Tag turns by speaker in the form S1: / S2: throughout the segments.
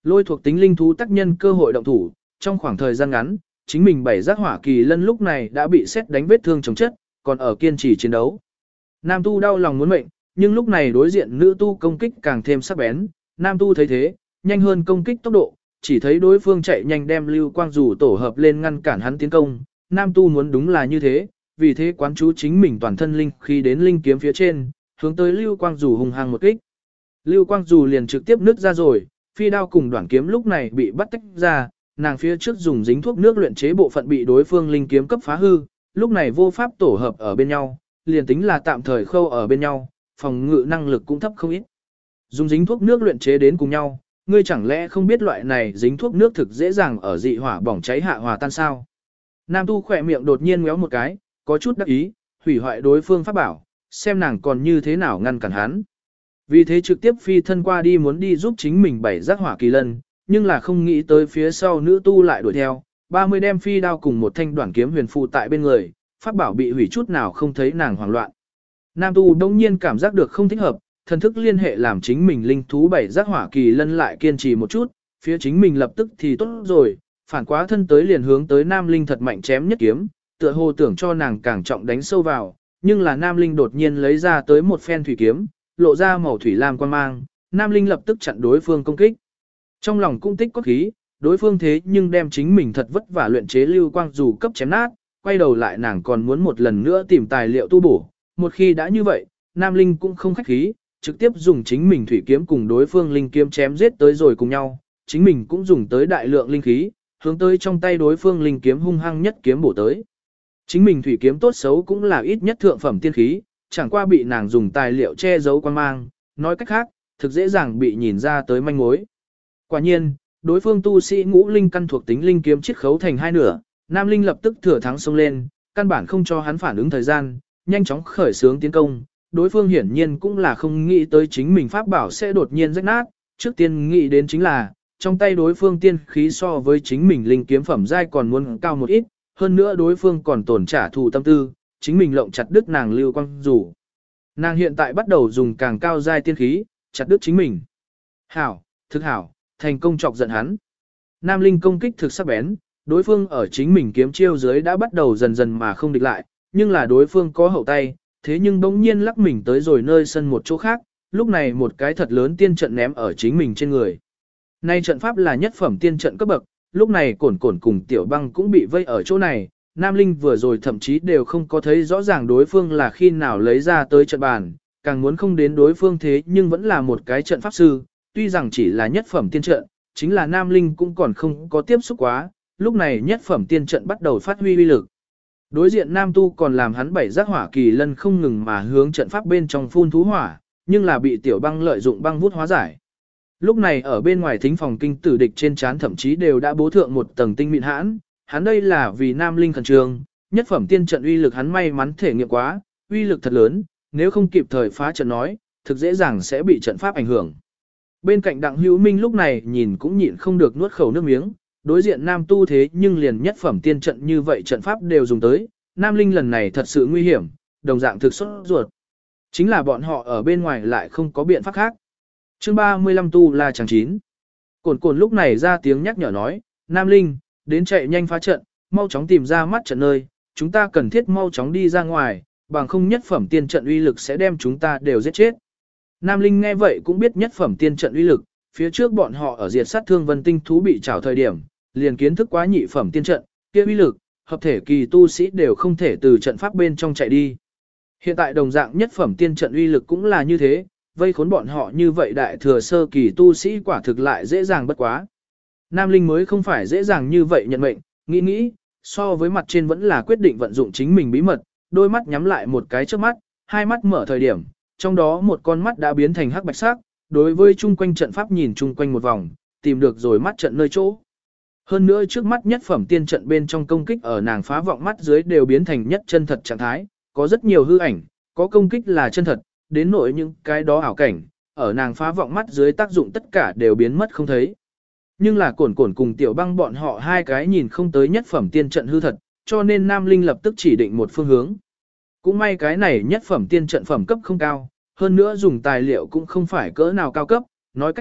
S1: lôi thuộc tính linh thú tác nhân cơ hội động thủ, trong khoảng thời gian ngắn, chính mình bảy giác hỏa kỳ lân lúc này đã bị xét đánh vết thương chống chất, còn ở kiên trì chiến đấu. Nam tu đau lòng muốn mệnh, nhưng lúc này đối diện nữ tu công kích càng thêm sắc bén, nam tu thấy thế, nhanh hơn công kích tốc độ, chỉ thấy đối phương chạy nhanh đem lưu quang dù tổ hợp lên ngăn cản hắn tiến công, nam tu muốn đúng là như thế, vì thế quán chú chính mình toàn thân linh khi đến linh kiếm phía trên, hướng tới lưu quang dù hung hăng một kích. Lưu quang dù liền trực tiếp nứt ra rồi, phi đao cùng đoạn kiếm lúc này bị bắt tách ra, nàng phía trước dùng dính thuốc nước luyện chế bộ phận bị đối phương linh kiếm cấp phá hư, lúc này vô pháp tổ hợp ở bên nhau, liền tính là tạm thời khâu ở bên nhau, phòng ngự năng lực cũng thấp không ít. Dùng dính thuốc nước luyện chế đến cùng nhau, ngươi chẳng lẽ không biết loại này dính thuốc nước thực dễ dàng ở dị hỏa bỏng cháy hạ hòa tan sao? Nam tu khỏe miệng đột nhiên méo một cái, có chút đắc ý, hủy hoại đối phương pháp bảo, xem nàng còn như thế nào ngăn cản hắn. Vì thế trực tiếp phi thân qua đi muốn đi giúp chính mình bảy giác hỏa kỳ lân, nhưng là không nghĩ tới phía sau nữ tu lại đuổi theo, 30 đem phi đao cùng một thanh đoạn kiếm huyền phụ tại bên người, pháp bảo bị hủy chút nào không thấy nàng hoảng loạn. Nam tu đông nhiên cảm giác được không thích hợp, thần thức liên hệ làm chính mình linh thú bảy giác hỏa kỳ lân lại kiên trì một chút, phía chính mình lập tức thì tốt rồi, phản quá thân tới liền hướng tới nam linh thật mạnh chém nhất kiếm, tựa hồ tưởng cho nàng càng trọng đánh sâu vào, nhưng là nam linh đột nhiên lấy ra tới một phen thủy kiếm, lộ ra màu thủy lam quan mang, nam linh lập tức chặn đối phương công kích. Trong lòng cung tích có khí, đối phương thế nhưng đem chính mình thật vất vả luyện chế lưu quang dù cấp chém nát, quay đầu lại nàng còn muốn một lần nữa tìm tài liệu tu bổ, một khi đã như vậy, nam linh cũng không khách khí, trực tiếp dùng chính mình thủy kiếm cùng đối phương linh kiếm chém giết tới rồi cùng nhau, chính mình cũng dùng tới đại lượng linh khí, hướng tới trong tay đối phương linh kiếm hung hăng nhất kiếm bổ tới. Chính mình thủy kiếm tốt xấu cũng là ít nhất thượng phẩm tiên khí, chẳng qua bị nàng dùng tài liệu che giấu quan mang, nói cách khác, thực dễ dàng bị nhìn ra tới manh mối. Quả nhiên, đối phương tu sĩ ngũ linh căn thuộc tính linh kiếm chiết khấu thành hai nửa, nam linh lập tức thừa thắng xông lên, căn bản không cho hắn phản ứng thời gian, nhanh chóng khởi xướng tiến công. Đối phương hiển nhiên cũng là không nghĩ tới chính mình pháp bảo sẽ đột nhiên rách nát, trước tiên nghĩ đến chính là, trong tay đối phương tiên khí so với chính mình linh kiếm phẩm giai còn muốn cao một ít, hơn nữa đối phương còn tổn trả thù tâm tư, chính mình lộng chặt đứt nàng lưu quang dù. Nàng hiện tại bắt đầu dùng càng cao giai tiên khí, chặt đứt chính mình. Hảo, thực hảo, thành công chọc giận hắn. Nam linh công kích thực sắc bén, đối phương ở chính mình kiếm chiêu dưới đã bắt đầu dần dần mà không địch lại, nhưng là đối phương có hậu tay, thế nhưng bỗng nhiên lắc mình tới rồi nơi sân một chỗ khác, lúc này một cái thật lớn tiên trận ném ở chính mình trên người. Nay trận pháp là nhất phẩm tiên trận cấp bậc, lúc này cổn cổn cùng tiểu băng cũng bị vây ở chỗ này, Nam Linh vừa rồi thậm chí đều không có thấy rõ ràng đối phương là khi nào lấy ra tới trận bàn, càng muốn không đến đối phương thế nhưng vẫn là một cái trận pháp sư, tuy rằng chỉ là nhất phẩm tiên trận, chính là Nam Linh cũng còn không có tiếp xúc quá, lúc này nhất phẩm tiên trận bắt đầu phát huy uy lực. Đối diện Nam Tu còn làm hắn bảy giác hỏa kỳ lân không ngừng mà hướng trận pháp bên trong phun thú hỏa, nhưng là bị tiểu băng lợi dụng băng vút hóa giải. Lúc này ở bên ngoài thính phòng kinh tử địch trên trán thậm chí đều đã bố thượng một tầng tinh mịn hãn, hắn đây là vì Nam Linh khẩn trương, nhất phẩm tiên trận uy lực hắn may mắn thể nghiệm quá, uy lực thật lớn, nếu không kịp thời phá trận nói, thực dễ dàng sẽ bị trận pháp ảnh hưởng. Bên cạnh Đặng Hữu Minh lúc này nhìn cũng nhịn không được nuốt khẩu nước miếng, đối diện Nam Tu thế nhưng liền nhất phẩm tiên trận như vậy trận pháp đều dùng tới, Nam Linh lần này thật sự nguy hiểm, đồng dạng thực xuất ruột. Chính là bọn họ ở bên ngoài lại không có biện pháp khác. Chương 35 Tu La Chàng 9. Cổn cổn lúc này ra tiếng nhắc nhở nói, Nam Linh, đến chạy nhanh phá trận, mau chóng tìm ra mắt trận nơi, chúng ta cần thiết mau chóng đi ra ngoài, bằng không nhất phẩm tiên trận uy lực sẽ đem chúng ta đều giết chết. Nam Linh nghe vậy cũng biết nhất phẩm tiên trận uy lực, phía trước bọn họ ở diệt sát thương vân tinh thú bị trảo thời điểm, liền kiến thức quá nhị phẩm tiên trận, kia uy lực, hợp thể kỳ tu sĩ đều không thể từ trận pháp bên trong chạy đi. Hiện tại đồng dạng nhất phẩm tiên trận uy lực cũng là như thế, vây khốn bọn họ như vậy đại thừa sơ kỳ tu sĩ quả thực lại dễ dàng bất quá. Nam Linh mới không phải dễ dàng như vậy nhận mệnh, nghĩ, so với mặt trên vẫn là quyết định vận dụng chính mình bí mật, đôi mắt nhắm lại một cái trước mắt, hai mắt mở thời điểm, trong đó một con mắt đã biến thành hắc bạch sắc, đối với chung quanh trận pháp nhìn chung quanh một vòng, tìm được rồi mắt trận nơi chỗ. Hơn nữa trước mắt nhất phẩm tiên trận bên trong công kích ở nàng phá vọng mắt dưới đều biến thành nhất chân thật trạng thái, có rất nhiều hư ảnh, có công kích là chân thật, đến nỗi những cái đó ảo cảnh, ở nàng phá vọng mắt dưới tác dụng tất cả đều biến mất không thấy. Nhưng là cổn cổn cùng tiểu băng bọn họ hai cái nhìn không tới nhất phẩm tiên trận hư thật, cho nên Nam Linh lập tức chỉ định một phương hướng. Cũng may cái này nhất phẩm tiên trận phẩm cấp không cao, hơn nữa dùng tài liệu cũng không phải cỡ nào cao cấp, nói cách khác,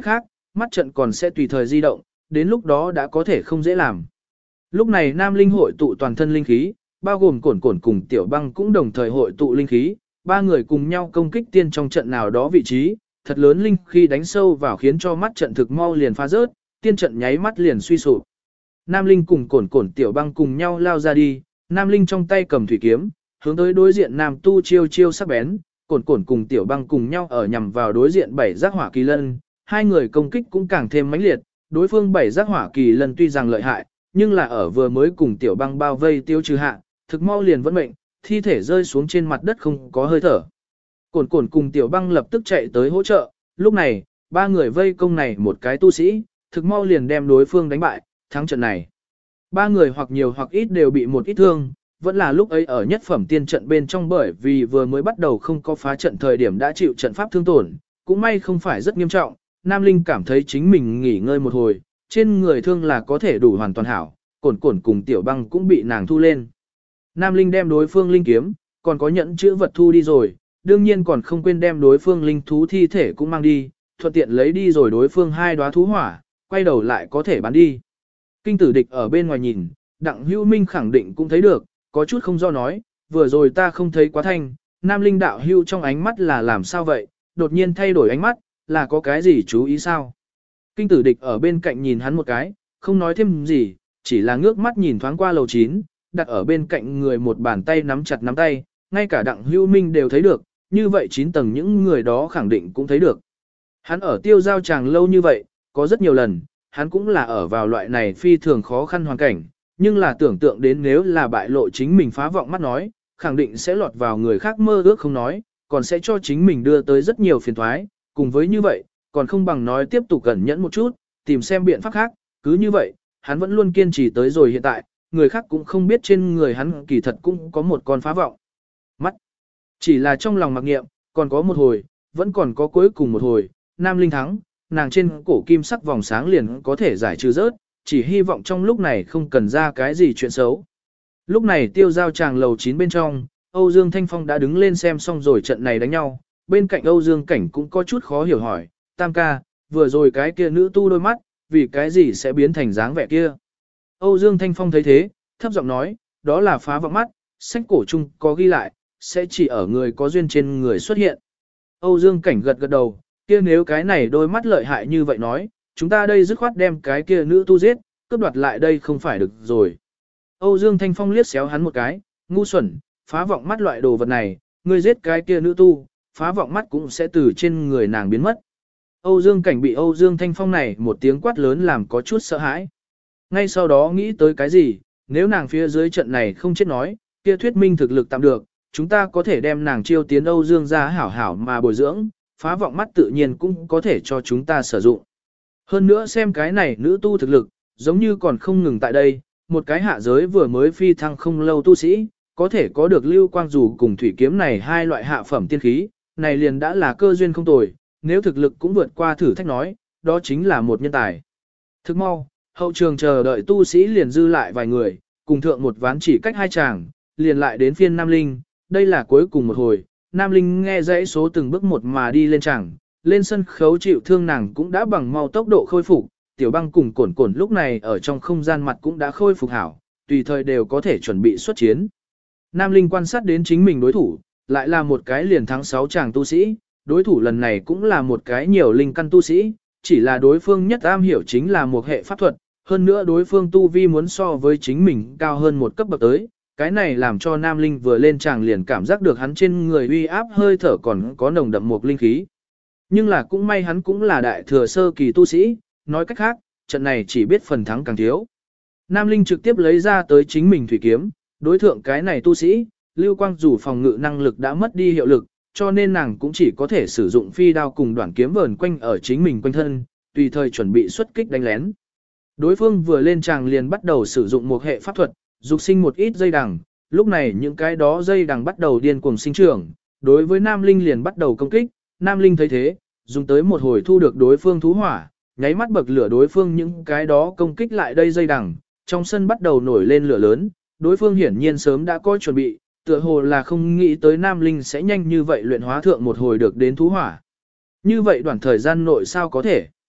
S1: mắt trận còn sẽ tùy thời di động, đến lúc đó đã có thể không dễ làm. Lúc này Nam Linh hội tụ toàn thân linh khí, bao gồm Cổn Cổn cùng Tiểu Băng cũng đồng thời hội tụ linh khí, ba người cùng nhau công kích tiên trong trận nào đó vị trí, thật lớn linh khí đánh sâu vào khiến cho mắt trận thực mau liền phá rớt, tiên trận nháy mắt liền suy sụp. Nam Linh cùng Cổn Cổn Tiểu Băng cùng nhau lao ra đi, Nam Linh trong tay cầm thủy kiếm, hướng tới đối diện Nam Tu chiêu chiêu sắc bén, Cổn Cổn cùng Tiểu Băng cùng nhau ở nhằm vào đối diện bảy giác hỏa kỳ lân, hai người công kích cũng càng thêm mãnh liệt, đối phương bảy giác hỏa kỳ lân tuy rằng lợi hại, nhưng là ở vừa mới cùng Tiểu Băng bao vây tiêu trừ hạ, thực mau liền vẫn mệnh, thi thể rơi xuống trên mặt đất không có hơi thở. Cổn Cổn cùng Tiểu Băng lập tức chạy tới hỗ trợ, lúc này, ba người vây công này một cái tu sĩ, thực mau liền đem đối phương đánh bại, thắng trận này. Ba người hoặc nhiều hoặc ít đều bị một ít thương, vẫn là lúc ấy ở nhất phẩm tiên trận bên trong bởi vì vừa mới bắt đầu không có phá trận thời điểm đã chịu trận pháp thương tổn, cũng may không phải rất nghiêm trọng, Nam Linh cảm thấy chính mình nghỉ ngơi một hồi, trên người thương là có thể đủ hoàn toàn hảo, Cổn Cổn cùng Tiểu Băng cũng bị nàng thu lên. Nam Linh đem đối phương linh kiếm, còn có nhẫn chữ vật thu đi rồi, đương nhiên còn không quên đem đối phương linh thú thi thể cũng mang đi, thuận tiện lấy đi rồi đối phương hai đóa thú hỏa, quay đầu lại có thể bán đi. Kinh Tử Địch ở bên ngoài nhìn, Đặng Hữu Minh khẳng định cũng thấy được, có chút không do nói, vừa rồi ta không thấy quá thanh, Nam Linh đạo hưu trong ánh mắt là làm sao vậy, đột nhiên thay đổi ánh mắt, là có cái gì chú ý sao? Kinh Tử Địch ở bên cạnh nhìn hắn một cái, không nói thêm gì, chỉ là ngước mắt nhìn thoáng qua lầu 9, đặt ở bên cạnh người một bàn tay nắm chặt nắm tay, ngay cả Đặng Hữu Minh đều thấy được, như vậy 9 tầng những người đó khẳng định cũng thấy được. Hắn ở tiêu giao tràng lâu như vậy, có rất nhiều lần, hắn cũng là ở vào loại này phi thường khó khăn hoàn cảnh, nhưng là tưởng tượng đến nếu là bại lộ chính mình phá vọng mắt nói, khẳng định sẽ lọt vào người khác mơ ước không nói, còn sẽ cho chính mình đưa tới rất nhiều phiền toái, cùng với như vậy, còn không bằng nói tiếp tục cẩn nhẫn một chút, tìm xem biện pháp khác, cứ như vậy, hắn vẫn luôn kiên trì tới rồi hiện tại, người khác cũng không biết trên người hắn kỳ thật cũng có một con phá vọng mắt. Chỉ là trong lòng mặc nghiệm, còn có một hồi, vẫn còn có cuối cùng một hồi, Nam Linh thắng, nàng trên cổ kim sắc vòng sáng liền có thể giải trừ rớt, chỉ hy vọng trong lúc này không cần ra cái gì chuyện xấu. Lúc này tiêu giao tràng lầu 9 bên trong, Âu Dương Thanh Phong đã đứng lên xem xong rồi trận này đánh nhau, bên cạnh Âu Dương Cảnh cũng có chút khó hiểu hỏi, Tam ca, vừa rồi cái kia nữ tu đôi mắt, vì cái gì sẽ biến thành dáng vẻ kia. Âu Dương Thanh Phong thấy thế, thấp giọng nói, đó là phá vọng mắt, sách cổ chung có ghi lại, sẽ chỉ ở người có duyên trên người xuất hiện. Âu Dương Cảnh gật gật đầu, kia nếu cái này đôi mắt lợi hại như vậy nói, chúng ta đây dứt khoát đem cái kia nữ tu giết, cướp đoạt lại đây không phải được rồi. Âu Dương Thanh Phong liếc xéo hắn một cái, ngu xuẩn, phá vọng mắt loại đồ vật này, ngươi giết cái kia nữ tu, phá vọng mắt cũng sẽ từ trên người nàng biến mất. Âu Dương Cảnh bị Âu Dương Thanh Phong này một tiếng quát lớn làm có chút sợ hãi. Ngay sau đó nghĩ tới cái gì, nếu nàng phía dưới trận này không chết nói, kia thuyết minh thực lực tạm được, chúng ta có thể đem nàng chiêu tiến Âu Dương ra hảo hảo mà bồi dưỡng, phá vọng mắt tự nhiên cũng có thể cho chúng ta sử dụng. Hơn nữa xem cái này nữ tu thực lực, giống như còn không ngừng tại đây, một cái hạ giới vừa mới phi thăng không lâu tu sĩ, có thể có được lưu quang dù cùng thủy kiếm này hai loại hạ phẩm tiên khí, này liền đã là cơ duyên không tồi, nếu thực lực cũng vượt qua thử thách nói, đó chính là một nhân tài. Thức mau, hậu trường chờ đợi tu sĩ liền dư lại vài người, cùng thượng một ván chỉ cách hai chàng, liền lại đến phiên Nam Linh, đây là cuối cùng một hồi, Nam Linh nghe dãy số từng bước một mà đi lên chàng, lên sân khấu chịu thương nàng cũng đã bằng mau tốc độ khôi phục, Tiểu Băng cùng Cổn Cổn lúc này ở trong không gian mặt cũng đã khôi phục hảo, tùy thời đều có thể chuẩn bị xuất chiến. Nam Linh quan sát đến chính mình đối thủ, lại là một cái liền thắng 6 chàng tu sĩ, đối thủ lần này cũng là một cái nhiều linh căn tu sĩ, chỉ là đối phương nhất am hiểu chính là một hệ pháp thuật, hơn nữa đối phương tu vi muốn so với chính mình cao hơn một cấp bậc tới, cái này làm cho Nam Linh vừa lên chàng liền cảm giác được hắn trên người uy áp hơi thở còn có nồng đậm một linh khí. Nhưng là cũng may hắn cũng là đại thừa sơ kỳ tu sĩ, nói cách khác, trận này chỉ biết phần thắng càng thiếu. Nam Linh trực tiếp lấy ra tới chính mình thủy kiếm, đối thượng cái này tu sĩ, lưu quang dù phòng ngự năng lực đã mất đi hiệu lực, cho nên nàng cũng chỉ có thể sử dụng phi đao cùng đoạn kiếm vờn quanh ở chính mình quanh thân, tùy thời chuẩn bị xuất kích đánh lén. Đối phương vừa lên tràng liền bắt đầu sử dụng một hệ pháp thuật, dục sinh một ít dây đằng, lúc này những cái đó dây đằng bắt đầu điên cuồng sinh trưởng, đối với Nam Linh liền bắt đầu công kích, Nam Linh thấy thế, dùng tới một hồi thu được đối phương thú hỏa, nháy mắt bậc lửa đối phương những cái đó công kích lại đây dây đằng, trong sân bắt đầu nổi lên lửa lớn, đối phương hiển nhiên sớm đã có chuẩn bị, tựa hồ là không nghĩ tới Nam Linh sẽ nhanh như vậy luyện hóa thượng một hồi được đến thú hỏa. Như vậy đoạn thời gian nội sao có thể?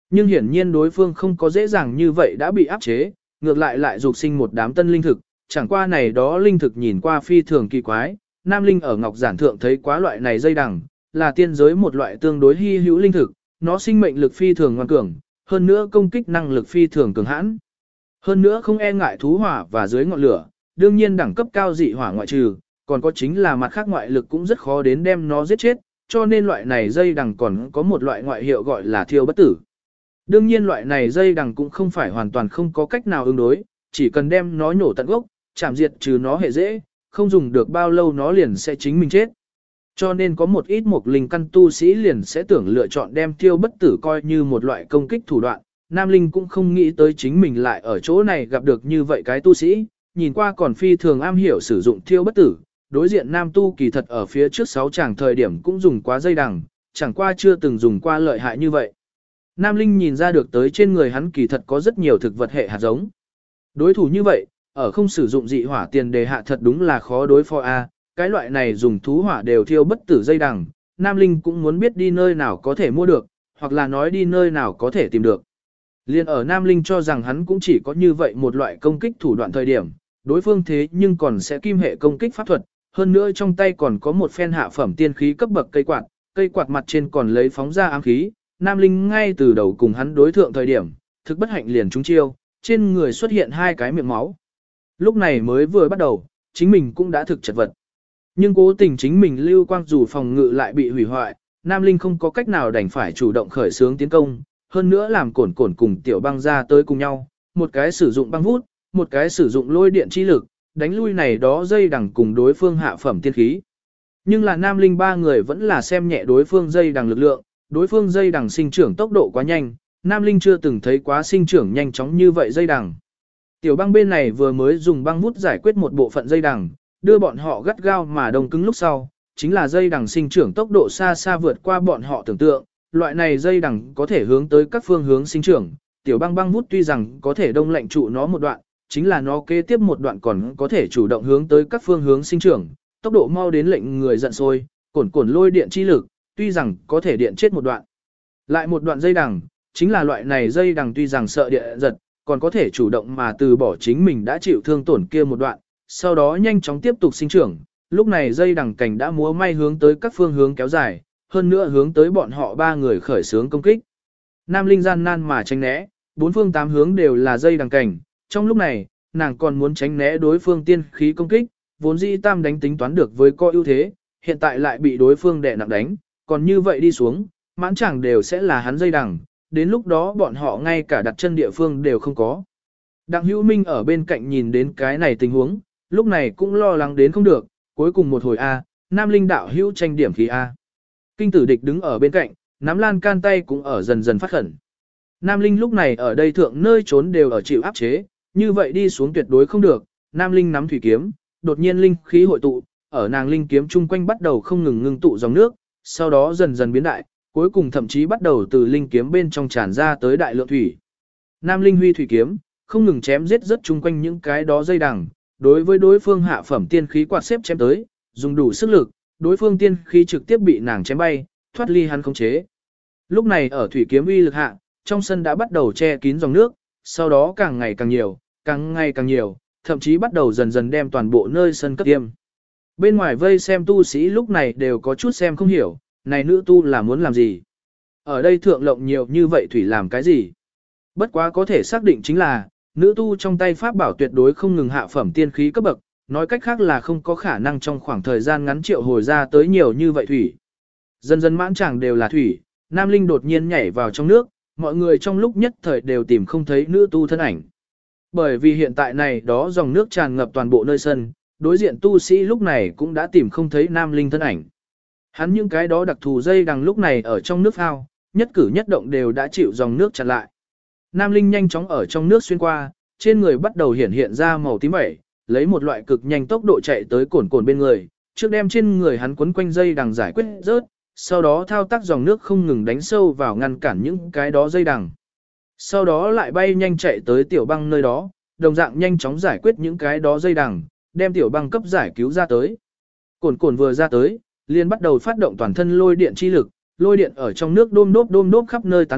S1: Nhưng hiển nhiên đối phương không có dễ dàng như vậy đã bị áp chế, ngược lại dục sinh một đám tân linh thực, chẳng qua này đó linh thực nhìn qua phi thường kỳ quái, Nam Linh ở Ngọc Giản Thượng thấy quá loại này dây đằng, là tiên giới một loại tương đối hy hữu linh thực, nó sinh mệnh lực phi thường ngoan cường, hơn nữa công kích năng lực phi thường cường hãn. Hơn nữa không e ngại thú hỏa và dưới ngọn lửa, đương nhiên đẳng cấp cao dị hỏa ngoại trừ, còn có chính là mặt khác ngoại lực cũng rất khó đến đem nó giết chết, cho nên loại này dây đằng còn có một loại ngoại hiệu gọi là thiêu bất tử. Đương nhiên loại này dây đằng cũng không phải hoàn toàn không có cách nào ứng đối, chỉ cần đem nó nhổ tận gốc, chảm diệt trừ nó hệ dễ, không dùng được bao lâu nó liền sẽ chính mình chết. Cho nên có một ít mục linh căn tu sĩ liền sẽ tưởng lựa chọn đem thiêu bất tử coi như một loại công kích thủ đoạn. Nam Linh cũng không nghĩ tới chính mình lại ở chỗ này gặp được như vậy cái tu sĩ, nhìn qua còn phi thường am hiểu sử dụng thiêu bất tử. Đối diện Nam tu kỳ thật ở phía trước 6 chàng thời điểm cũng dùng quá dây đằng, chẳng qua chưa từng dùng qua lợi hại như vậy. Nam Linh nhìn ra được tới trên người hắn kỳ thật có rất nhiều thực vật hệ hạt giống. Đối thủ như vậy, ở không sử dụng dị hỏa tiền đề hạ thật đúng là khó đối phó a. Cái loại này dùng thú hỏa đều thiêu bất tử dây đằng, Nam Linh cũng muốn biết đi nơi nào có thể mua được, hoặc là nói đi nơi nào có thể tìm được. Liên ở Nam Linh cho rằng hắn cũng chỉ có như vậy một loại công kích thủ đoạn thời điểm, đối phương thế nhưng còn sẽ kim hệ công kích pháp thuật, hơn nữa trong tay còn có một phen hạ phẩm tiên khí cấp bậc cây quạt mặt trên còn lấy phóng ra ám khí. Nam Linh ngay từ đầu cùng hắn đối thượng thời điểm, thực bất hạnh liền trúng chiêu, trên người xuất hiện 2 cái miệng máu. Lúc này mới vừa bắt đầu, chính mình cũng đã thực chật vật. Nhưng cố tình chính mình lưu quang dù phòng ngự lại bị hủy hoại, Nam Linh không có cách nào đành phải chủ động khởi xướng tiến công, hơn nữa làm cổn cùng tiểu băng ra tới cùng nhau, một cái sử dụng băng vút, một cái sử dụng lôi điện chi lực, đánh lui này đó dây đằng cùng đối phương hạ phẩm tiên khí. Nhưng là Nam Linh 3 người vẫn là xem nhẹ đối phương dây đằng lực lượng, đối phương dây đằng sinh trưởng tốc độ quá nhanh, Nam Linh chưa từng thấy quá sinh trưởng nhanh chóng như vậy dây đằng. Tiểu băng bên này vừa mới dùng băng vút giải quyết một bộ phận dây đằng, đưa bọn họ gắt gao mà đông cứng lúc sau, chính là dây đằng sinh trưởng tốc độ xa xa vượt qua bọn họ tưởng tượng, loại này dây đằng có thể hướng tới các phương hướng sinh trưởng, tiểu băng băng vút tuy rằng có thể đông lạnh trụ nó một đoạn, chính là nó kế tiếp một đoạn còn có thể chủ động hướng tới các phương hướng sinh trưởng, tốc độ mau đến lệnh người giận sôi, cổn lôi điện chi lực, tuy rằng có thể điện chết một đoạn. Lại một đoạn dây đằng, chính là loại này dây đằng tuy rằng sợ điện giật, còn có thể chủ động mà từ bỏ chính mình đã chịu thương tổn kia một đoạn, sau đó nhanh chóng tiếp tục sinh trưởng. Lúc này dây đằng cành đã múa may hướng tới các phương hướng kéo dài, hơn nữa hướng tới bọn họ 3 người khởi xướng công kích. Nam Linh gian nan mà tránh né, 4 phương 8 hướng đều là dây đằng cành, trong lúc này, nàng còn muốn tránh né đối phương tiên khí công kích, vốn dĩ tam đánh tính toán được với có ưu thế, hiện tại lại bị đối phương đè nặng đánh, còn như vậy đi xuống, mãn chẳng đều sẽ là hắn dây đằng, đến lúc đó bọn họ ngay cả đặt chân địa phương đều không có. Đặng Hữu Minh ở bên cạnh nhìn đến cái này tình huống, lúc này cũng lo lắng đến không được, cuối cùng một hồi A, Nam Linh đạo hữu tranh điểm khí A. Kinh tử địch đứng ở bên cạnh, nắm lan can tay cũng ở dần dần phát khẩn. Nam Linh lúc này ở đây thượng nơi trốn đều ở chịu áp chế, như vậy đi xuống tuyệt đối không được. Nam Linh nắm thủy kiếm, đột nhiên linh khí hội tụ, ở nàng linh kiếm chung quanh bắt đầu không ngừng ngưng tụ dòng nước, sau đó dần dần biến đại, cuối cùng thậm chí bắt đầu từ linh kiếm bên trong tràn ra tới đại lượng thủy. Nam Linh huy thủy kiếm, không ngừng chém giết rất chung quanh những cái đó dây đằng, đối với đối phương hạ phẩm tiên khí quạt xếp chém tới, dùng đủ sức lực, đối phương tiên khí trực tiếp bị nàng chém bay, thoát ly hắn khống chế. Lúc này ở thủy kiếm uy lực hạ, trong sân đã bắt đầu che kín dòng nước, sau đó càng ngày càng nhiều, càng ngày càng nhiều, thậm chí bắt đầu dần dần đem toàn bộ nơi sân cấp tiêm. Bên ngoài vây xem tu sĩ lúc này đều có chút xem không hiểu, này nữ tu là muốn làm gì? Ở đây thượng lộng nhiều như vậy thủy làm cái gì? Bất quá có thể xác định chính là, nữ tu trong tay pháp bảo tuyệt đối không ngừng hạ phẩm tiên khí cấp bậc, nói cách khác là không có khả năng trong khoảng thời gian ngắn triệu hồi ra tới nhiều như vậy thủy. Dần dần mãn chẳng đều là thủy, Nam Linh đột nhiên nhảy vào trong nước, mọi người trong lúc nhất thời đều tìm không thấy nữ tu thân ảnh. Bởi vì hiện tại này đó dòng nước tràn ngập toàn bộ nơi sân, đối diện tu sĩ lúc này cũng đã tìm không thấy Nam Linh thân ảnh. Hắn những cái đó đặc thù dây đằng lúc này ở trong nước phao, nhất cử nhất động đều đã chịu dòng nước chặn lại. Nam Linh nhanh chóng ở trong nước xuyên qua, trên người bắt đầu hiện ra màu tím vẩy, lấy một loại cực nhanh tốc độ chạy tới cồn bên người, trước đem trên người hắn quấn quanh dây đằng giải quyết rớt, sau đó thao tác dòng nước không ngừng đánh sâu vào ngăn cản những cái đó dây đằng. Sau đó lại bay nhanh chạy tới tiểu băng nơi đó, đồng dạng nhanh chóng giải quyết những cái đó dây đằng, đem tiểu băng cấp giải cứu ra tới. Cồn vừa ra tới, liền bắt đầu phát động toàn thân lôi điện chi lực, lôi điện ở trong nước đôm đốp khắp nơi tán loạn,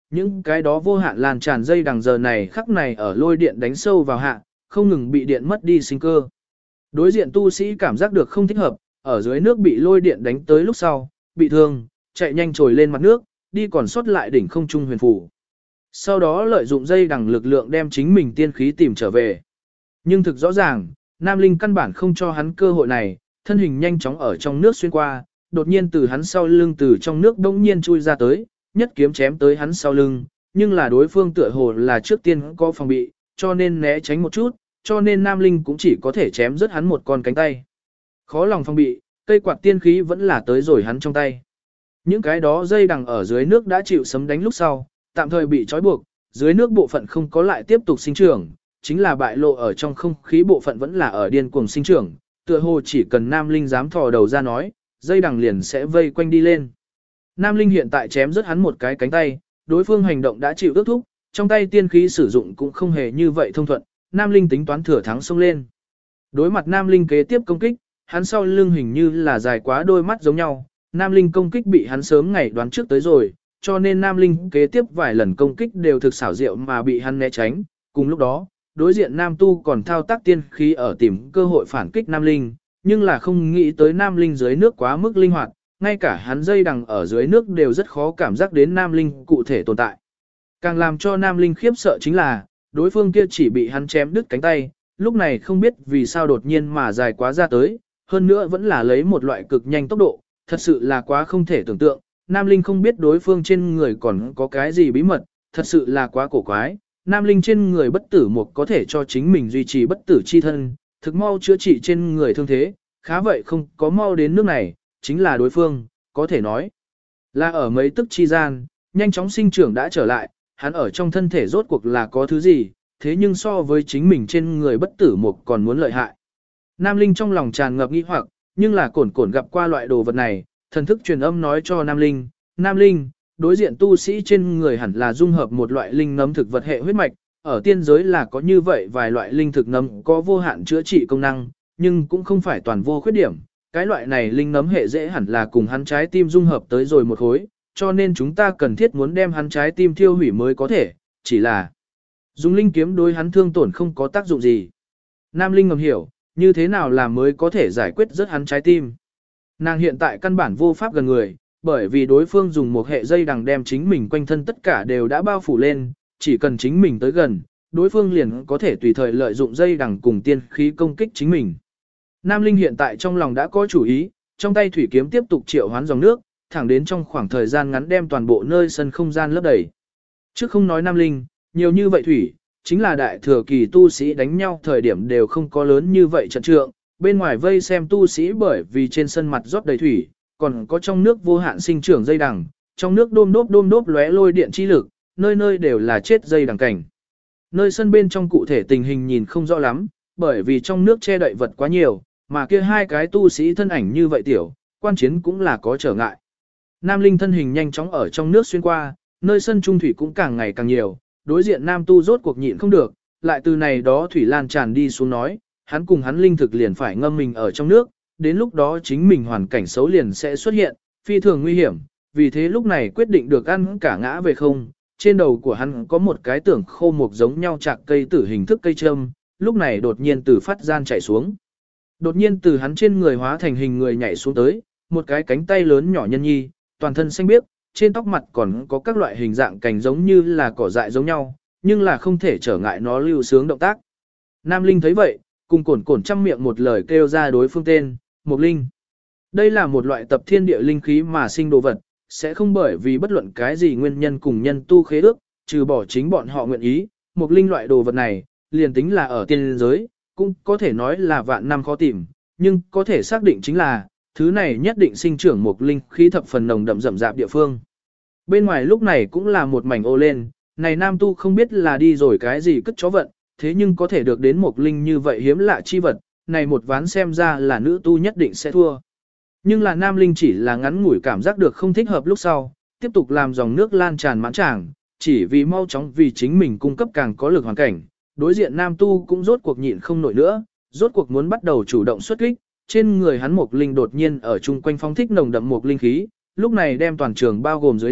S1: Những cái đó vô hạn lan tràn dây đằng giờ này khắc này ở lôi điện đánh sâu vào hạ, không ngừng bị điện mất đi sinh cơ. Đối diện tu sĩ cảm giác được không thích hợp, ở dưới nước bị lôi điện đánh tới lúc sau, bị thương, chạy nhanh trồi lên mặt nước, đi còn sót lại đỉnh không trung huyền phủ. Sau đó lợi dụng dây đằng lực lượng đem chính mình tiên khí tìm trở về. Nhưng thực rõ ràng, Nam Linh căn bản không cho hắn cơ hội này, thân hình nhanh chóng ở trong nước xuyên qua, đột nhiên từ hắn sau lưng từ trong nước bỗng nhiên chui ra tới, nhất kiếm chém tới hắn sau lưng, nhưng là đối phương tựa hồ là trước tiên có phòng bị, cho nên né tránh một chút, cho nên Nam Linh cũng chỉ có thể chém rớt hắn một con cánh tay. Khó lòng phòng bị, cây quạt tiên khí vẫn là tới rồi hắn trong tay. Những cái đó dây đằng ở dưới nước đã chịu sấm đánh lúc sau, tạm thời bị trói buộc, dưới nước bộ phận không có lại tiếp tục sinh trưởng, chính là bại lộ ở trong không khí bộ phận vẫn là ở điên cuồng sinh trưởng, tựa hồ chỉ cần Nam Linh dám thò đầu ra nói, dây đằng liền sẽ vây quanh đi lên. Nam Linh hiện tại chém rớt hắn một cái cánh tay, đối phương hành động đã chịu ước thúc, trong tay tiên khí sử dụng cũng không hề như vậy thông thuận, Nam Linh tính toán thừa thắng xông lên. Đối mặt Nam Linh kế tiếp công kích, hắn sau lưng hình như là dài quá đôi mắt giống nhau, Nam Linh công kích bị hắn sớm ngày đoán trước tới rồi, cho nên Nam Linh kế tiếp vài lần công kích đều thực xảo diệu mà bị hắn né tránh. Cùng lúc đó, đối diện Nam Tu còn thao tác tiên khí ở tìm cơ hội phản kích Nam Linh, nhưng là không nghĩ tới Nam Linh dưới nước quá mức linh hoạt, ngay cả hắn dây đằng ở dưới nước đều rất khó cảm giác đến Nam Linh cụ thể tồn tại. Càng làm cho Nam Linh khiếp sợ chính là, đối phương kia chỉ bị hắn chém đứt cánh tay, lúc này không biết vì sao đột nhiên mà dài quá ra tới, hơn nữa vẫn là lấy một loại cực nhanh tốc độ, thật sự là quá không thể tưởng tượng. Nam Linh không biết đối phương trên người còn có cái gì bí mật, thật sự là quá cổ quái. Nam Linh trên người bất tử một có thể cho chính mình duy trì bất tử chi thân, thực mau chữa trị trên người thương thế, khá vậy không có mau đến nước này, chính là đối phương, có thể nói là ở mấy tức chi gian, nhanh chóng sinh trưởng đã trở lại, hắn ở trong thân thể rốt cuộc là có thứ gì, thế nhưng so với chính mình trên người bất tử một còn muốn lợi hại. Nam Linh trong lòng tràn ngập nghi hoặc, nhưng là cổn cổn gặp qua loại đồ vật này, thần thức truyền âm nói cho Nam Linh, đối diện tu sĩ trên người hẳn là dung hợp một loại linh nấm thực vật hệ huyết mạch, ở tiên giới là có như vậy vài loại linh thực nấm có vô hạn chữa trị công năng, nhưng cũng không phải toàn vô khuyết điểm, cái loại này linh nấm hệ dễ hẳn là cùng hắn trái tim dung hợp tới rồi một khối, cho nên chúng ta cần thiết muốn đem hắn trái tim thiêu hủy mới có thể, chỉ là dùng linh kiếm đối hắn thương tổn không có tác dụng gì. Nam Linh ngầm hiểu, như thế nào làm mới có thể giải quyết rất hắn trái tim. Nàng hiện tại căn bản vô pháp gần người, bởi vì đối phương dùng một hệ dây đằng đem chính mình quanh thân tất cả đều đã bao phủ lên, chỉ cần chính mình tới gần, đối phương liền có thể tùy thời lợi dụng dây đằng cùng tiên khí công kích chính mình. Nam Linh hiện tại trong lòng đã có chủ ý, trong tay thủy kiếm tiếp tục triệu hoán dòng nước, thẳng đến trong khoảng thời gian ngắn đem toàn bộ nơi sân không gian lấp đầy. Trước không nói Nam Linh, nhiều như vậy thủy, chính là đại thừa kỳ tu sĩ đánh nhau thời điểm đều không có lớn như vậy trận trượng, bên ngoài vây xem tu sĩ bởi vì trên sân mặt rót đầy thủy, còn có trong nước vô hạn sinh trưởng dây đằng, trong nước đôm đốp lóe lôi điện chi lực, nơi nơi đều là chết dây đằng cảnh. Nơi sân bên trong cụ thể tình hình nhìn không rõ lắm, bởi vì trong nước che đậy vật quá nhiều, mà kia hai cái tu sĩ thân ảnh như vậy tiểu, quan chiến cũng là có trở ngại. Nam Linh thân hình nhanh chóng ở trong nước xuyên qua, nơi sân trung thủy cũng càng ngày càng nhiều, đối diện Nam tu rốt cuộc nhịn không được, lại từ này đó thủy lan tràn đi xuống nói, hắn cùng hắn linh thực liền phải ngâm mình ở trong nước, đến lúc đó chính mình hoàn cảnh xấu liền sẽ xuất hiện, phi thường nguy hiểm, vì thế lúc này quyết định được ăn cả ngã về không, trên đầu của hắn có một cái tưởng khô mục giống nhau chạc cây tử hình thức cây châm, lúc này đột nhiên từ phát gian chảy xuống. Đột nhiên từ hắn trên người hóa thành hình người nhảy xuống tới, một cái cánh tay lớn nhỏ nhân nhi, toàn thân xanh biếc, trên tóc mặt còn có các loại hình dạng cành giống như là cỏ dại giống nhau, nhưng là không thể trở ngại nó lưu sướng động tác. Nam Linh thấy vậy, cùng cổn trăm miệng một lời kêu ra đối phương tên, Mộc Linh. Đây là một loại tập thiên địa linh khí mà sinh đồ vật, sẽ không bởi vì bất luận cái gì nguyên nhân cùng nhân tu khế ước, trừ bỏ chính bọn họ nguyện ý, Mộc Linh loại đồ vật này, liền tính là ở tiên giới, cũng có thể nói là vạn năm khó tìm, nhưng có thể xác định chính là, thứ này nhất định sinh trưởng Mộc Linh khí thập phần nồng đậm rậm rạp địa phương. Bên ngoài lúc này cũng là một mảnh ô lên, này nam tu không biết là đi rồi cái gì cất chó vận, thế nhưng có thể được đến Mộc Linh như vậy hiếm lạ chi vật, này một ván xem ra là nữ tu nhất định sẽ thua. Nhưng là nam linh chỉ là ngắn ngủi cảm giác được không thích hợp lúc sau, tiếp tục làm dòng nước lan tràn mãn tràng, chỉ vì mau chóng vì chính mình cung cấp càng có lực hoàn cảnh, đối diện nam tu cũng rốt cuộc nhịn không nổi nữa, rốt cuộc muốn bắt đầu chủ động xuất kích, trên người hắn Mộc Linh đột nhiên ở chung quanh phong thích nồng đậm Mộc Linh khí, lúc này đem toàn trường bao gồm dưới nước,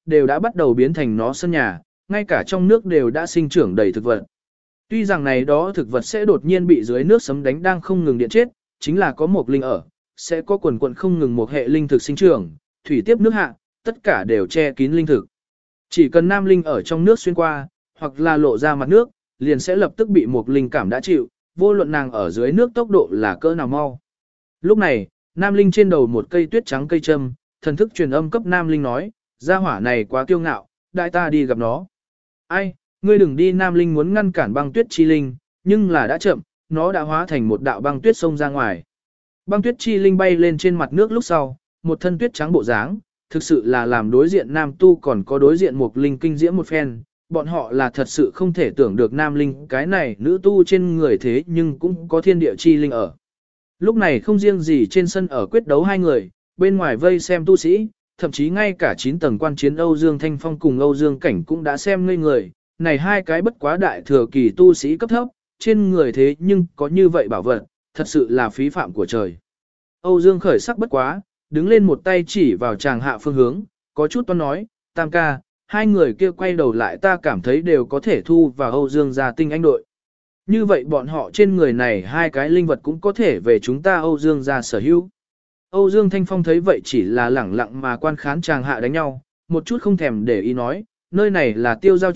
S1: đều đã bắt đầu biến thành nó sân nhà, ngay cả trong nước đều đã sinh trưởng đầy thực vật. Tuy rằng này đó thực vật sẽ đột nhiên bị dưới nước sấm đánh đang không ngừng điện chết, chính là có một linh ở, sẽ có quần quần không ngừng một hệ linh thực sinh trưởng, thủy tiếp nước hạ, tất cả đều che kín linh thực. Chỉ cần nam linh ở trong nước xuyên qua, hoặc là lộ ra mặt nước, liền sẽ lập tức bị một linh cảm đã chịu, vô luận nàng ở dưới nước tốc độ là cỡ nào mau. Lúc này, nam linh trên đầu một cây tuyết trắng cây châm, thần thức truyền âm cấp nam linh nói, gia hỏa này quá kiêu ngạo, đại ta đi gặp nó. Ai, ngươi đừng đi, nam linh muốn ngăn cản băng tuyết chi linh, nhưng là đã chậm, nó đã hóa thành một đạo băng tuyết xông ra ngoài. Băng tuyết chi linh bay lên trên mặt nước lúc sau, một thân tuyết trắng bộ dáng, thực sự là làm đối diện nam tu còn có đối diện một linh kinh diễm một phen, bọn họ là thật sự không thể tưởng được nam linh cái này nữ tu trên người thế nhưng cũng có thiên địa chi linh ở. Lúc này không riêng gì trên sân ở quyết đấu hai người, bên ngoài vây xem tu sĩ, thậm chí ngay cả 9 tầng quan chiến Âu Dương Thanh Phong cùng Âu Dương Cảnh cũng đã xem ngây người, này hai cái bất quá đại thừa kỳ tu sĩ cấp thấp, trên người thế nhưng có như vậy bảo vật, thật sự là phí phạm của trời. Âu Dương khởi sắc bất quá, đứng lên một tay chỉ vào chàng hạ phương hướng, có chút toan nói, Tam ca, hai người kia quay đầu lại ta cảm thấy đều có thể thu vào Âu Dương gia tinh anh đội. Như vậy bọn họ trên người này hai cái linh vật cũng có thể về chúng ta Âu Dương gia sở hữu. Âu Dương Thanh Phong thấy vậy chỉ là lẳng lặng mà quan khán chàng hạ đánh nhau, một chút không thèm để ý nói, nơi này là tiêu giao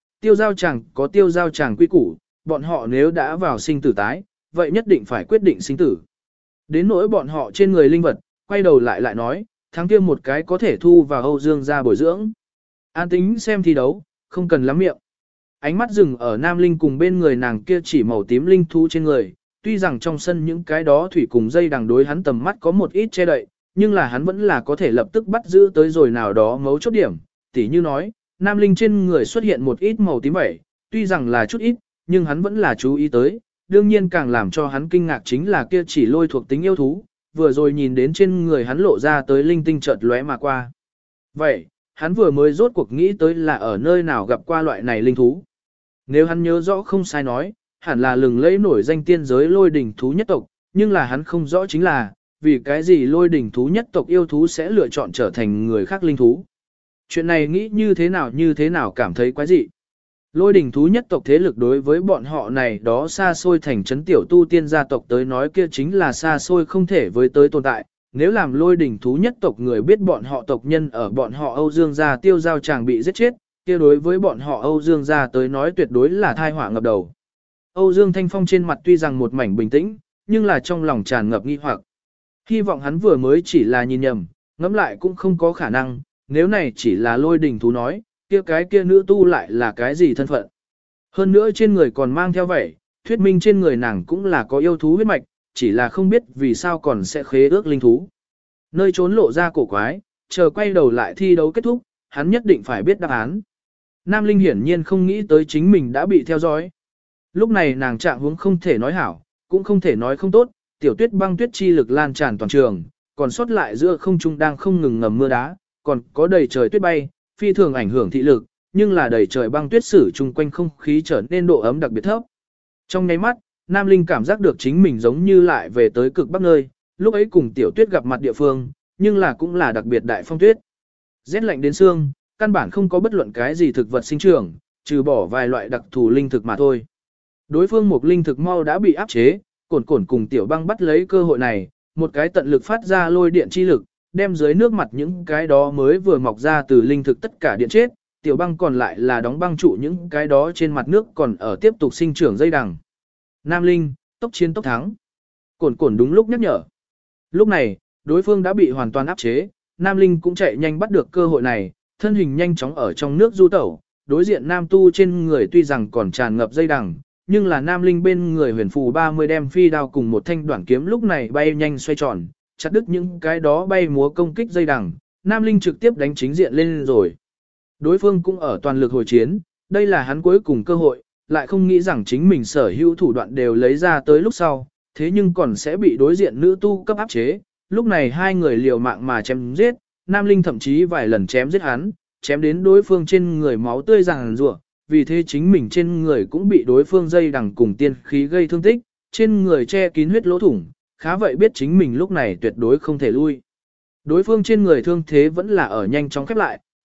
S1: tràng có tiêu giao tràng quy củ, bọn họ nếu đã vào sinh tử tái, vậy nhất định phải quyết định sinh tử. Đến nỗi bọn họ trên người linh vật, quay đầu lại nói, thắng kia một cái có thể thu vào Âu Dương gia bồi dưỡng. An tính xem thi đấu, không cần lắm miệng. Ánh mắt dừng ở Nam Linh cùng bên người nàng kia chỉ màu tím linh thú trên người, tuy rằng trong sân những cái đó thủy cùng dây đằng đối hắn tầm mắt có một ít che đậy, nhưng là hắn vẫn là có thể lập tức bắt giữ tới rồi nào đó mấu chốt điểm, tỉ như nói, Nam Linh trên người xuất hiện một ít màu tím vẩy, tuy rằng là chút ít, nhưng hắn vẫn là chú ý tới, đương nhiên càng làm cho hắn kinh ngạc chính là kia chỉ lôi thuộc tính yêu thú, vừa rồi nhìn đến trên người hắn lộ ra tới linh tinh chợt lóe mà qua. Vậy, hắn vừa mới rốt cuộc nghĩ tới là ở nơi nào gặp qua loại này linh thú. Nếu hắn nhớ rõ không sai nói, hẳn là lừng lẫy nổi danh tiên giới lôi đỉnh thú nhất tộc, nhưng là hắn không rõ chính là, vì cái gì lôi đỉnh thú nhất tộc yêu thú sẽ lựa chọn trở thành người khác linh thú. Chuyện này nghĩ như thế nào cảm thấy quái dị. Lôi đỉnh thú nhất tộc thế lực đối với bọn họ này đó xa xôi thành trấn tiểu tu tiên gia tộc tới nói kia chính là xa xôi không thể với tới tồn tại. Nếu làm lôi đỉnh thú nhất tộc người biết bọn họ tộc nhân ở bọn họ Âu Dương gia tiêu giao chàng bị giết chết, kia đối với bọn họ Âu Dương gia tới nói tuyệt đối là thai họa ngập đầu. Âu Dương Thanh Phong trên mặt tuy rằng một mảnh bình tĩnh, nhưng là trong lòng tràn ngập nghi hoặc. Hy vọng hắn vừa mới chỉ là nhìn nhầm, ngẫm lại cũng không có khả năng, nếu này chỉ là lôi đỉnh thú nói, kia cái kia nữ tu lại là cái gì thân phận. Hơn nữa trên người còn mang theo vậy, thuyết minh trên người nàng cũng là có yêu thú huyết mạch, chỉ là không biết vì sao còn sẽ khế ước linh thú. Nơi trốn lộ ra cổ quái, chờ quay đầu lại thi đấu kết thúc, hắn nhất định phải biết đáp án. Nam Linh hiển nhiên không nghĩ tới chính mình đã bị theo dõi. Lúc này nàng trạng huống không thể nói hảo, cũng không thể nói không tốt, tiểu tuyết băng tuyết chi lực lan tràn toàn trường, còn sót lại giữa không trung đang không ngừng ngầm mưa đá, còn có đầy trời tuyết bay, phi thường ảnh hưởng thị lực, nhưng là đầy trời băng tuyết sử chung quanh không khí trở nên độ ấm đặc biệt thấp. Trong nháy mắt, Nam Linh cảm giác được chính mình giống như lại về tới cực bắc nơi, lúc ấy cùng tiểu tuyết gặp mặt địa phương, nhưng là cũng là đặc biệt đại phong tuyết. Rét lạnh đến xương, căn bản không có bất luận cái gì thực vật sinh trưởng, trừ bỏ vài loại đặc thù linh thực mà thôi. Đối phương một linh thực mau đã bị áp chế, cổn cổn cùng tiểu băng bắt lấy cơ hội này, một cái tận lực phát ra lôi điện chi lực, đem dưới nước mặt những cái đó mới vừa mọc ra từ linh thực tất cả điện chết, tiểu băng còn lại là đóng băng trụ những cái đó trên mặt nước còn ở tiếp tục sinh trưởng dây đằng. Nam Linh, tốc chiến tốc thắng. Cổn cổn đúng lúc nhắc nhở. Lúc này, đối phương đã bị hoàn toàn áp chế, Nam Linh cũng chạy nhanh bắt được cơ hội này, thân hình nhanh chóng ở trong nước du tẩu, đối diện Nam Tu trên người tuy rằng còn tràn ngập dây đằng, nhưng là Nam Linh bên người huyền phù 30 đem phi đao cùng một thanh đoạn kiếm lúc này bay nhanh xoay tròn, chặt đứt những cái đó bay múa công kích dây đằng, Nam Linh trực tiếp đánh chính diện lên rồi. Đối phương cũng ở toàn lực hồi chiến, đây là hắn cuối cùng cơ hội, lại không nghĩ rằng chính mình sở hữu thủ đoạn đều lấy ra tới lúc sau, thế nhưng còn sẽ bị đối diện nữ tu cấp áp chế. Lúc này hai người liều mạng mà chém giết, Nam Linh thậm chí vài lần chém giết hắn, chém đến đối phương trên người máu tươi ràng rủa, vì thế chính mình trên người cũng bị đối phương dây đằng cùng tiên khí gây thương tích, trên người che kín huyết lỗ thủng, khá vậy biết chính mình lúc này tuyệt đối không thể lui. Đối phương trên người thương thế vẫn là ở nhanh chóng khép lại,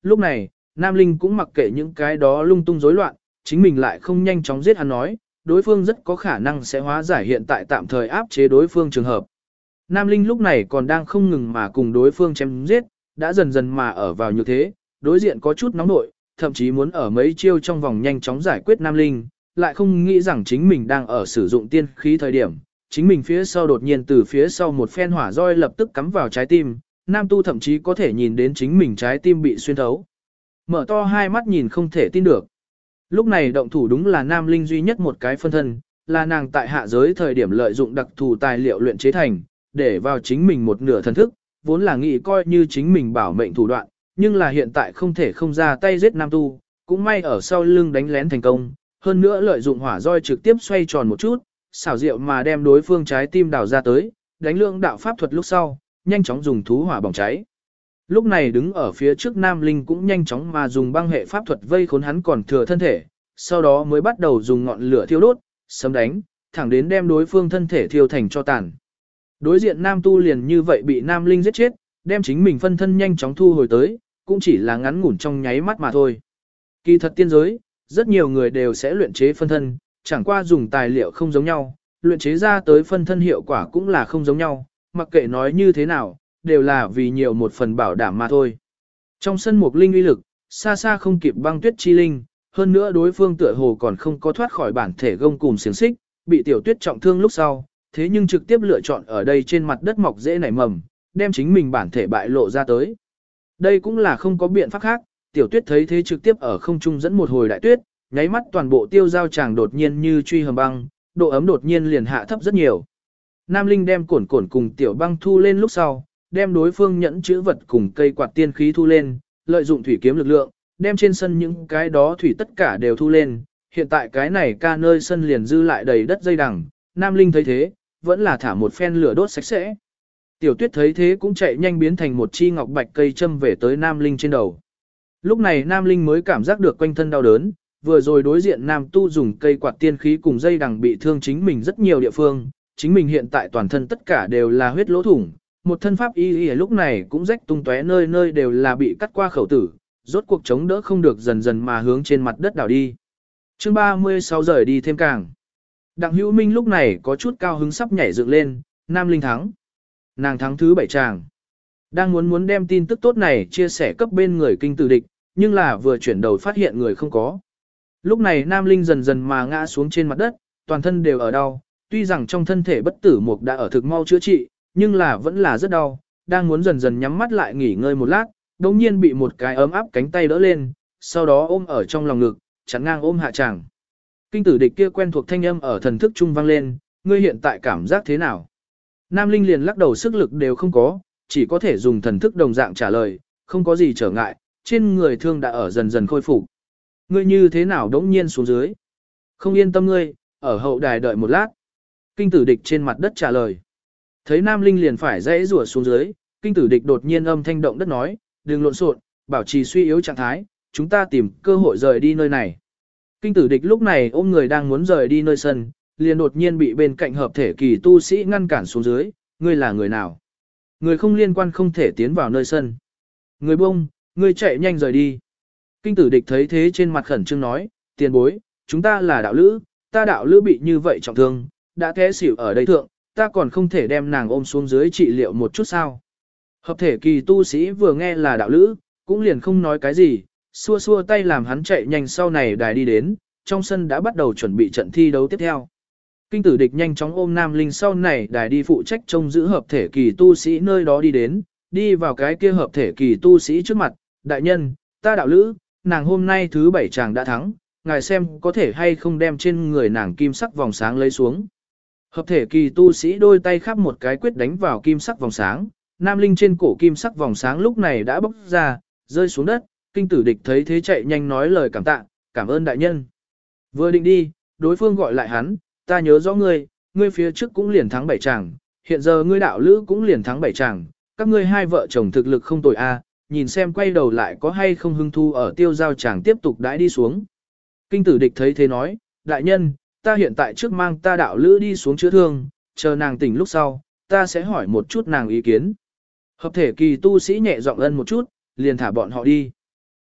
S1: Lúc này, Nam Linh cũng mặc kệ những cái đó lung tung rối loạn, chính mình lại không nhanh chóng giết hắn nói, đối phương rất có khả năng sẽ hóa giải hiện tại tạm thời áp chế đối phương trường hợp. Nam Linh lúc này còn đang không ngừng mà cùng đối phương chém giết, đã dần dần mà ở vào như thế, đối diện có chút nóng nội, thậm chí muốn ở mấy chiêu trong vòng nhanh chóng giải quyết Nam Linh, lại không nghĩ rằng chính mình đang ở sử dụng tiên khí thời điểm, chính mình phía sau đột nhiên từ phía sau một phen hỏa roi lập tức cắm vào trái tim, Nam Tu thậm chí có thể nhìn đến chính mình trái tim bị xuyên thấu. Mở to hai mắt nhìn không thể tin được. Lúc này động thủ đúng là Nam Linh duy nhất một cái phân thân, là nàng tại hạ giới thời điểm lợi dụng đặc thù tài liệu luyện chế thành, để vào chính mình một nửa thần thức, vốn là nghĩ coi như chính mình bảo mệnh thủ đoạn, nhưng là hiện tại không thể không ra tay giết Nam Tu, cũng may ở sau lưng đánh lén thành công, hơn nữa lợi dụng hỏa roi trực tiếp xoay tròn một chút, xảo diệu mà đem đối phương trái tim đào ra tới, đánh lượng đạo pháp thuật lúc sau, nhanh chóng dùng thú hỏa bỏng cháy. Lúc này đứng ở phía trước Nam Linh cũng nhanh chóng mà dùng băng hệ pháp thuật vây khốn hắn còn thừa thân thể, sau đó mới bắt đầu dùng ngọn lửa thiêu đốt, sấm đánh, thẳng đến đem đối phương thân thể thiêu thành cho tàn. Đối diện Nam Tu liền như vậy bị Nam Linh giết chết, đem chính mình phân thân nhanh chóng thu hồi tới, cũng chỉ là ngắn ngủn trong nháy mắt mà thôi. Kỳ thật tiên giới, rất nhiều người đều sẽ luyện chế phân thân, chẳng qua dùng tài liệu không giống nhau, luyện chế ra tới phân thân hiệu quả cũng là không giống nhau, mặc kệ nói như thế nào, đều là vì nhiều một phần bảo đảm mà thôi. Trong sân mục linh uy lực, xa xa không kịp băng tuyết chi linh, hơn nữa đối phương tựa hồ còn không có thoát khỏi bản thể gông cùm xiềng xích, bị tiểu tuyết trọng thương lúc sau, thế nhưng trực tiếp lựa chọn ở đây trên mặt đất mọc dễ nảy mầm, đem chính mình bản thể bại lộ ra tới. Đây cũng là không có biện pháp khác, tiểu tuyết thấy thế trực tiếp ở không trung dẫn một hồi đại tuyết, nháy mắt toàn bộ tiêu giao tràng đột nhiên như truy hầm băng, độ ấm đột nhiên liền hạ thấp rất nhiều. Nam Linh đem cổn cổn cùng tiểu băng thu lên lúc sau, đem đối phương nhẫn chữ vật cùng cây quạt tiên khí thu lên, lợi dụng thủy kiếm lực lượng, đem trên sân những cái đó thủy tất cả đều thu lên. Hiện tại cái này ca nơi sân liền dư lại đầy đất dây đằng, Nam Linh thấy thế, vẫn là thả một phen lửa đốt sạch sẽ. Tiểu tuyết thấy thế cũng chạy nhanh biến thành một chi ngọc bạch cây châm về tới Nam Linh trên đầu. Lúc này Nam Linh mới cảm giác được quanh thân đau đớn, vừa rồi đối diện Nam Tu dùng cây quạt tiên khí cùng dây đằng bị thương chính mình rất nhiều địa phương, chính mình hiện tại toàn thân tất cả đều là huyết lỗ thủng, một thân pháp y lúc này cũng rách tung tóe nơi nơi đều là bị cắt qua khẩu tử, rốt cuộc chống đỡ không được dần dần mà hướng trên mặt đất đảo đi. Chương 36 rời đi thêm càng. Đặng Hữu Minh lúc này có chút cao hứng sắp nhảy dựng lên, Nam Linh thắng. Nàng thắng thứ 7 tràng. Đang muốn đem tin tức tốt này chia sẻ cấp bên người kinh tử địch, nhưng là vừa chuyển đầu phát hiện người không có. Lúc này Nam Linh dần dần mà ngã xuống trên mặt đất, toàn thân đều ở đau, tuy rằng trong thân thể bất tử mục đã ở thực mau chữa trị, nhưng là vẫn là rất đau, đang muốn dần dần nhắm mắt lại nghỉ ngơi một lát, đồng nhiên bị một cái ấm áp cánh tay đỡ lên, sau đó ôm ở trong lòng ngực, chắn ngang ôm hạ chàng. Kinh tử địch kia quen thuộc thanh âm ở thần thức trung vang lên, ngươi hiện tại cảm giác thế nào? Nam Linh liền lắc đầu sức lực đều không có, chỉ có thể dùng thần thức đồng dạng trả lời, không có gì trở ngại, trên người thương đã ở dần dần khôi phục. Ngươi như thế nào đống nhiên xuống dưới? Không yên tâm ngươi, ở hậu đài đợi một lát. Kinh tử địch trên mặt đất trả lời. Thấy Nam Linh liền phải dãy rủa xuống dưới, kinh tử địch đột nhiên âm thanh động đất nói, đừng lộn xộn, bảo trì suy yếu trạng thái, chúng ta tìm cơ hội rời đi nơi này. Kinh tử địch lúc này ôm người đang muốn rời đi nơi sân, liền đột nhiên bị bên cạnh hợp thể kỳ tu sĩ ngăn cản xuống dưới, ngươi là người nào? Người không liên quan không thể tiến vào nơi sân. Người bông, ngươi chạy nhanh rời đi. Kinh tử địch thấy thế trên mặt khẩn trương nói, tiền bối, chúng ta là đạo lữ, ta đạo lữ bị như vậy trọng thương, đã té xỉu ở đây thượng, ta còn không thể đem nàng ôm xuống dưới trị liệu một chút sao. Hợp thể kỳ tu sĩ vừa nghe là đạo lữ, cũng liền không nói cái gì, xua xua tay làm hắn chạy nhanh sau này đài đi đến, trong sân đã bắt đầu chuẩn bị trận thi đấu tiếp theo. Kinh tử địch nhanh chóng ôm Nam Linh sau này đài đi phụ trách trông giữ hợp thể kỳ tu sĩ nơi đó đi đến, đi vào cái kia hợp thể kỳ tu sĩ trước mặt, đại nhân, ta đạo lữ, nàng hôm nay thứ 7 chàng đã thắng, ngài xem có thể hay không đem trên người nàng kim sắc vòng sáng lấy xuống. Hợp thể kỳ tu sĩ đôi tay khắp một cái quyết đánh vào kim sắc vòng sáng, Nam Linh trên cổ kim sắc vòng sáng lúc này đã bốc ra, rơi xuống đất, kinh tử địch thấy thế chạy nhanh nói lời cảm tạ, cảm ơn đại nhân. Vừa định đi, đối phương gọi lại hắn, ta nhớ rõ ngươi, ngươi phía trước cũng liền thắng 7 chàng, hiện giờ ngươi đạo lữ cũng liền thắng 7 chàng, các ngươi hai vợ chồng thực lực không tồi a, nhìn xem quay đầu lại có hay không hưng thu ở tiêu giao chàng tiếp tục đãi đi xuống. Kinh tử địch thấy thế nói, đại nhân, ta hiện tại trước mang ta đạo lữ đi xuống chữa thương, chờ nàng tỉnh lúc sau, ta sẽ hỏi một chút nàng ý kiến. Hợp thể kỳ tu sĩ nhẹ giọng ân một chút, liền thả bọn họ đi.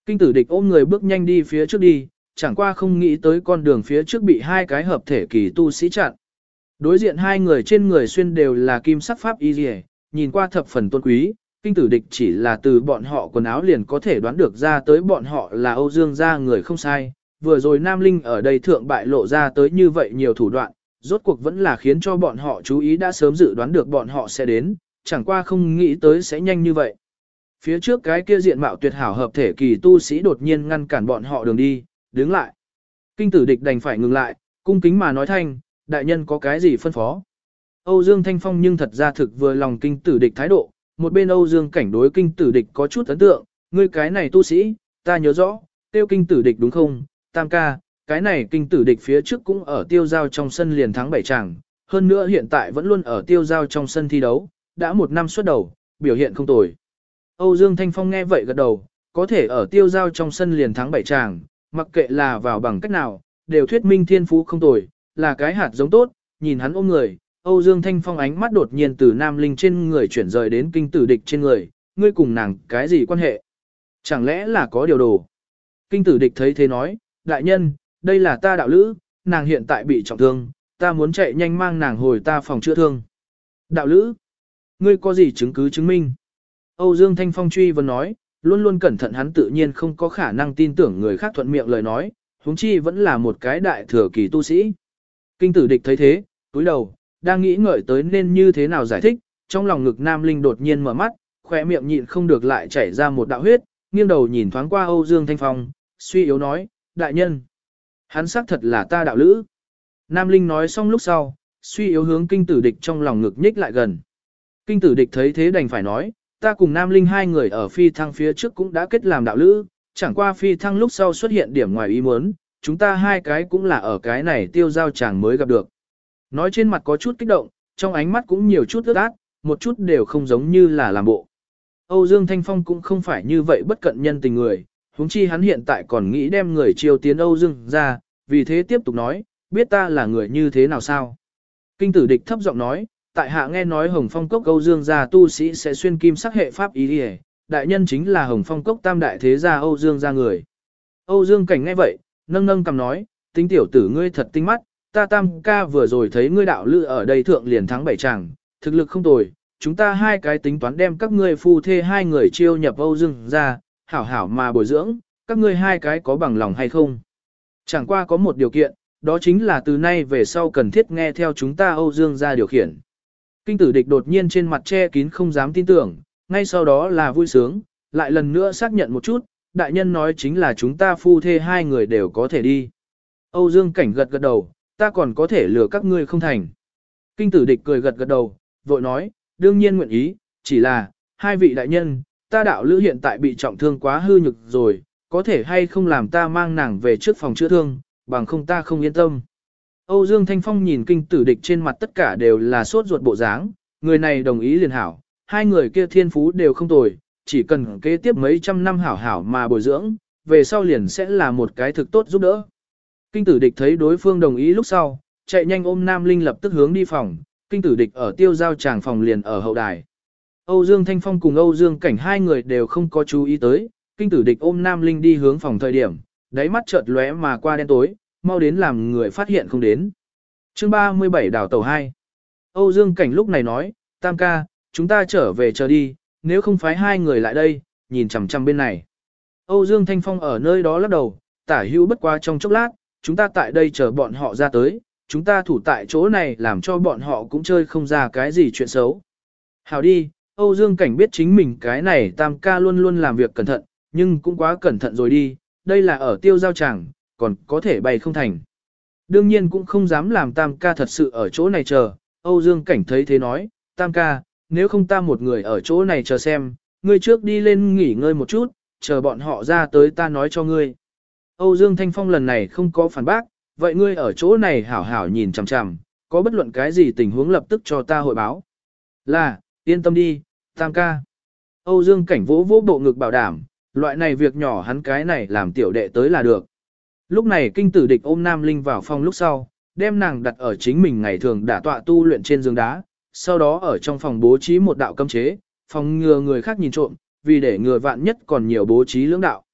S1: Kinh tử địch ôm người bước nhanh đi phía trước đi, chẳng qua không nghĩ tới con đường phía trước bị hai cái hợp thể kỳ tu sĩ chặn. Đối diện hai người trên người xuyên đều là kim sắc pháp y liề, nhìn qua thập phần tôn quý, kinh tử địch chỉ là từ bọn họ quần áo liền có thể đoán được ra tới bọn họ là Âu Dương gia người không sai. Vừa rồi Nam Linh ở đây thượng bại lộ ra tới như vậy nhiều thủ đoạn, rốt cuộc vẫn là khiến cho bọn họ chú ý đã sớm dự đoán được bọn họ sẽ đến, chẳng qua không nghĩ tới sẽ nhanh như vậy. Phía trước cái kia diện mạo tuyệt hảo hợp thể kỳ tu sĩ đột nhiên ngăn cản bọn họ đường đi, đứng lại. Kinh tử địch đành phải ngừng lại, cung kính mà nói thanh, đại nhân có cái gì phân phó. Âu Dương Thanh Phong nhưng thật ra thực vừa lòng kinh tử địch thái độ, một bên Âu Dương cảnh đối kinh tử địch có chút ấn tượng, ngươi cái này tu sĩ, ta nhớ rõ, tiêu kinh tử địch đúng không, tam ca, cái này kinh tử địch phía trước cũng ở tiêu giao trong sân liền thắng 7 chàng, hơn nữa hiện tại vẫn luôn ở tiêu giao trong sân thi đấu, đã 1 năm xuất đầu, biểu hiện không tồi. Âu Dương Thanh Phong nghe vậy gật đầu, có thể ở tiêu giao trong sân liền thắng 7 chàng, mặc kệ là vào bằng cách nào, đều thuyết minh thiên phú không tồi, là cái hạt giống tốt, nhìn hắn ôm người, Âu Dương Thanh Phong ánh mắt đột nhiên từ Nam Linh trên người chuyển rời đến kinh tử địch trên người, ngươi cùng nàng cái gì quan hệ? Chẳng lẽ là có điều đồ? Kinh tử địch thấy thế nói, đại nhân, đây là ta đạo lữ, nàng hiện tại bị trọng thương, ta muốn chạy nhanh mang nàng hồi ta phòng chữa thương. Đạo lữ, ngươi có gì chứng cứ chứng minh? Âu Dương Thanh Phong truy vấn nói, luôn luôn cẩn thận hắn tự nhiên không có khả năng tin tưởng người khác thuận miệng lời nói, huống chi vẫn là một cái đại thừa kỳ tu sĩ. Kinh tử địch thấy thế, túi đầu, đang nghĩ ngợi tới nên như thế nào giải thích, trong lòng ngực Nam Linh đột nhiên mở mắt, khỏe miệng nhịn không được lại chảy ra một đạo huyết, nghiêng đầu nhìn thoáng qua Âu Dương Thanh Phong, suy yếu nói, đại nhân, hắn xác thật là ta đạo lữ. Nam Linh nói xong lúc sau, suy yếu hướng kinh tử địch trong lòng ngực nhích lại gần. Kinh tử địch thấy thế đành phải nói, ta cùng Nam Linh hai người ở phi thăng phía trước cũng đã kết làm đạo lữ, chẳng qua phi thăng lúc sau xuất hiện điểm ngoài ý muốn, chúng ta hai cái cũng là ở cái này tiêu giao chàng mới gặp được. Nói trên mặt có chút kích động, trong ánh mắt cũng nhiều chút ướt át, một chút đều không giống như là làm bộ. Âu Dương Thanh Phong cũng không phải như vậy bất cận nhân tình người, huống chi hắn hiện tại còn nghĩ đem người chiêu tiến Âu Dương ra, vì thế tiếp tục nói, biết ta là người như thế nào sao? Kinh tử địch thấp giọng nói, tại hạ nghe nói Hồng Phong Cốc Âu Dương gia tu sĩ sẽ xuyên kim sắc hệ pháp ý đi, đại nhân chính là Hồng Phong Cốc tam đại thế gia Âu Dương gia người. Âu Dương Cảnh nghe vậy, nâng nâng cầm nói, tính tiểu tử ngươi thật tinh mắt, ta tam ca vừa rồi thấy ngươi đạo lữ ở đây thượng liền thắng 7 chàng, thực lực không tồi, chúng ta hai cái tính toán đem các ngươi phu thê hai người chiêu nhập Âu Dương ra, hảo hảo mà bồi dưỡng, các ngươi hai cái có bằng lòng hay không? Chẳng qua có một điều kiện, đó chính là từ nay về sau cần thiết nghe theo chúng ta Âu Dương ra điều khiển. Kinh tử địch đột nhiên trên mặt che kín không dám tin tưởng, ngay sau đó là vui sướng, lại lần nữa xác nhận một chút, đại nhân nói chính là chúng ta phu thê hai người đều có thể đi. Âu Dương Cảnh gật gật đầu, ta còn có thể lừa các ngươi không thành. Kinh tử địch cười gật gật đầu, vội nói, đương nhiên nguyện ý, chỉ là, hai vị đại nhân, ta đạo lữ hiện tại bị trọng thương quá hư nhược rồi, có thể hay không làm ta mang nàng về trước phòng chữa thương, bằng không ta không yên tâm. Âu Dương Thanh Phong nhìn kinh tử địch trên mặt tất cả đều là sốt ruột bộ dáng, người này đồng ý liền hảo, hai người kia thiên phú đều không tồi, chỉ cần kế tiếp mấy trăm năm hảo hảo mà bồi dưỡng, về sau liền sẽ là một cái thực tốt giúp đỡ. Kinh tử địch thấy đối phương đồng ý lúc sau, chạy nhanh ôm Nam Linh lập tức hướng đi phòng, kinh tử địch ở tiêu giao tràng phòng liền ở hậu đài. Âu Dương Thanh Phong cùng Âu Dương Cảnh hai người đều không có chú ý tới, kinh tử địch ôm Nam Linh đi hướng phòng thời điểm, đáy mắt chợt lóe mà qua đen tối, mau đến làm người phát hiện không đến. Chương 37 đảo tàu 2. Âu Dương Cảnh lúc này nói, tam ca, chúng ta trở về chờ đi, nếu không phái hai người lại đây, nhìn chằm chằm bên này. Âu Dương Thanh Phong ở nơi đó lắc đầu, tả hữu bất quá trong chốc lát, chúng ta tại đây chờ bọn họ ra tới, chúng ta thủ tại chỗ này làm cho bọn họ cũng chơi không ra cái gì chuyện xấu. Hảo đi, Âu Dương Cảnh biết chính mình cái này tam ca luôn luôn làm việc cẩn thận, nhưng cũng quá cẩn thận rồi đi, đây là ở tiêu giao tràng, còn có thể bay không thành. Đương nhiên cũng không dám làm tam ca thật sự ở chỗ này chờ, Âu Dương Cảnh thấy thế nói, tam ca, nếu không ta một người ở chỗ này chờ xem, ngươi trước đi lên nghỉ ngơi một chút, chờ bọn họ ra tới ta nói cho ngươi. Âu Dương Thanh Phong lần này không có phản bác, vậy ngươi ở chỗ này hảo hảo nhìn chằm chằm, có bất luận cái gì tình huống lập tức cho ta hội báo. Là, yên tâm đi, tam ca. Âu Dương Cảnh vỗ vỗ bộ ngực bảo đảm, loại này việc nhỏ hắn cái này làm tiểu đệ tới là được. Lúc này kinh tử địch ôm Nam Linh vào phòng lúc sau, đem nàng đặt ở chính mình ngày thường đả tọa tu luyện trên giường đá, sau đó ở trong phòng bố trí một đạo cấm chế, phòng ngừa người khác nhìn trộm, vì để ngừa vạn nhất còn nhiều bố trí lưỡng đạo.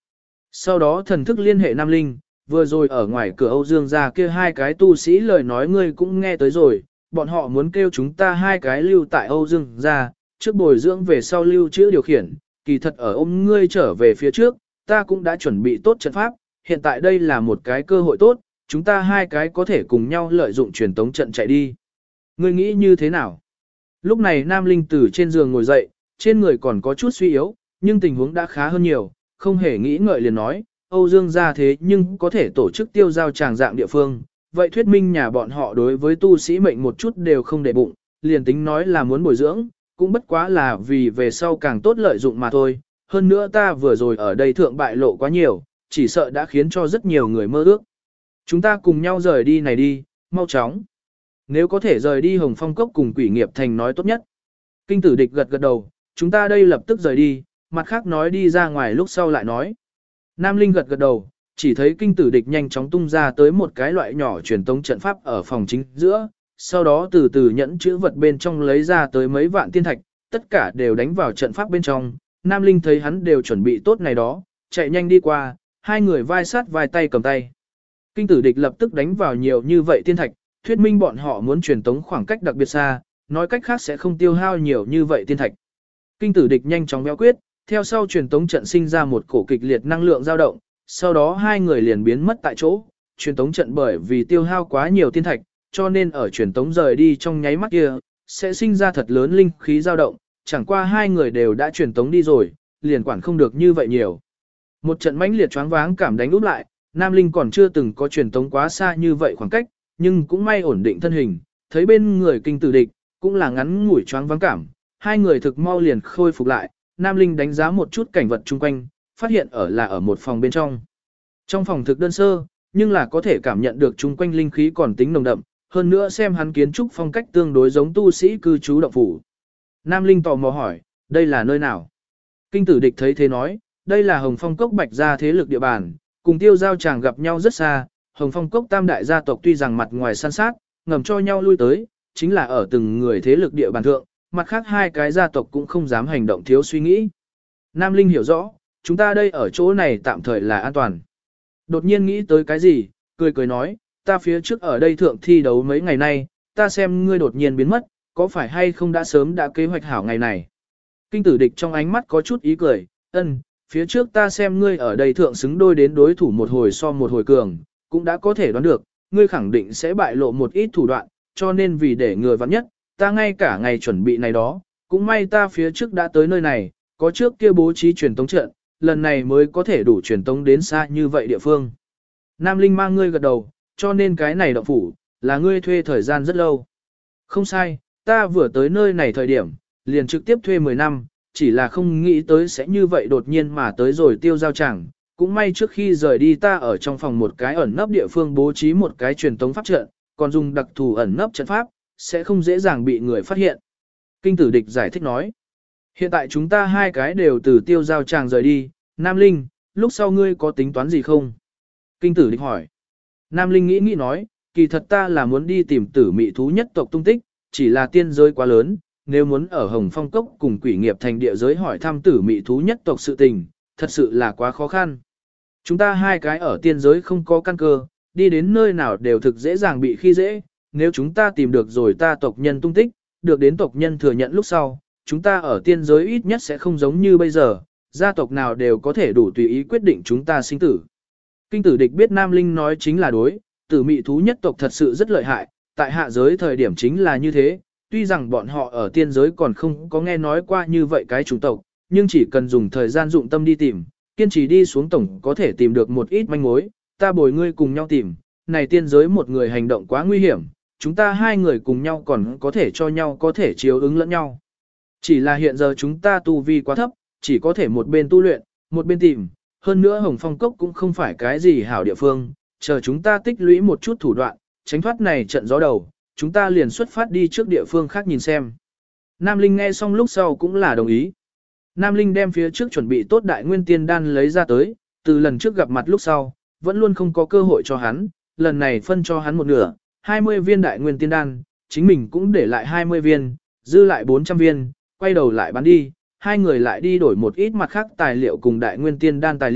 S1: Sau đó thần thức liên hệ Nam Linh, vừa rồi ở ngoài cửa Âu Dương gia kia hai cái tu sĩ lời nói ngươi cũng nghe tới rồi, bọn họ muốn kêu chúng ta hai cái lưu tại Âu Dương gia, trước bồi dưỡng về sau lưu trữ điều khiển, kỳ thật ở ôm ngươi trở về phía trước, ta cũng đã chuẩn bị tốt trận pháp, hiện tại đây là một cái cơ hội tốt, chúng ta hai cái có thể cùng nhau lợi dụng truyền tống trận chạy đi. Ngươi nghĩ như thế nào? Lúc này Nam Linh từ trên giường ngồi dậy, trên người còn có chút suy yếu, nhưng tình huống đã khá hơn nhiều, không hề nghĩ ngợi liền nói, Âu Dương gia thế nhưng có thể tổ chức tiêu giao tràng dạng địa phương, vậy thuyết minh nhà bọn họ đối với tu sĩ mệnh một chút đều không để bụng, liền tính nói là muốn bồi dưỡng, cũng bất quá là vì về sau càng tốt lợi dụng mà thôi, hơn nữa ta vừa rồi ở đây thượng bại lộ quá nhiều, chỉ sợ đã khiến cho rất nhiều người mơ ước. Chúng ta cùng nhau rời đi này đi, mau chóng. Nếu có thể rời đi Hồng Phong Cốc cùng Quỷ Nghiệp Thành nói tốt nhất. Kinh Tử Địch gật gật đầu, chúng ta đây lập tức rời đi, mặt khác nói đi ra ngoài lúc sau lại nói. Nam Linh gật gật đầu, chỉ thấy Kinh Tử Địch nhanh chóng tung ra tới một cái loại nhỏ truyền tống trận pháp ở phòng chính giữa, sau đó từ từ nhẫn chữ vật bên trong lấy ra tới mấy vạn tiên thạch, tất cả đều đánh vào trận pháp bên trong. Nam Linh thấy hắn đều chuẩn bị tốt này đó, chạy nhanh đi qua, hai người vai sát vai tay cầm tay. Kinh Tử Địch lập tức đánh vào nhiều như vậy tiên thạch, thuyết minh bọn họ muốn truyền tống khoảng cách đặc biệt xa, nói cách khác sẽ không tiêu hao nhiều như vậy tiên thạch. Kinh Tử Địch nhanh chóng béo quyết, theo sau truyền tống trận sinh ra một cổ kịch liệt năng lượng dao động, sau đó hai người liền biến mất tại chỗ. Truyền tống trận bởi vì tiêu hao quá nhiều tiên thạch, cho nên ở truyền tống rời đi trong nháy mắt kia, sẽ sinh ra thật lớn linh khí dao động, chẳng qua hai người đều đã truyền tống đi rồi, liền quản không được như vậy nhiều. Một trận mãnh liệt choáng váng cảm đánh úp lại, Nam Linh còn chưa từng có truyền tống quá xa như vậy khoảng cách, nhưng cũng may ổn định thân hình, thấy bên người Kinh Tử Địch, cũng là ngắn ngủi choáng váng cảm, hai người thực mau liền khôi phục lại. Nam Linh đánh giá một chút cảnh vật chung quanh, phát hiện ở một phòng bên trong. Trong phòng thực đơn sơ, nhưng là có thể cảm nhận được chung quanh linh khí còn tính nồng đậm, hơn nữa xem hắn kiến trúc phong cách tương đối giống tu sĩ cư trú động phủ. Nam Linh tò mò hỏi, đây là nơi nào? Kinh Tử Địch thấy thế nói, đây là Hồng Phong Cốc Bạch gia thế lực địa bàn, cùng tiêu giao chàng gặp nhau rất xa, Hồng Phong Cốc tam đại gia tộc tuy rằng mặt ngoài san sát, ngầm cho nhau lui tới, chính là ở từng người thế lực địa bàn thượng, mặt khác hai cái gia tộc cũng không dám hành động thiếu suy nghĩ. Nam Linh hiểu rõ, chúng ta đây ở chỗ này tạm thời là an toàn. Đột nhiên nghĩ tới cái gì, cười cười nói, ta phía trước ở đây thượng thi đấu mấy ngày nay, ta xem ngươi đột nhiên biến mất, có phải hay không đã sớm đã kế hoạch hảo ngày này. Kinh Tử Địch trong ánh mắt có chút ý cười, phía trước ta xem ngươi ở đây thượng xứng đôi đến đối thủ một hồi so một hồi cường, cũng đã có thể đoán được, ngươi khẳng định sẽ bại lộ một ít thủ đoạn, cho nên vì để người vắng nhất, ta ngay cả ngày chuẩn bị này đó, cũng may ta phía trước đã tới nơi này, có trước kia bố trí truyền tống trận, lần này mới có thể đủ truyền tống đến xa như vậy địa phương. Nam Linh mang ngươi gật đầu, cho nên cái này động phủ, là ngươi thuê thời gian rất lâu. Không sai, ta vừa tới nơi này thời điểm, liền trực tiếp thuê 10 năm, chỉ là không nghĩ tới sẽ như vậy đột nhiên mà tới rồi tiêu giao chẳng. Cũng may trước khi rời đi ta ở trong phòng một cái ẩn nấp địa phương bố trí một cái truyền tống pháp trận, còn dùng đặc thù ẩn nấp trận pháp, sẽ không dễ dàng bị người phát hiện. Kinh Tử Địch giải thích nói, hiện tại chúng ta hai cái đều từ tiêu giao tràng rời đi, Nam Linh, lúc sau ngươi có tính toán gì không? Kinh Tử Địch hỏi. Nam Linh nghĩ nói, kỳ thật ta là muốn đi tìm tử mị thú nhất tộc tung tích, chỉ là tiên giới quá lớn, nếu muốn ở Hồng Phong Cốc cùng Quỷ Nghiệp Thành địa giới hỏi thăm tử mị thú nhất tộc sự tình, thật sự là quá khó khăn. Chúng ta hai cái ở tiên giới không có căn cơ, đi đến nơi nào đều thực dễ dàng bị khi dễ, nếu chúng ta tìm được rồi ta tộc nhân tung tích, được đến tộc nhân thừa nhận lúc sau, chúng ta ở tiên giới ít nhất sẽ không giống như bây giờ, gia tộc nào đều có thể đủ tùy ý quyết định chúng ta sinh tử. Kinh Tử Địch biết Nam Linh nói chính là đối, tử mị thú nhất tộc thật sự rất lợi hại, tại hạ giới thời điểm chính là như thế, tuy rằng bọn họ ở tiên giới còn không có nghe nói qua như vậy cái chủng tộc, nhưng chỉ cần dùng thời gian dụng tâm đi tìm, kiên trì đi xuống tổng có thể tìm được một ít manh mối, ta bồi ngươi cùng nhau tìm, này tiên giới một người hành động quá nguy hiểm, chúng ta hai người cùng nhau còn có thể cho nhau có thể chiếu ứng lẫn nhau. Chỉ là hiện giờ chúng ta tu vi quá thấp, chỉ có thể một bên tu luyện, một bên tìm, hơn nữa Hồng Phong Cốc cũng không phải cái gì hảo địa phương, chờ chúng ta tích lũy một chút thủ đoạn, tránh thoát này trận gió đầu, chúng ta liền xuất phát đi trước địa phương khác nhìn xem. Nam Linh nghe xong lúc sau cũng là đồng ý. Nam Linh đem phía trước chuẩn bị tốt đại nguyên tiên đan lấy ra tới, từ lần trước gặp mặt lúc sau, vẫn luôn không có cơ hội cho hắn, lần này phân cho hắn một nửa, 20 viên đại nguyên tiên đan, chính mình cũng để lại 20 viên, dư lại 400 viên, quay đầu lại bán đi, hai người lại đi đổi một ít mặt khác tài liệu cùng đại nguyên tiên đan tài liệu,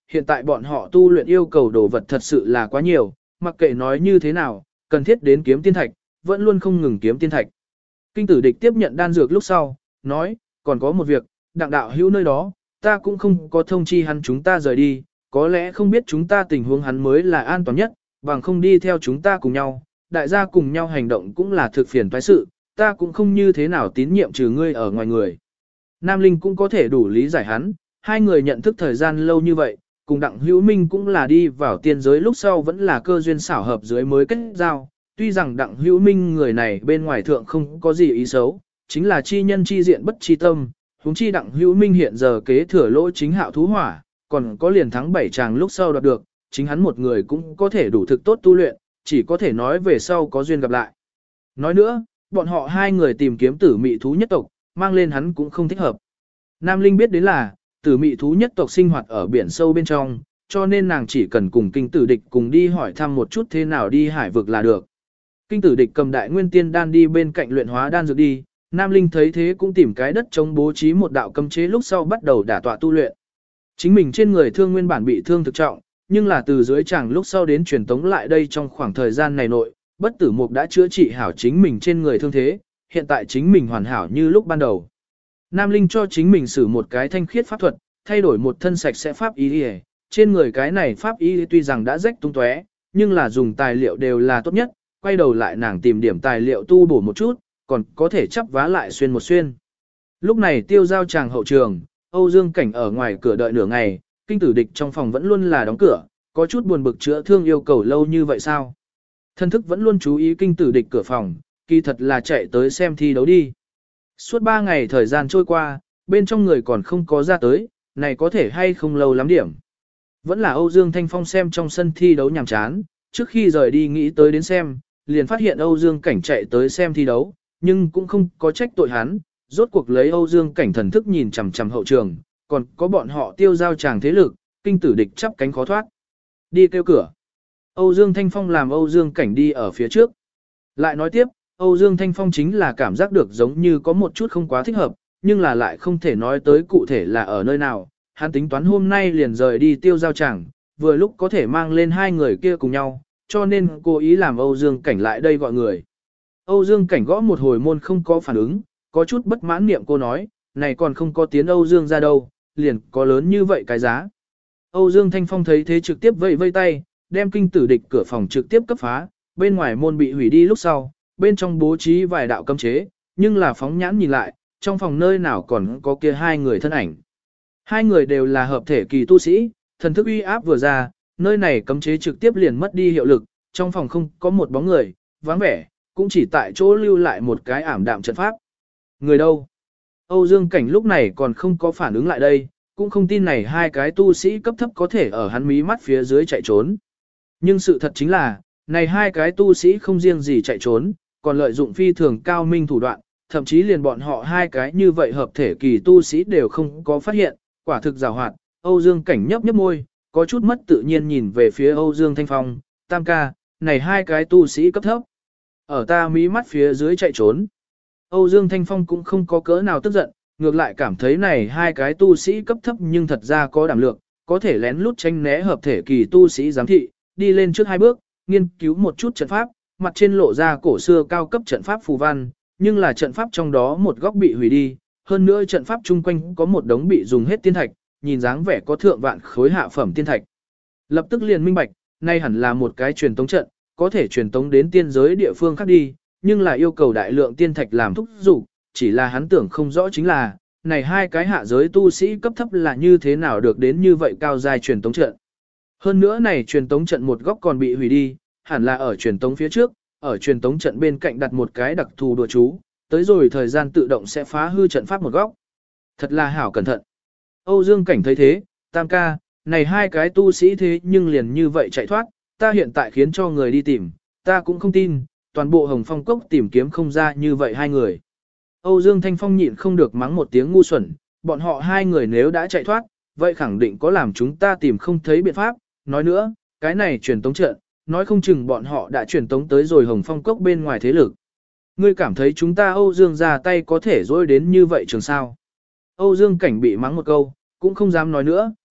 S1: hiện tại bọn họ tu luyện yêu cầu đồ vật thật sự là quá nhiều, mặc kệ nói như thế nào, cần thiết đến kiếm tiên thạch, vẫn luôn không ngừng kiếm tiên thạch. Kinh tử địch tiếp nhận đan dược lúc sau, nói, còn có một việc, đặng đạo hữu nơi đó, ta cũng không có thông chi hắn chúng ta rời đi, có lẽ không biết chúng ta tình huống hắn mới là an toàn nhất, bằng không đi theo chúng ta cùng nhau, đại gia cùng nhau hành động cũng là thực phiền toái sự, ta cũng không như thế nào tín nhiệm trừ ngươi ở ngoài người. Nam Linh cũng có thể đủ lý giải hắn, hai người nhận thức thời gian lâu như vậy, cùng Đặng Hữu Minh cũng là đi vào tiên giới lúc sau vẫn là cơ duyên xảo hợp dưới mới kết giao. Tuy rằng Đặng Hữu Minh người này bên ngoài thượng không có gì ý xấu, chính là chi nhân chi diện bất chi tâm, huống chi Đặng Hữu Minh hiện giờ kế thừa lỗ chính hạo thú hỏa, còn có liền thắng 7 chàng lúc sau đoạt được, chính hắn một người cũng có thể đủ thực tốt tu luyện, chỉ có thể nói về sau có duyên gặp lại. Nói nữa, bọn họ hai người tìm kiếm tử mị thú nhất tộc, mang lên hắn cũng không thích hợp. Nam Linh biết đến là, tử mị thú nhất tộc sinh hoạt ở biển sâu bên trong, cho nên nàng chỉ cần cùng kinh tử địch cùng đi hỏi thăm một chút thế nào đi hải vực là được. Kinh tử địch cầm đại nguyên tiên đan đi bên cạnh luyện hóa đan dược đi, Nam Linh thấy thế cũng tìm cái đất chống bố trí một đạo cấm chế lúc sau bắt đầu đả tọa tu luyện. Chính mình trên người thương nguyên bản bị thương thực trọng, nhưng là từ dưới chàng lúc sau đến truyền tống lại đây trong khoảng thời gian này nội, bất tử mục đã chữa trị hảo chính mình trên người thương thế, hiện tại chính mình hoàn hảo như lúc ban đầu. Nam Linh cho chính mình sử một cái thanh khiết pháp thuật, thay đổi một thân sạch sẽ pháp y đi. Trên người cái này pháp y tuy rằng đã rách tung tóe, nhưng là dùng tài liệu đều là tốt nhất, quay đầu lại nàng tìm điểm tài liệu tu bổ một chút, còn có thể chắp vá lại xuyên một xuyên. Lúc này tiêu giao tràng hậu trường, Âu Dương Cảnh ở ngoài cửa đợi nửa ngày, kinh tử địch trong phòng vẫn luôn là đóng cửa, có chút buồn bực chữa thương yêu cầu lâu như vậy sao? Thân thức vẫn luôn chú ý kinh tử địch cửa phòng, kỳ thật là chạy tới xem thi đấu đi. Suốt 3 ngày thời gian trôi qua, bên trong người còn không có ra tới, này có thể hay không lâu lắm điểm. Vẫn là Âu Dương Thanh Phong xem trong sân thi đấu nhàm chán, trước khi rời đi nghĩ tới đến xem, liền phát hiện Âu Dương Cảnh chạy tới xem thi đấu, nhưng cũng không có trách tội hắn, rốt cuộc lấy Âu Dương Cảnh thần thức nhìn chằm chằm hậu trường, còn có bọn họ tiêu giao tràng thế lực, kinh tử địch chắp cánh khó thoát. Đi kêu cửa. Âu Dương Thanh Phong làm Âu Dương Cảnh đi ở phía trước. Lại nói tiếp, Âu Dương Thanh Phong chính là cảm giác được giống như có một chút không quá thích hợp, nhưng là lại không thể nói tới cụ thể là ở nơi nào. Hắn tính toán hôm nay liền rời đi tiêu giao tràng, vừa lúc có thể mang lên hai người kia cùng nhau, cho nên cố ý làm Âu Dương Cảnh lại đây gọi người. Âu Dương Cảnh gõ một hồi môn không có phản ứng, có chút bất mãn niệm cô nói, này còn không có tiến Âu Dương ra đâu, liền có lớn như vậy cái giá. Âu Dương Thanh Phong thấy thế trực tiếp vẫy vây tay, đem kinh tử địch cửa phòng trực tiếp cấp phá, bên ngoài môn bị hủy đi lúc sau, bên trong bố trí vài đạo cấm chế, nhưng là phóng nhãn nhìn lại, trong phòng nơi nào còn có kia hai người thân ảnh. Hai người đều là hợp thể kỳ tu sĩ, thần thức uy áp vừa ra, nơi này cấm chế trực tiếp liền mất đi hiệu lực, trong phòng không có một bóng người, vắng vẻ, cũng chỉ tại chỗ lưu lại một cái ảm đạm trận pháp. Người đâu? Âu Dương Cảnh lúc này còn không có phản ứng lại đây, cũng không tin này hai cái tu sĩ cấp thấp có thể ở hắn mí mắt phía dưới chạy trốn. Nhưng sự thật chính là, này hai cái tu sĩ không riêng gì chạy trốn, còn lợi dụng phi thường cao minh thủ đoạn, thậm chí liền bọn họ hai cái như vậy hợp thể kỳ tu sĩ đều không có phát hiện, quả thực giàu hoạt. Âu Dương Cảnh nhấp nhấp môi, có chút mất tự nhiên nhìn về phía Âu Dương Thanh Phong, tam ca, này hai cái tu sĩ cấp thấp. Ở ta mí mắt phía dưới chạy trốn. Âu Dương Thanh Phong cũng không có cỡ nào tức giận, ngược lại cảm thấy này hai cái tu sĩ cấp thấp nhưng thật ra có đảm lượng, có thể lén lút tránh né hợp thể kỳ tu sĩ giám thị, đi lên trước hai bước, nghiên cứu một chút trận pháp, mặt trên lộ ra cổ xưa cao cấp trận pháp phù văn, nhưng là trận pháp trong đó một góc bị hủy đi, hơn nữa trận pháp chung quanh có một đống bị dùng hết tiên thạch, nhìn dáng vẻ có thượng vạn khối hạ phẩm tiên thạch. Lập tức liền minh bạch, nay hẳn là một cái truyền tống trận, có thể truyền tống đến tiên giới địa phương khác đi, nhưng là yêu cầu đại lượng tiên thạch làm thúc dục, chỉ là hắn tưởng không rõ chính là, này hai cái hạ giới tu sĩ cấp thấp là như thế nào được đến như vậy cao giai truyền tống trận. Hơn nữa này truyền tống trận một góc còn bị hủy đi, hẳn là ở truyền tống phía trước, ở truyền tống trận bên cạnh đặt một cái đặc thù đùa chú, tới rồi thời gian tự động sẽ phá hư trận pháp một góc. Thật là hảo cẩn thận. Âu Dương Cảnh thấy thế, tam ca, này hai cái tu sĩ thế nhưng liền như vậy chạy thoát, ta hiện tại khiến cho người đi tìm, ta cũng không tin, toàn bộ Hồng Phong Cốc tìm kiếm không ra như vậy hai người. Âu Dương Thanh Phong nhịn không được mắng một tiếng ngu xuẩn, bọn họ hai người nếu đã chạy thoát, vậy khẳng định có làm chúng ta tìm không thấy biện pháp, nói nữa, cái này truyền tống trận, nói không chừng bọn họ đã truyền tống tới rồi Hồng Phong Cốc bên ngoài thế lực. Ngươi cảm thấy chúng ta Âu Dương ra tay có thể dối đến như vậy trường sao? Âu Dương Cảnh bị mắng một câu, cũng không dám nói nữa,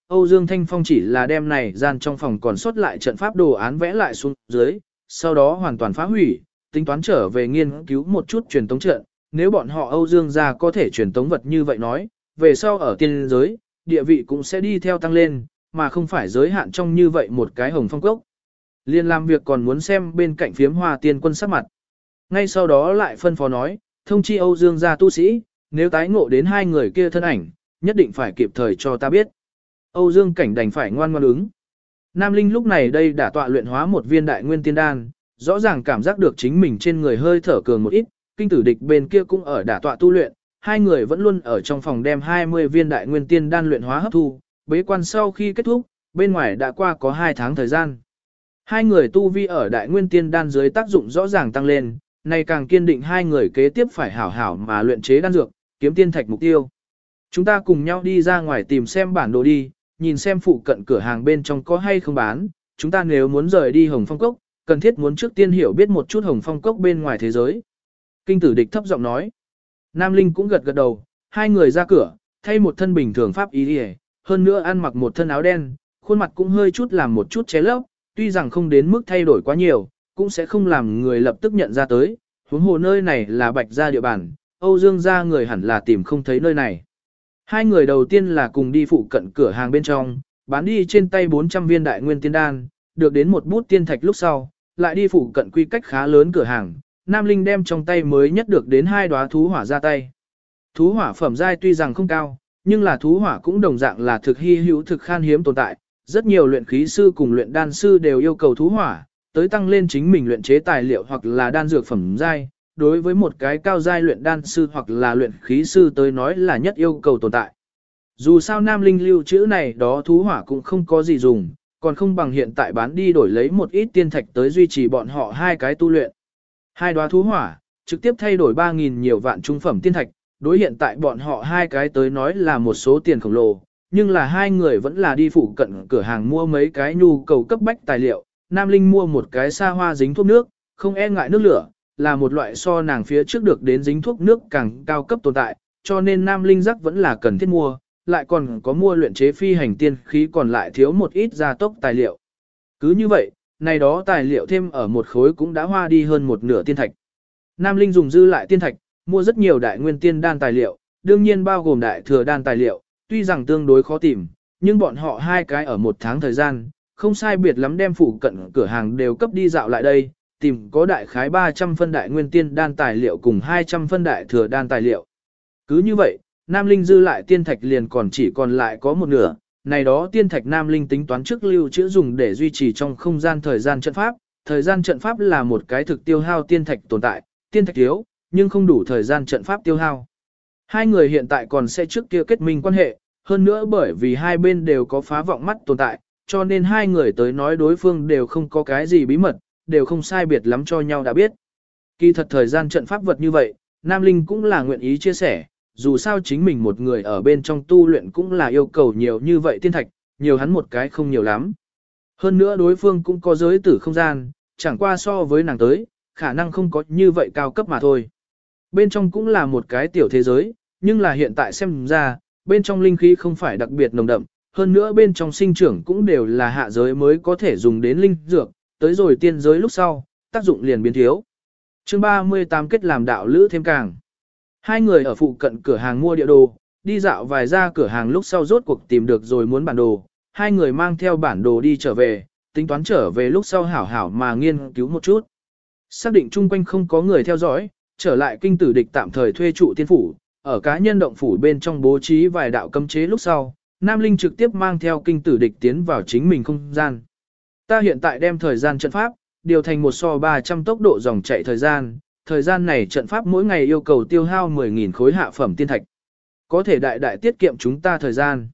S1: Âu Dương Thanh Phong chỉ là đem này gian trong phòng còn sót lại trận pháp đồ án vẽ lại xuống dưới, sau đó hoàn toàn phá hủy, tính toán trở về nghiên cứu một chút truyền tống trận, nếu bọn họ Âu Dương gia có thể truyền tống vật như vậy nói, về sau ở tiên giới, địa vị cũng sẽ đi theo tăng lên, mà không phải giới hạn trong như vậy một cái hồng phong cốc. Liên làm việc còn muốn xem bên cạnh phiếm hoa tiên quân sắc mặt. Ngay sau đó lại phân phó nói, thông chi Âu Dương gia tu sĩ, nếu tái ngộ đến hai người kia thân ảnh, nhất định phải kịp thời cho ta biết. Âu Dương Cảnh đành phải ngoan ngoãn ứng. Nam Linh lúc này đây đã tọa luyện hóa một viên đại nguyên tiên đan, rõ ràng cảm giác được chính mình trên người hơi thở cường một ít, kinh tử địch bên kia cũng ở đả tọa tu luyện, hai người vẫn luôn ở trong phòng đem 20 viên đại nguyên tiên đan luyện hóa hấp thu, bế quan sau khi kết thúc, bên ngoài đã qua có 2 tháng thời gian. Hai người tu vi ở đại nguyên tiên đan dưới tác dụng rõ ràng tăng lên, này càng kiên định hai người kế tiếp phải hảo hảo mà luyện chế đan dược, kiếm tiên thạch mục tiêu. Chúng ta cùng nhau đi ra ngoài tìm xem bản đồ đi, nhìn xem phụ cận cửa hàng bên trong có hay không bán, chúng ta nếu muốn rời đi Hồng Phong Cốc, cần thiết muốn trước tiên hiểu biết một chút Hồng Phong Cốc bên ngoài thế giới. Kinh tử địch thấp giọng nói. Nam Linh cũng gật gật đầu, hai người ra cửa, thay một thân bình thường pháp y, hơn nữa ăn mặc một thân áo đen, khuôn mặt cũng hơi chút làm một chút ché lấp, tuy rằng không đến mức thay đổi quá nhiều, cũng sẽ không làm người lập tức nhận ra tới, huống hồ nơi này là Bạch gia địa bàn, Âu Dương gia người hẳn là tìm không thấy nơi này. Hai người đầu tiên là cùng đi phụ cận cửa hàng bên trong, bán đi trên tay 400 viên đại nguyên tiên đan, được đến một bút tiên thạch lúc sau, lại đi phụ cận quy cách khá lớn cửa hàng, Nam Linh đem trong tay mới nhất được đến 2 đóa thú hỏa ra tay. Thú hỏa phẩm giai tuy rằng không cao, nhưng là thú hỏa cũng đồng dạng là thực hy hữu thực khan hiếm tồn tại, rất nhiều luyện khí sư cùng luyện đan sư đều yêu cầu thú hỏa, tới tăng lên chính mình luyện chế tài liệu hoặc là đan dược phẩm giai. Đối với một cái cao giai luyện đan sư hoặc là luyện khí sư tới nói là nhất yêu cầu tồn tại. Dù sao Nam Linh lưu trữ này đó thú hỏa cũng không có gì dùng, còn không bằng hiện tại bán đi đổi lấy một ít tiên thạch tới duy trì bọn họ hai cái tu luyện. 2 đóa thú hỏa, trực tiếp thay đổi 3.000 nhiều vạn trung phẩm tiên thạch, đối hiện tại bọn họ hai cái tới nói là một số tiền khổng lồ, nhưng là hai người vẫn là đi phụ cận cửa hàng mua mấy cái nhu cầu cấp bách tài liệu. Nam Linh mua một cái xa hoa dính thuốc nước, không e ngại nước lửa, là một loại so nàng phía trước được đến dính thuốc nước càng cao cấp tồn tại, cho nên Nam Linh giác vẫn là cần thiết mua, lại còn có mua luyện chế phi hành tiên khí còn lại thiếu một ít gia tốc tài liệu. Cứ như vậy, này đó tài liệu thêm ở một khối cũng đã hoa đi hơn một nửa tiên thạch. Nam Linh dùng dư lại tiên thạch, mua rất nhiều đại nguyên tiên đan tài liệu, đương nhiên bao gồm đại thừa đan tài liệu, tuy rằng tương đối khó tìm, nhưng bọn họ hai cái ở 1 tháng thời gian, không sai biệt lắm đem phụ cận cửa hàng đều cấp đi dạo lại đây, tìm có đại khái 300 phân đại nguyên tiên đan tài liệu cùng 200 phân đại thừa đan tài liệu. Cứ như vậy, Nam Linh dư lại tiên thạch liền chỉ còn lại có một nửa, này đó tiên thạch Nam Linh tính toán trước lưu trữ dùng để duy trì trong không gian thời gian trận pháp. Thời gian trận pháp là một cái thực tiêu hao tiên thạch tồn tại, tiên thạch thiếu, nhưng không đủ thời gian trận pháp tiêu hao. Hai người hiện tại còn sẽ trước kia kết minh quan hệ, hơn nữa bởi vì hai bên đều có phá vọng mắt tồn tại, cho nên hai người tới nói đối phương đều không có cái gì bí mật, đều không sai biệt lắm cho nhau đã biết. Kỳ thật thời gian trận pháp vật như vậy, Nam Linh cũng là nguyện ý chia sẻ, dù sao chính mình một người ở bên trong tu luyện cũng là yêu cầu nhiều như vậy tiên thạch, nhiều hắn một cái không nhiều lắm. Hơn nữa đối phương cũng có giới tử không gian, chẳng qua so với nàng tới, khả năng không có như vậy cao cấp mà thôi. Bên trong cũng là một cái tiểu thế giới, nhưng là hiện tại xem ra, bên trong linh khí không phải đặc biệt nồng đậm, hơn nữa bên trong sinh trưởng cũng đều là hạ giới mới có thể dùng đến linh dược, tới rồi tiên giới lúc sau, tác dụng liền biến thiếu. Chương 38 kết làm đạo lữ thêm càng. Hai người ở phụ cận cửa hàng mua địa đồ, đi dạo vài ra cửa hàng lúc sau rốt cuộc tìm được rồi muốn bản đồ, hai người mang theo bản đồ đi trở về, tính toán trở về lúc sau hảo hảo mà nghiên cứu một chút. Xác định chung quanh không có người theo dõi, trở lại kinh tử địch tạm thời thuê trụ tiên phủ, ở cá nhân động phủ bên trong bố trí vài đạo cấm chế lúc sau, Nam Linh trực tiếp mang theo kinh tử địch tiến vào chính mình không gian. Ta hiện tại đem thời gian trận pháp, điều thành 1:300 tốc độ dòng chạy thời gian này trận pháp mỗi ngày yêu cầu tiêu hao 10.000 khối hạ phẩm tiên thạch. Có thể đại đại tiết kiệm chúng ta thời gian.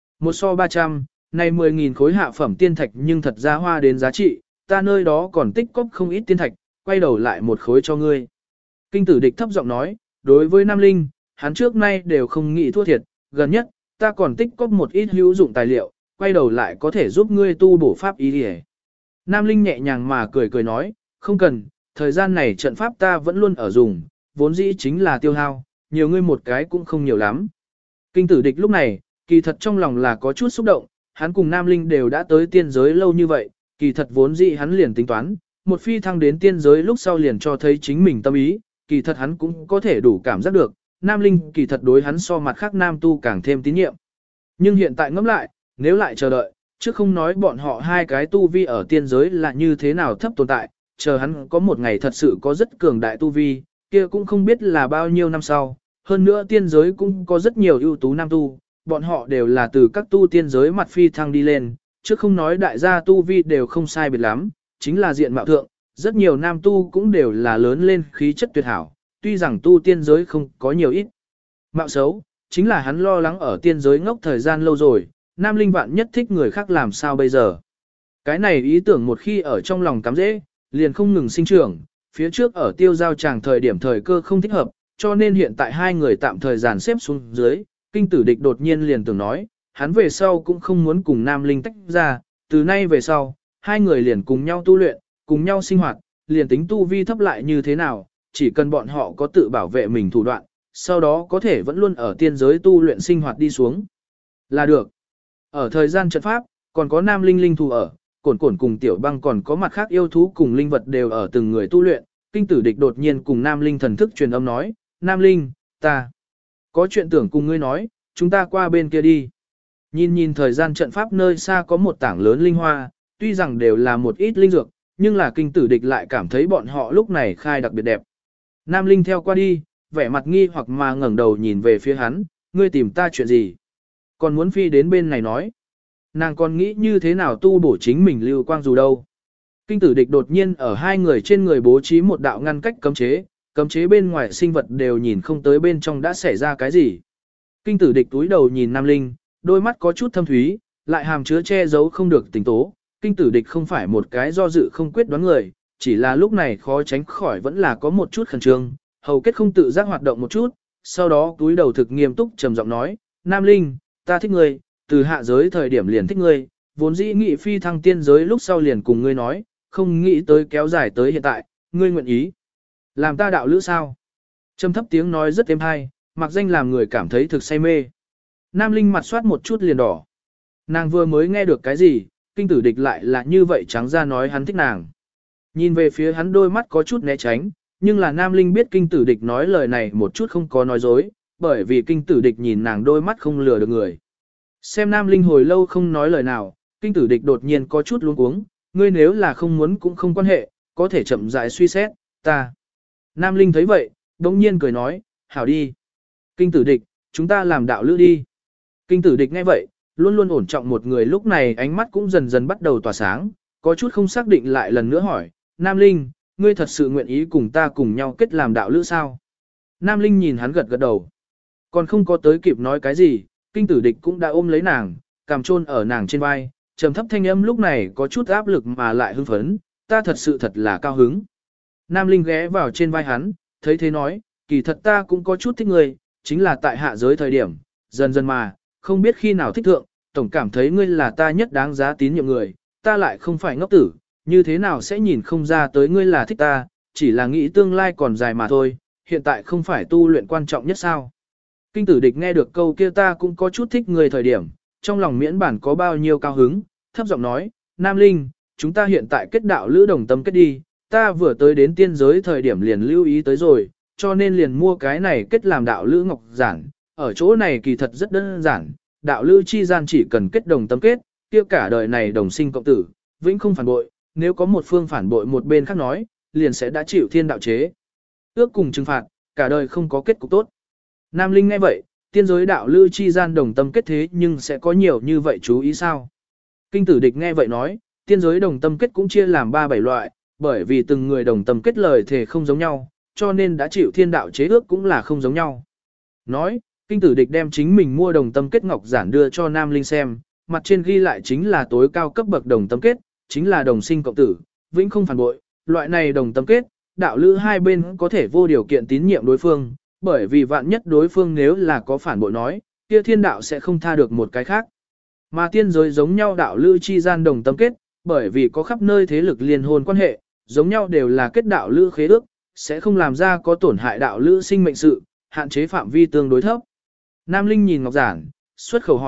S1: 1:300, này 10.000 khối hạ phẩm tiên thạch nhưng thật ra hoa đến giá trị, ta nơi đó còn tích cóp không ít tiên thạch, quay đầu lại một khối cho ngươi. Kinh tử địch thấp giọng nói, đối với Nam Linh, hắn trước nay đều không nghĩ thua thiệt, gần nhất, ta còn tích cóp một ít hữu dụng tài liệu, quay đầu lại có thể giúp ngươi tu bổ pháp ý đi. Nam Linh nhẹ nhàng mà cười cười nói, không cần, thời gian này trận pháp ta vẫn luôn ở dùng, vốn dĩ chính là tiêu hao, nhiều ngươi một cái cũng không nhiều lắm. Kinh tử địch lúc này, kỳ thật trong lòng là có chút xúc động, hắn cùng Nam Linh đều đã tới tiên giới lâu như vậy, kỳ thật vốn dĩ hắn liền tính toán, một phi thăng đến tiên giới lúc sau liền cho thấy chính mình tâm ý, kỳ thật hắn cũng có thể đủ cảm giác được, Nam Linh kỳ thật đối hắn so mặt khác nam tu càng thêm tín nhiệm. Nhưng hiện tại ngẫm lại, nếu lại chờ đợi, chứ không nói bọn họ hai cái tu vi ở tiên giới là như thế nào thấp tồn tại, chờ hắn có một ngày thật sự có rất cường đại tu vi, kia cũng không biết là bao nhiêu năm sau. Hơn nữa tiên giới cũng có rất nhiều ưu tú nam tu, bọn họ đều là từ các tu tiên giới mặt phi thăng đi lên, chứ không nói đại gia tu vi đều không sai biệt lắm, chính là diện mạo thượng, rất nhiều nam tu cũng đều là lớn lên khí chất tuyệt hảo, tuy rằng tu tiên giới không có nhiều ít. Mạo xấu, chính là hắn lo lắng ở tiên giới ngốc thời gian lâu rồi, Nam Linh vạn nhất thích người khác làm sao bây giờ. Cái này ý tưởng một khi ở trong lòng cắm dễ, liền không ngừng sinh trưởng, phía trước ở tiêu giao tràng thời điểm thời cơ không thích hợp, cho nên hiện tại hai người tạm thời dàn xếp xuống dưới, kinh tử địch đột nhiên liền tưởng nói, hắn về sau cũng không muốn cùng Nam Linh tách ra, từ nay về sau, hai người liền cùng nhau tu luyện, cùng nhau sinh hoạt, liền tính tu vi thấp lại như thế nào, chỉ cần bọn họ có tự bảo vệ mình thủ đoạn, sau đó có thể vẫn luôn ở tiên giới tu luyện sinh hoạt đi xuống. Là được. Ở thời gian trận pháp, còn có Nam Linh linh thú ở, cổn cổn cùng Tiểu Băng còn có mặt khác yêu thú cùng linh vật đều ở từng người tu luyện, kinh tử địch đột nhiên cùng Nam Linh thần thức truyền âm nói, Nam Linh, ta có chuyện tưởng cùng ngươi nói, chúng ta qua bên kia đi. Nhìn thời gian trận pháp nơi xa có một tảng lớn linh hoa, tuy rằng đều là một ít linh dược, nhưng là kinh tử địch lại cảm thấy bọn họ lúc này khai đặc biệt đẹp. Nam Linh theo qua đi, vẻ mặt nghi hoặc mà ngẩng đầu nhìn về phía hắn, ngươi tìm ta chuyện gì? Còn muốn phi đến bên này nói. Nàng còn nghĩ như thế nào tu bổ chính mình lưu quang dù đâu. Kinh tử địch đột nhiên ở hai người trên người bố trí một đạo ngăn cách cấm chế bên ngoài sinh vật đều nhìn không tới bên trong đã xảy ra cái gì. Kinh tử địch túi đầu nhìn Nam Linh, đôi mắt có chút thâm thúy, lại hàm chứa che giấu không được tình tố. Kinh tử địch không phải một cái do dự không quyết đoán người, chỉ là lúc này khó tránh khỏi vẫn là có một chút khẩn trương, hầu kết không tự giác hoạt động một chút, sau đó túi đầu thực nghiêm túc trầm giọng nói, Nam Linh, ta thích ngươi, từ hạ giới thời điểm liền thích ngươi, vốn dĩ nghị phi thăng tiên giới lúc sau liền cùng ngươi nói, không nghĩ tới kéo dài tới hiện tại, ngươi nguyện ý. Làm ta đạo lữ sao? Trầm thấp tiếng nói rất êm hay, mặc danh làm người cảm thấy thực say mê. Nam Linh mặt soát một chút liền đỏ. Nàng vừa mới nghe được cái gì, kinh tử địch lại là như vậy trắng ra nói hắn thích nàng. Nhìn về phía hắn đôi mắt có chút né tránh, nhưng là Nam Linh biết kinh tử địch nói lời này một chút không có nói dối, bởi vì kinh tử địch nhìn nàng đôi mắt không lừa được người. Xem Nam Linh hồi lâu không nói lời nào, kinh tử địch đột nhiên có chút luống cuống, ngươi nếu là không muốn cũng không quan hệ, có thể chậm rãi suy xét, ta. Nam Linh thấy vậy, đống nhiên cười nói, hảo đi. Kinh tử địch, chúng ta làm đạo lữ đi. Kinh tử địch nghe vậy, luôn luôn ổn trọng một người lúc này ánh mắt cũng dần dần bắt đầu tỏa sáng, có chút không xác định lại lần nữa hỏi, Nam Linh, ngươi thật sự nguyện ý cùng ta cùng nhau kết làm đạo lữ sao? Nam Linh nhìn hắn gật gật đầu. Còn không có tới kịp nói cái gì, kinh tử địch cũng đã ôm lấy nàng, cằm chôn ở nàng trên vai, trầm thấp thanh âm lúc này có chút áp lực mà lại hưng phấn, ta thật sự thật là cao hứng. Nam Linh ghé vào trên vai hắn, thấy thế nói, kỳ thật ta cũng có chút thích ngươi, chính là tại hạ giới thời điểm, dần dần mà, không biết khi nào thích thượng, tổng cảm thấy ngươi là ta nhất đáng giá tín nhiệm người, ta lại không phải ngốc tử, như thế nào sẽ nhìn không ra tới ngươi là thích ta, chỉ là nghĩ tương lai còn dài mà thôi, hiện tại không phải tu luyện quan trọng nhất sao. Kinh tử địch nghe được câu kia ta cũng có chút thích người thời điểm, trong lòng miễn bản có bao nhiêu cao hứng, thấp giọng nói, Nam Linh, chúng ta hiện tại kết đạo lữ đồng tâm kết đi, ta vừa tới đến tiên giới thời điểm liền lưu ý tới rồi, cho nên liền mua cái này kết làm đạo lữ ngọc giản, ở chỗ này kỳ thật rất đơn giản, đạo lữ chi gian chỉ cần kết đồng tâm kết, kia cả đời này đồng sinh cộng tử, vĩnh không phản bội, nếu có một phương phản bội một bên khác nói, liền sẽ đã chịu thiên đạo chế. Ước cùng trừng phạt, cả đời không có kết cục tốt. Nam Linh nghe vậy, tiên giới đạo lữ chi gian đồng tâm kết thế nhưng sẽ có nhiều như vậy chú ý sao? Kinh tử địch nghe vậy nói, tiên giới đồng tâm kết cũng chia làm 3-7 loại, bởi vì từng người đồng tâm kết lời thể không giống nhau, cho nên đã chịu thiên đạo chế ước cũng là không giống nhau. Nói, kinh tử địch đem chính mình mua đồng tâm kết ngọc giản đưa cho Nam Linh xem, mặt trên ghi lại chính là tối cao cấp bậc đồng tâm kết, chính là đồng sinh cộng tử, vĩnh không phản bội, loại này đồng tâm kết, đạo lữ hai bên có thể vô điều kiện tín nhiệm đối phương, bởi vì vạn nhất đối phương nếu là có phản bội nói, kia thiên đạo sẽ không tha được một cái khác. Mà tiên giới giống nhau đạo lữ chi gian đồng tâm kết, bởi vì có khắp nơi thế lực liên hôn quan hệ, giống nhau đều là kết đạo lữ khế ước, sẽ không làm ra có tổn hại đạo lữ sinh mệnh sự, hạn chế phạm vi tương đối thấp. Nam Linh nhìn ngọc giản, xuất khẩu hỏi,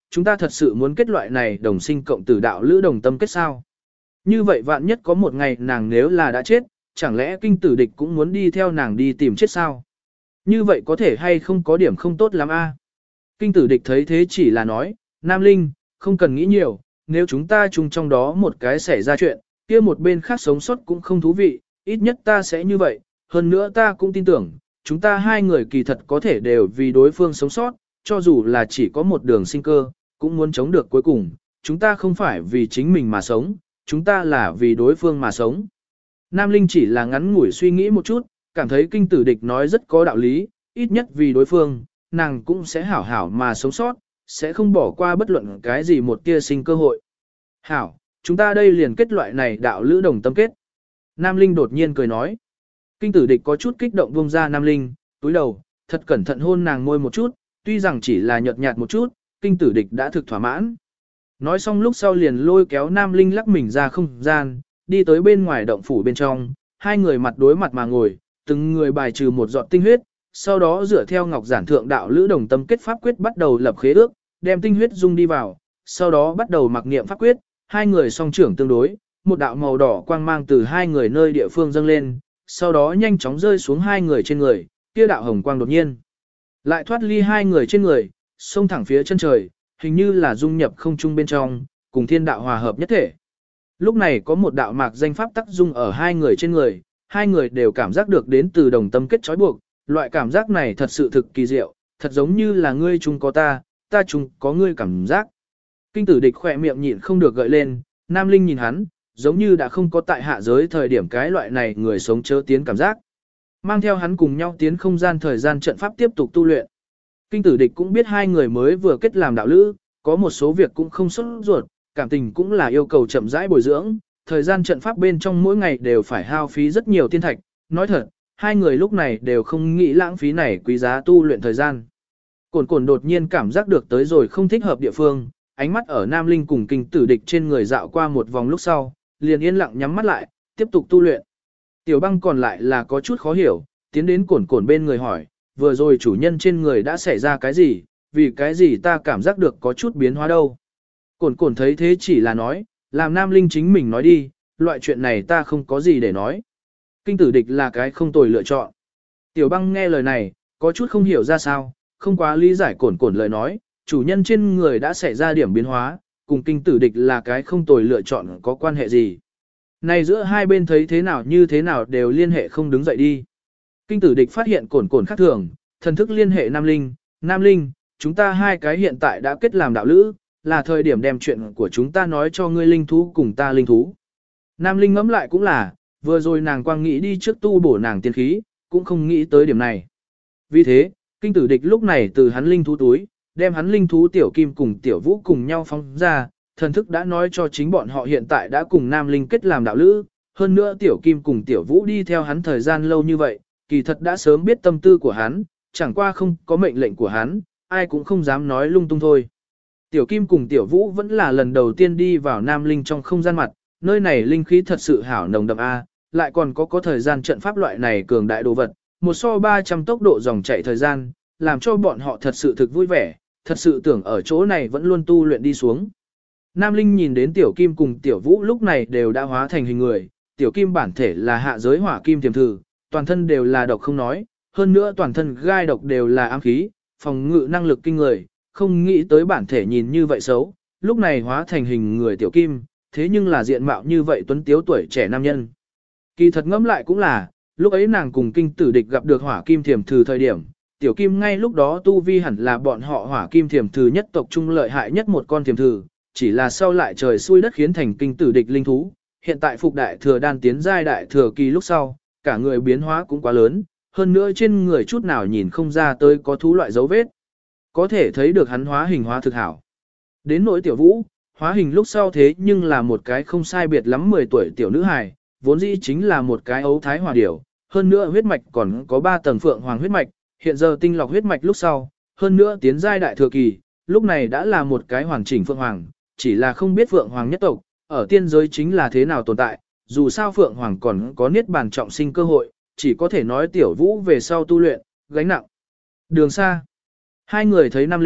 S1: chúng ta thật sự muốn kết loại này đồng sinh cộng tử đạo lữ đồng tâm kết sao? Như vậy vạn nhất có một ngày nàng nếu là đã chết, chẳng lẽ kinh tử địch cũng muốn đi theo nàng đi tìm chết sao? Như vậy có thể hay không có điểm không tốt lắm a? Kinh tử địch thấy thế chỉ là nói, Nam Linh, không cần nghĩ nhiều, nếu chúng ta chung trong đó một cái xảy ra chuyện, kia một bên khác sống sót cũng không thú vị, ít nhất ta sẽ như vậy, hơn nữa ta cũng tin tưởng, chúng ta hai người kỳ thật có thể đều vì đối phương sống sót, cho dù là chỉ có một đường sinh cơ, cũng muốn chống được cuối cùng, chúng ta không phải vì chính mình mà sống, chúng ta là vì đối phương mà sống. Nam Linh chỉ là ngắn ngủi suy nghĩ một chút, cảm thấy kinh tử địch nói rất có đạo lý, ít nhất vì đối phương, nàng cũng sẽ hảo hảo mà sống sót, sẽ không bỏ qua bất luận cái gì một tia sinh cơ hội. Hảo, chúng ta đây liền kết loại này đạo lữ đồng tâm kết. Nam Linh đột nhiên cười nói. Kinh tử địch có chút kích động buông ra Nam Linh, túi đầu, thật cẩn thận hôn nàng môi một chút, tuy rằng chỉ là nhợt nhạt một chút, kinh tử địch đã thực thỏa mãn. Nói xong lúc sau liền lôi kéo Nam Linh lắc mình ra không gian, đi tới bên ngoài động phủ bên trong, hai người mặt đối mặt mà ngồi, từng người bài trừ một giọt tinh huyết, sau đó dựa theo ngọc giản thượng đạo lữ đồng tâm kết pháp quyết bắt đầu lập khế ước, đem tinh huyết dung đi vào, sau đó bắt đầu mặc niệm pháp quyết, hai người song trưởng tương đối, một đạo màu đỏ quang mang từ hai người nơi địa phương dâng lên, sau đó nhanh chóng rơi xuống hai người trên người, kia đạo hồng quang đột nhiên lại thoát ly hai người trên người, xông thẳng phía chân trời, hình như là dung nhập không trung bên trong, cùng thiên đạo hòa hợp nhất thể. Lúc này có một đạo mạc danh pháp tắc dung ở hai người trên người, hai người đều cảm giác được đến từ đồng tâm kết trói buộc, loại cảm giác này thật sự thực kỳ diệu, thật giống như là ngươi chung có ta chung có ngươi cảm giác. Kinh tử địch khỏe miệng nhịn không được gợi lên, Nam Linh nhìn hắn, giống như đã không có tại hạ giới thời điểm cái loại này người sống chớ tiến cảm giác. Mang theo hắn cùng nhau tiến không gian thời gian trận pháp tiếp tục tu luyện. Kinh tử địch cũng biết hai người mới vừa kết làm đạo lữ, có một số việc cũng không xuất ruột, cảm tình cũng là yêu cầu chậm rãi bồi dưỡng, thời gian trận pháp bên trong mỗi ngày đều phải hao phí rất nhiều tiên thạch, nói thật, hai người lúc này đều không nghĩ lãng phí này quý giá tu luyện thời gian. Cổn cổn đột nhiên cảm giác được tới rồi không thích hợp địa phương, ánh mắt ở Nam Linh cùng kinh tử địch trên người dạo qua một vòng lúc sau, liền yên lặng nhắm mắt lại, tiếp tục tu luyện. Tiểu băng còn lại là có chút khó hiểu, tiến đến cổn cổn bên người hỏi, vừa rồi chủ nhân trên người đã xảy ra cái gì, vì cái gì ta cảm giác được có chút biến hóa đâu. Cổn cổn thấy thế chỉ là nói, làm Nam Linh chính mình nói đi, loại chuyện này ta không có gì để nói. Kinh tử địch là cái không tồi lựa chọn. Tiểu băng nghe lời này, có chút không hiểu ra sao, không quá lý giải cổn cổn lời nói, chủ nhân trên người đã xảy ra điểm biến hóa, cùng kinh tử địch là cái không tồi lựa chọn có quan hệ gì. Này giữa hai bên thấy thế nào như thế nào đều liên hệ không đứng dậy đi. Kinh tử địch phát hiện cổn cổn khác thường, thần thức liên hệ Nam Linh, chúng ta hai cái hiện tại đã kết làm đạo lữ, là thời điểm đem chuyện của chúng ta nói cho ngươi linh thú cùng ta linh thú. Nam Linh ngẫm lại cũng là, vừa rồi nàng quang nghĩ đi trước tu bổ nàng tiên khí, cũng không nghĩ tới điểm này. Vì thế, kinh tử địch lúc này từ hắn linh thú túi, đem hắn linh thú tiểu kim cùng tiểu vũ cùng nhau phóng ra, thần thức đã nói cho chính bọn họ hiện tại đã cùng Nam Linh kết làm đạo lữ, hơn nữa tiểu kim cùng tiểu vũ đi theo hắn thời gian lâu như vậy, kỳ thật đã sớm biết tâm tư của hắn, chẳng qua không có mệnh lệnh của hắn, ai cũng không dám nói lung tung thôi. Tiểu kim cùng tiểu vũ vẫn là lần đầu tiên đi vào Nam Linh trong không gian mặt, nơi này linh khí thật sự hảo nồng đậm A, lại còn có thời gian trận pháp loại này cường đại đồ vật, một so 300 tốc độ dòng chảy thời gian, làm cho bọn họ thật sự thực vui vẻ, thật sự tưởng ở chỗ này vẫn luôn tu luyện đi xuống. Nam Linh nhìn đến tiểu kim cùng tiểu vũ lúc này đều đã hóa thành hình người, tiểu kim bản thể là hạ giới hỏa kim tiềm thử, toàn thân đều là độc không nói, hơn nữa toàn thân gai độc đều là ám khí, phòng ngự năng lực kinh người, không nghĩ tới bản thể nhìn như vậy xấu, lúc này hóa thành hình người tiểu kim, thế nhưng là diện mạo như vậy tuấn tiếu tuổi trẻ nam nhân. Kỳ thật ngẫm lại cũng là, lúc ấy nàng cùng kinh tử địch gặp được hỏa kim thiềm thử thời điểm, tiểu kim ngay lúc đó tu vi hẳn là bọn họ hỏa kim thiềm thử nhất tộc trung lợi hại nhất một con thiềm thử, chỉ là sau lại trời xui đất khiến thành kinh tử địch linh thú, hiện tại phục đại thừa đan tiến giai đại thừa kỳ lúc sau, cả người biến hóa cũng quá lớn, hơn nữa trên người chút nào nhìn không ra tới có thú loại dấu vết. Có thể thấy được hắn hóa hình hóa thực hảo. Đến nỗi tiểu vũ, hóa hình lúc sau thế nhưng là một cái không sai biệt lắm 10 tuổi tiểu nữ hài, vốn dĩ chính là một cái ấu thái hòa điểu, hơn nữa huyết mạch còn có 3 tầng phượng hoàng huyết mạch, hiện giờ tinh lọc huyết mạch lúc sau, hơn nữa tiến giai đại thừa kỳ, lúc này đã là một cái hoàn chỉnh phượng hoàng, chỉ là không biết phượng hoàng nhất tộc, ở tiên giới chính là thế nào tồn tại, dù sao phượng hoàng còn có niết bàn trọng sinh cơ hội, chỉ có thể nói tiểu vũ về sau tu luyện, gánh nặng. Đường xa, hai người thấy Nam Linh,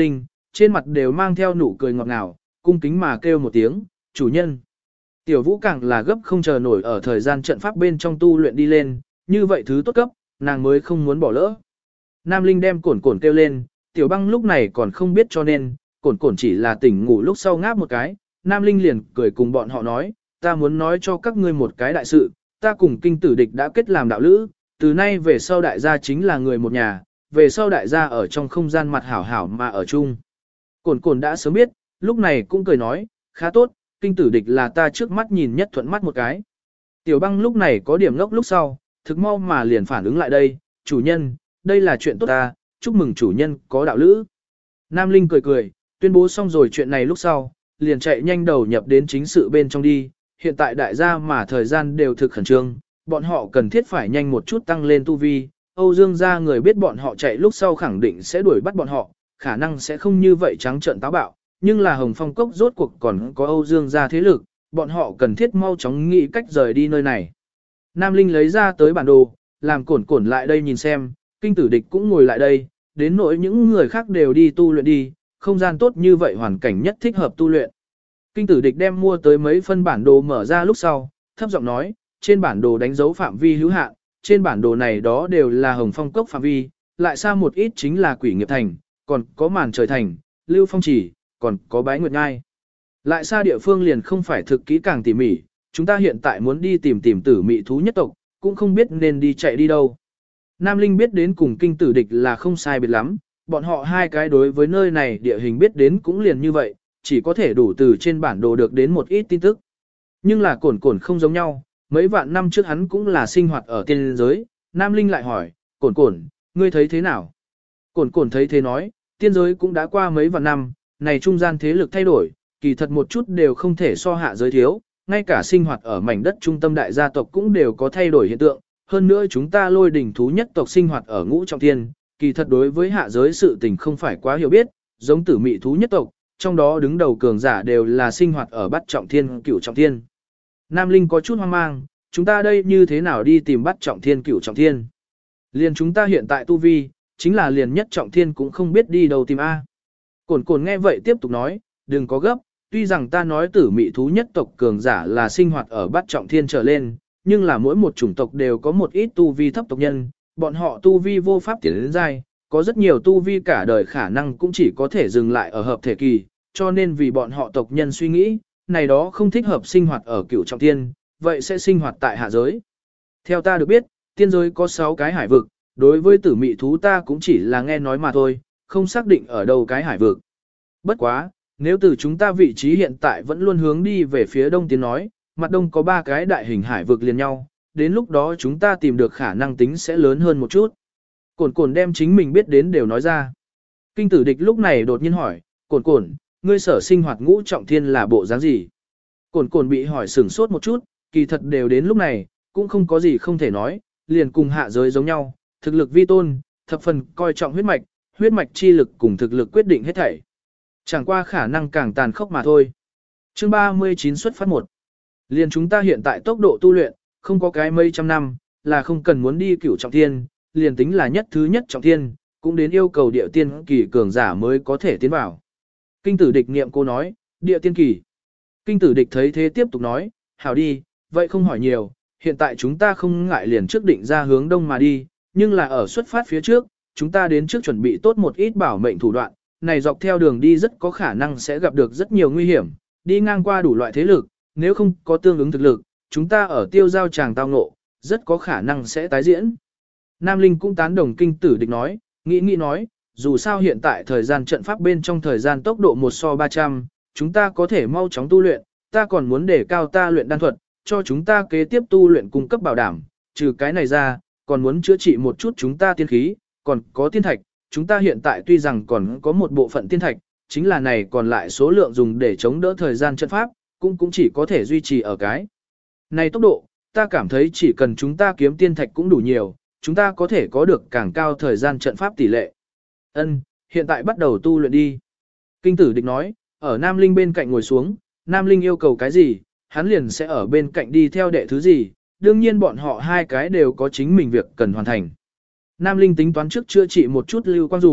S1: trên mặt đều mang theo nụ cười ngọt ngào, cung kính mà kêu một tiếng, chủ nhân. Tiểu Vũ càng là gấp không chờ nổi ở thời gian trận pháp bên trong tu luyện đi lên, như vậy thứ tốt cấp, nàng mới không muốn bỏ lỡ. Nam Linh đem cổn cổn kêu lên, Tiểu Băng lúc này còn không biết cho nên, cổn cổn chỉ là tỉnh ngủ lúc sau ngáp một cái, Nam Linh liền cười cùng bọn họ nói, ta muốn nói cho các ngươi một cái đại sự, ta cùng kinh tử địch đã kết làm đạo lữ, từ nay về sau đại gia chính là người một nhà, về sau đại gia ở trong không gian mặt hảo hảo mà ở chung. Cổn cổn đã sớm biết, lúc này cũng cười nói, khá tốt, kinh tử địch là ta trước mắt nhìn nhất thuận mắt một cái. Tiểu Băng lúc này có điểm ngốc lúc sau, thực mau mà liền phản ứng lại đây, chủ nhân, đây là chuyện tốt ta, chúc mừng chủ nhân có đạo lữ. Nam Linh cười cười, tuyên bố xong rồi chuyện này lúc sau, liền chạy nhanh đầu nhập đến chính sự bên trong đi, hiện tại đại gia mà thời gian đều thực khẩn trương, bọn họ cần thiết phải nhanh một chút tăng lên tu vi, Âu Dương gia người biết bọn họ chạy lúc sau khẳng định sẽ đuổi bắt bọn họ, khả năng sẽ không như vậy trắng trợn táo bạo, nhưng là Hồng Phong Cốc rốt cuộc còn có Âu Dương gia thế lực, bọn họ cần thiết mau chóng nghĩ cách rời đi nơi này. Nam Linh lấy ra tới bản đồ, làm cổn cổn lại đây nhìn xem, kinh tử địch cũng ngồi lại đây, đến nỗi những người khác đều đi tu luyện đi, không gian tốt như vậy hoàn cảnh nhất thích hợp tu luyện. Kinh tử địch đem mua tới mấy phân bản đồ mở ra lúc sau, thấp giọng nói, trên bản đồ đánh dấu phạm vi hữu hạn, trên bản đồ này đó đều là Hồng Phong Cốc phạm vi, lại xa một ít chính là Quỷ Nghiệp Thành, còn có Màn Trời Thành, Lưu Phong Chỉ, còn có Bái Nguyệt Ngai. Lại xa địa phương liền không phải thực kỹ càng tỉ mỉ, chúng ta hiện tại muốn đi tìm tử mị thú nhất tộc, cũng không biết nên đi chạy đi đâu. Nam Linh biết đến cùng kinh tử địch là không sai biệt lắm, bọn họ hai cái đối với nơi này địa hình biết đến cũng liền như vậy, chỉ có thể đủ từ trên bản đồ được đến một ít tin tức. Nhưng là cổn cổn không giống nhau, mấy vạn năm trước hắn cũng là sinh hoạt ở tiên giới, Nam Linh lại hỏi, cổn cổn, ngươi thấy thế nào? Cổn cổn thấy thế nói, tiên giới cũng đã qua mấy vạn năm, này trung gian thế lực thay đổi, kỳ thật một chút đều không thể so hạ giới thiếu, ngay cả sinh hoạt ở mảnh đất trung tâm đại gia tộc cũng đều có thay đổi hiện tượng, hơn nữa chúng ta lôi đỉnh thú nhất tộc sinh hoạt ở ngũ trọng thiên, kỳ thật đối với hạ giới sự tình không phải quá hiểu biết, giống tử mị thú nhất tộc, trong đó đứng đầu cường giả đều là sinh hoạt ở bát trọng thiên, cửu trọng thiên. Nam Linh có chút hoang mang, chúng ta đây như thế nào đi tìm bát trọng thiên, cửu trọng thiên? Liền chúng ta hiện tại tu vi, chính là liền nhất trọng thiên cũng không biết đi đâu tìm A. Cổn cổn nghe vậy tiếp tục nói, đừng có gấp, tuy rằng ta nói tử mị thú nhất tộc cường giả là sinh hoạt ở bát trọng thiên trở lên, nhưng là mỗi một chủng tộc đều có một ít tu vi thấp tộc nhân, bọn họ tu vi vô pháp tiến đến giai, có rất nhiều tu vi cả đời khả năng cũng chỉ có thể dừng lại ở hợp thể kỳ, cho nên vì bọn họ tộc nhân suy nghĩ, này đó không thích hợp sinh hoạt ở cửu trọng thiên, vậy sẽ sinh hoạt tại hạ giới. Theo ta được biết, tiên giới có 6 cái hải vực, đối với tử mị thú ta cũng chỉ là nghe nói mà thôi, không xác định ở đâu cái hải vực. Bất quá, nếu từ chúng ta vị trí hiện tại vẫn luôn hướng đi về phía đông tiến nói, mặt đông có 3 cái đại hình hải vực liền nhau, đến lúc đó chúng ta tìm được khả năng tính sẽ lớn hơn một chút. Cổn cổn đem chính mình biết đến đều nói ra. Kinh tử địch lúc này đột nhiên hỏi, cổn cổn, ngươi sở sinh hoạt ngũ trọng thiên là bộ dáng gì? Cổn cổn bị hỏi sửng sốt một chút, kỳ thật đều đến lúc này, cũng không có gì không thể nói, liền cùng hạ giới giống nhau, thực lực vi tôn, thập phần coi trọng huyết mạch chi lực cùng thực lực quyết định hết thảy. Chẳng qua khả năng càng tàn khốc mà thôi. Chương 39 xuất phát 1. Liền chúng ta hiện tại tốc độ tu luyện, không có cái mấy trăm năm, là không cần muốn đi cửu trọng thiên, liền tính là nhất thứ nhất trọng thiên, cũng đến yêu cầu địa tiên kỳ cường giả mới có thể tiến vào. Kinh tử địch niệm cô nói, địa tiên kỳ. Kinh tử địch thấy thế tiếp tục nói, hảo đi, vậy không hỏi nhiều, hiện tại chúng ta không ngại liền trước định ra hướng đông mà đi, nhưng là ở xuất phát phía trước, chúng ta đến trước chuẩn bị tốt một ít bảo mệnh thủ đoạn, này dọc theo đường đi rất có khả năng sẽ gặp được rất nhiều nguy hiểm, đi ngang qua đủ loại thế lực, nếu không có tương ứng thực lực, chúng ta ở tiêu giao tràng tao ngộ, rất có khả năng sẽ tái diễn. Nam Linh cũng tán đồng kinh tử địch nói, nghĩ nói, dù sao hiện tại thời gian trận pháp bên trong thời gian tốc độ 1:300, chúng ta có thể mau chóng tu luyện, ta còn muốn để cao ta luyện đan thuật, cho chúng ta kế tiếp tu luyện cung cấp bảo đảm, trừ cái này ra, còn muốn chữa trị một chút chúng ta tiên khí, còn có tiên thạch, chúng ta hiện tại tuy rằng còn có một bộ phận tiên thạch, chính là này còn lại số lượng dùng để chống đỡ thời gian trận pháp, cũng chỉ có thể duy trì ở cái. Này tốc độ, ta cảm thấy chỉ cần chúng ta kiếm tiên thạch cũng đủ nhiều, chúng ta có thể có được càng cao thời gian trận pháp tỷ lệ. Ân, hiện tại bắt đầu tu luyện đi. Kinh tử địch nói, ở Nam Linh bên cạnh ngồi xuống, Nam Linh yêu cầu cái gì, hắn liền sẽ ở bên cạnh đi theo đệ thứ gì, đương nhiên bọn họ hai cái đều có chính mình việc cần hoàn thành. Nam Linh tính toán trước chữa trị một chút lưu quang dù,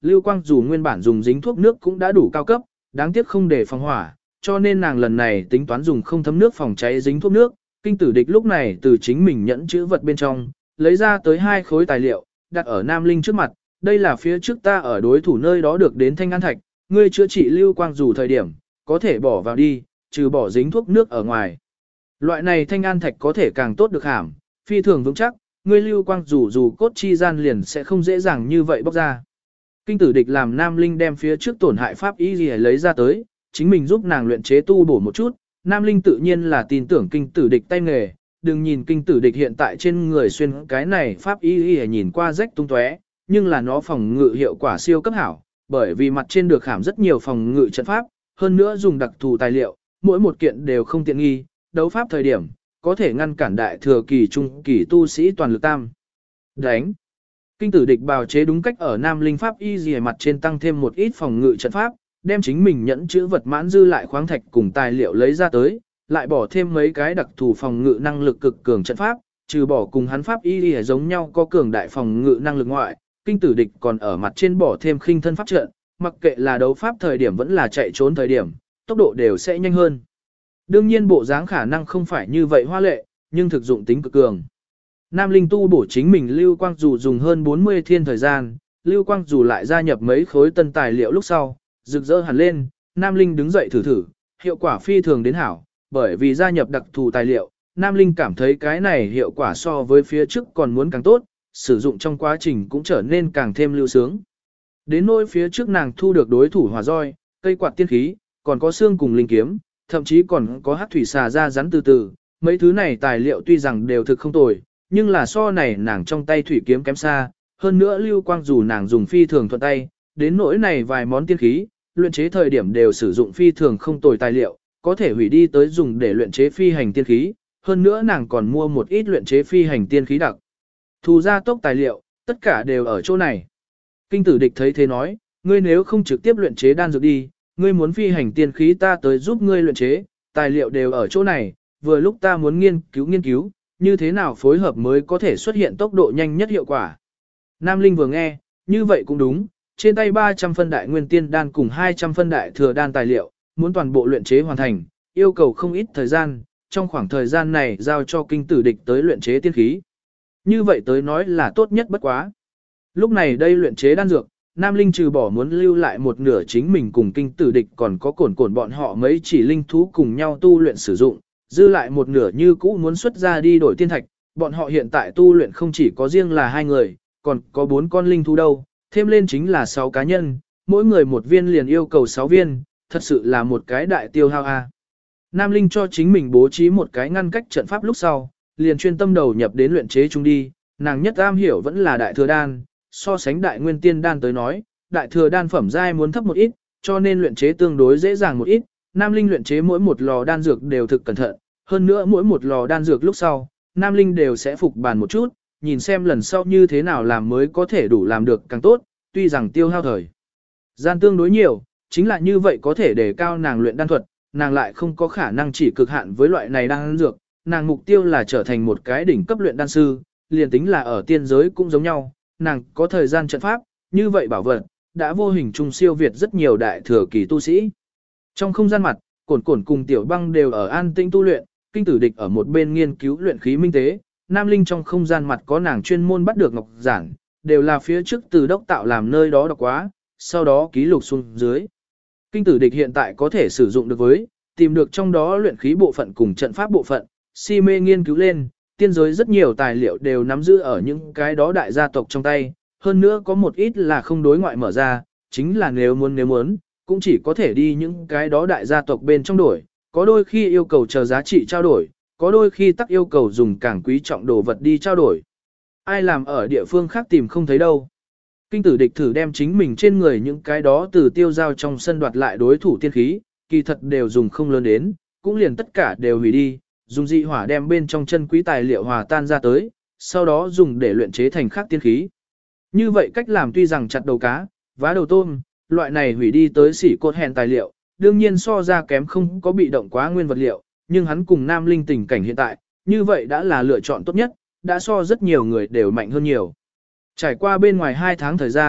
S1: lưu quang dù nguyên bản dùng dính thuốc nước cũng đã đủ cao cấp, đáng tiếc không để phòng hỏa, cho nên nàng lần này tính toán dùng không thấm nước phòng cháy dính thuốc nước. Kinh tử địch lúc này từ chính mình nhẫn chữ vật bên trong, lấy ra tới 2 khối tài liệu, đặt ở Nam Linh trước mặt, đây là phía trước ta ở đối thủ nơi đó được đến thanh an thạch, ngươi chữa trị lưu quang dù thời điểm, có thể bỏ vào đi, trừ bỏ dính thuốc nước ở ngoài. Loại này thanh an thạch có thể càng tốt được hàm, phi thường vững chắc, ngươi lưu quang dù cốt chi gian liền sẽ không dễ dàng như vậy bóc ra. Kinh tử địch làm Nam Linh đem phía trước tổn hại pháp y gì lấy ra tới, chính mình giúp nàng luyện chế tu bổ một chút, Nam Linh tự nhiên là tin tưởng kinh tử địch tay nghề, đừng nhìn kinh tử địch hiện tại trên người xuyên cái này pháp y nhìn qua rách tung tóe, nhưng là nó phòng ngự hiệu quả siêu cấp hảo, bởi vì mặt trên được khảm rất nhiều phòng ngự trận pháp, hơn nữa dùng đặc thù tài liệu, mỗi một kiện đều không tiện nghi, đấu pháp thời điểm, có thể ngăn cản đại thừa kỳ trung kỳ tu sĩ toàn lực tam. Đánh. Kinh tử địch bào chế đúng cách ở Nam Linh pháp y gì mặt trên tăng thêm một ít phòng ngự trận pháp, đem chính mình nhẫn chữ vật mãn dư lại khoáng thạch cùng tài liệu lấy ra tới, lại bỏ thêm mấy cái đặc thù phòng ngự năng lực cực cường trận pháp, trừ bỏ cùng hắn pháp y giống nhau có cường đại phòng ngự năng lực ngoại, kinh tử địch còn ở mặt trên bỏ thêm khinh thân pháp trận, mặc kệ là đấu pháp thời điểm vẫn là chạy trốn thời điểm, tốc độ đều sẽ nhanh hơn. Đương nhiên bộ dáng khả năng không phải như vậy hoa lệ, nhưng thực dụng tính cực cường. Nam Linh tu bổ chính mình lưu quang dù dùng hơn 40 thiên thời gian, lưu quang dù lại gia nhập mấy khối tân tài liệu lúc sau, rực rỡ hẳn lên, Nam Linh đứng dậy thử, hiệu quả phi thường đến hảo, bởi vì gia nhập đặc thù tài liệu, Nam Linh cảm thấy cái này hiệu quả so với phía trước còn muốn càng tốt, sử dụng trong quá trình cũng trở nên càng thêm lưu sướng. Đến nỗi phía trước nàng thu được đối thủ hỏa roi, cây quạt tiên khí, còn có xương cùng linh kiếm, thậm chí còn có hắc thủy xà ra rắn từ, mấy thứ này tài liệu tuy rằng đều thực không tồi, nhưng là so này nàng trong tay thủy kiếm kém xa, hơn nữa lưu quang dù nàng dùng phi thường thuận tay, đến nỗi này vài món tiên khí, luyện chế thời điểm đều sử dụng phi thường không tồi tài liệu, có thể hủy đi tới dùng để luyện chế phi hành tiên khí, hơn nữa nàng còn mua một ít luyện chế phi hành tiên khí đặc. Thù gia tốc tài liệu, tất cả đều ở chỗ này. Kinh tử địch thấy thế nói, ngươi nếu không trực tiếp luyện chế đan dược đi, ngươi muốn phi hành tiên khí ta tới giúp ngươi luyện chế, tài liệu đều ở chỗ này, vừa lúc ta muốn nghiên cứu, như thế nào phối hợp mới có thể xuất hiện tốc độ nhanh nhất hiệu quả. Nam Linh vừa nghe, như vậy cũng đúng, trên tay 300 phân đại nguyên tiên đan cùng 200 phân đại thừa đan tài liệu, muốn toàn bộ luyện chế hoàn thành, yêu cầu không ít thời gian, trong khoảng thời gian này giao cho kinh tử địch tới luyện chế tiên khí. Như vậy tới nói là tốt nhất bất quá. Lúc này đây luyện chế đan dược, Nam Linh trừ bỏ muốn lưu lại một nửa chính mình cùng kinh tử địch còn có cổn bọn họ mấy chỉ linh thú cùng nhau tu luyện sử dụng, dư lại một nửa như cũ muốn xuất ra đi đổi tiên thạch, bọn họ hiện tại tu luyện không chỉ có riêng là 2 người, còn có 4 con linh thú đâu, thêm lên chính là 6 cá nhân, mỗi người một viên liền yêu cầu 6 viên, thật sự là một cái đại tiêu hao a. Nam Linh cho chính mình bố trí một cái ngăn cách trận pháp lúc sau, liền chuyên tâm đầu nhập đến luyện chế chung đi, nàng nhất am hiểu vẫn là đại thừa đan, so sánh đại nguyên tiên đan tới nói, đại thừa đan phẩm giai muốn thấp một ít, cho nên luyện chế tương đối dễ dàng một ít, Nam Linh luyện chế mỗi một lò đan dược đều thực cẩn thận, hơn nữa mỗi một lò đan dược lúc sau, Nam Linh đều sẽ phục bàn một chút, nhìn xem lần sau như thế nào làm mới có thể đủ làm được càng tốt, tuy rằng tiêu hao thời gian tương đối nhiều, chính là như vậy có thể đề cao nàng luyện đan thuật, nàng lại không có khả năng chỉ cực hạn với loại này đan dược, nàng mục tiêu là trở thành một cái đỉnh cấp luyện đan sư, liền tính là ở tiên giới cũng giống nhau, nàng có thời gian trận pháp, như vậy bảo vật, đã vô hình trung siêu việt rất nhiều đại thừa kỳ tu sĩ. Trong không gian mặt, cổn cùng tiểu băng đều ở an tĩnh tu luyện, kinh tử địch ở một bên nghiên cứu luyện khí minh tế, Nam Linh trong không gian mặt có nàng chuyên môn bắt được ngọc giản, đều là phía trước từ đốc tạo làm nơi đó đọc quá, sau đó ký lục xuống dưới. Kinh tử địch hiện tại có thể sử dụng được với, tìm được trong đó luyện khí bộ phận cùng trận pháp bộ phận, si mê nghiên cứu lên, tiên giới rất nhiều tài liệu đều nắm giữ ở những cái đó đại gia tộc trong tay, hơn nữa có một ít là không đối ngoại mở ra, chính là nếu muốn, cũng chỉ có thể đi những cái đó đại gia tộc bên trong đổi, có đôi khi yêu cầu chờ giá trị trao đổi, có đôi khi tắc yêu cầu dùng càng quý trọng đồ vật đi trao đổi. Ai làm ở địa phương khác tìm không thấy đâu. Kinh tử địch thử đem chính mình trên người những cái đó từ tiêu giao trong sân đoạt lại đối thủ tiên khí, kỳ thật đều dùng không lớn đến, cũng liền tất cả đều hủy đi, dùng dị hỏa đem bên trong chân quý tài liệu hòa tan ra tới, sau đó dùng để luyện chế thành khác tiên khí. Như vậy cách làm tuy rằng chặt đầu cá, vá đầu tôm, loại này hủy đi tới xỉ cốt hèn tài liệu, đương nhiên so ra kém không có bị động quá nguyên vật liệu, nhưng hắn cùng Nam Linh tình cảnh hiện tại, như vậy đã là lựa chọn tốt nhất, đã so rất nhiều người đều mạnh hơn nhiều. Trải qua bên ngoài 2 tháng thời gian,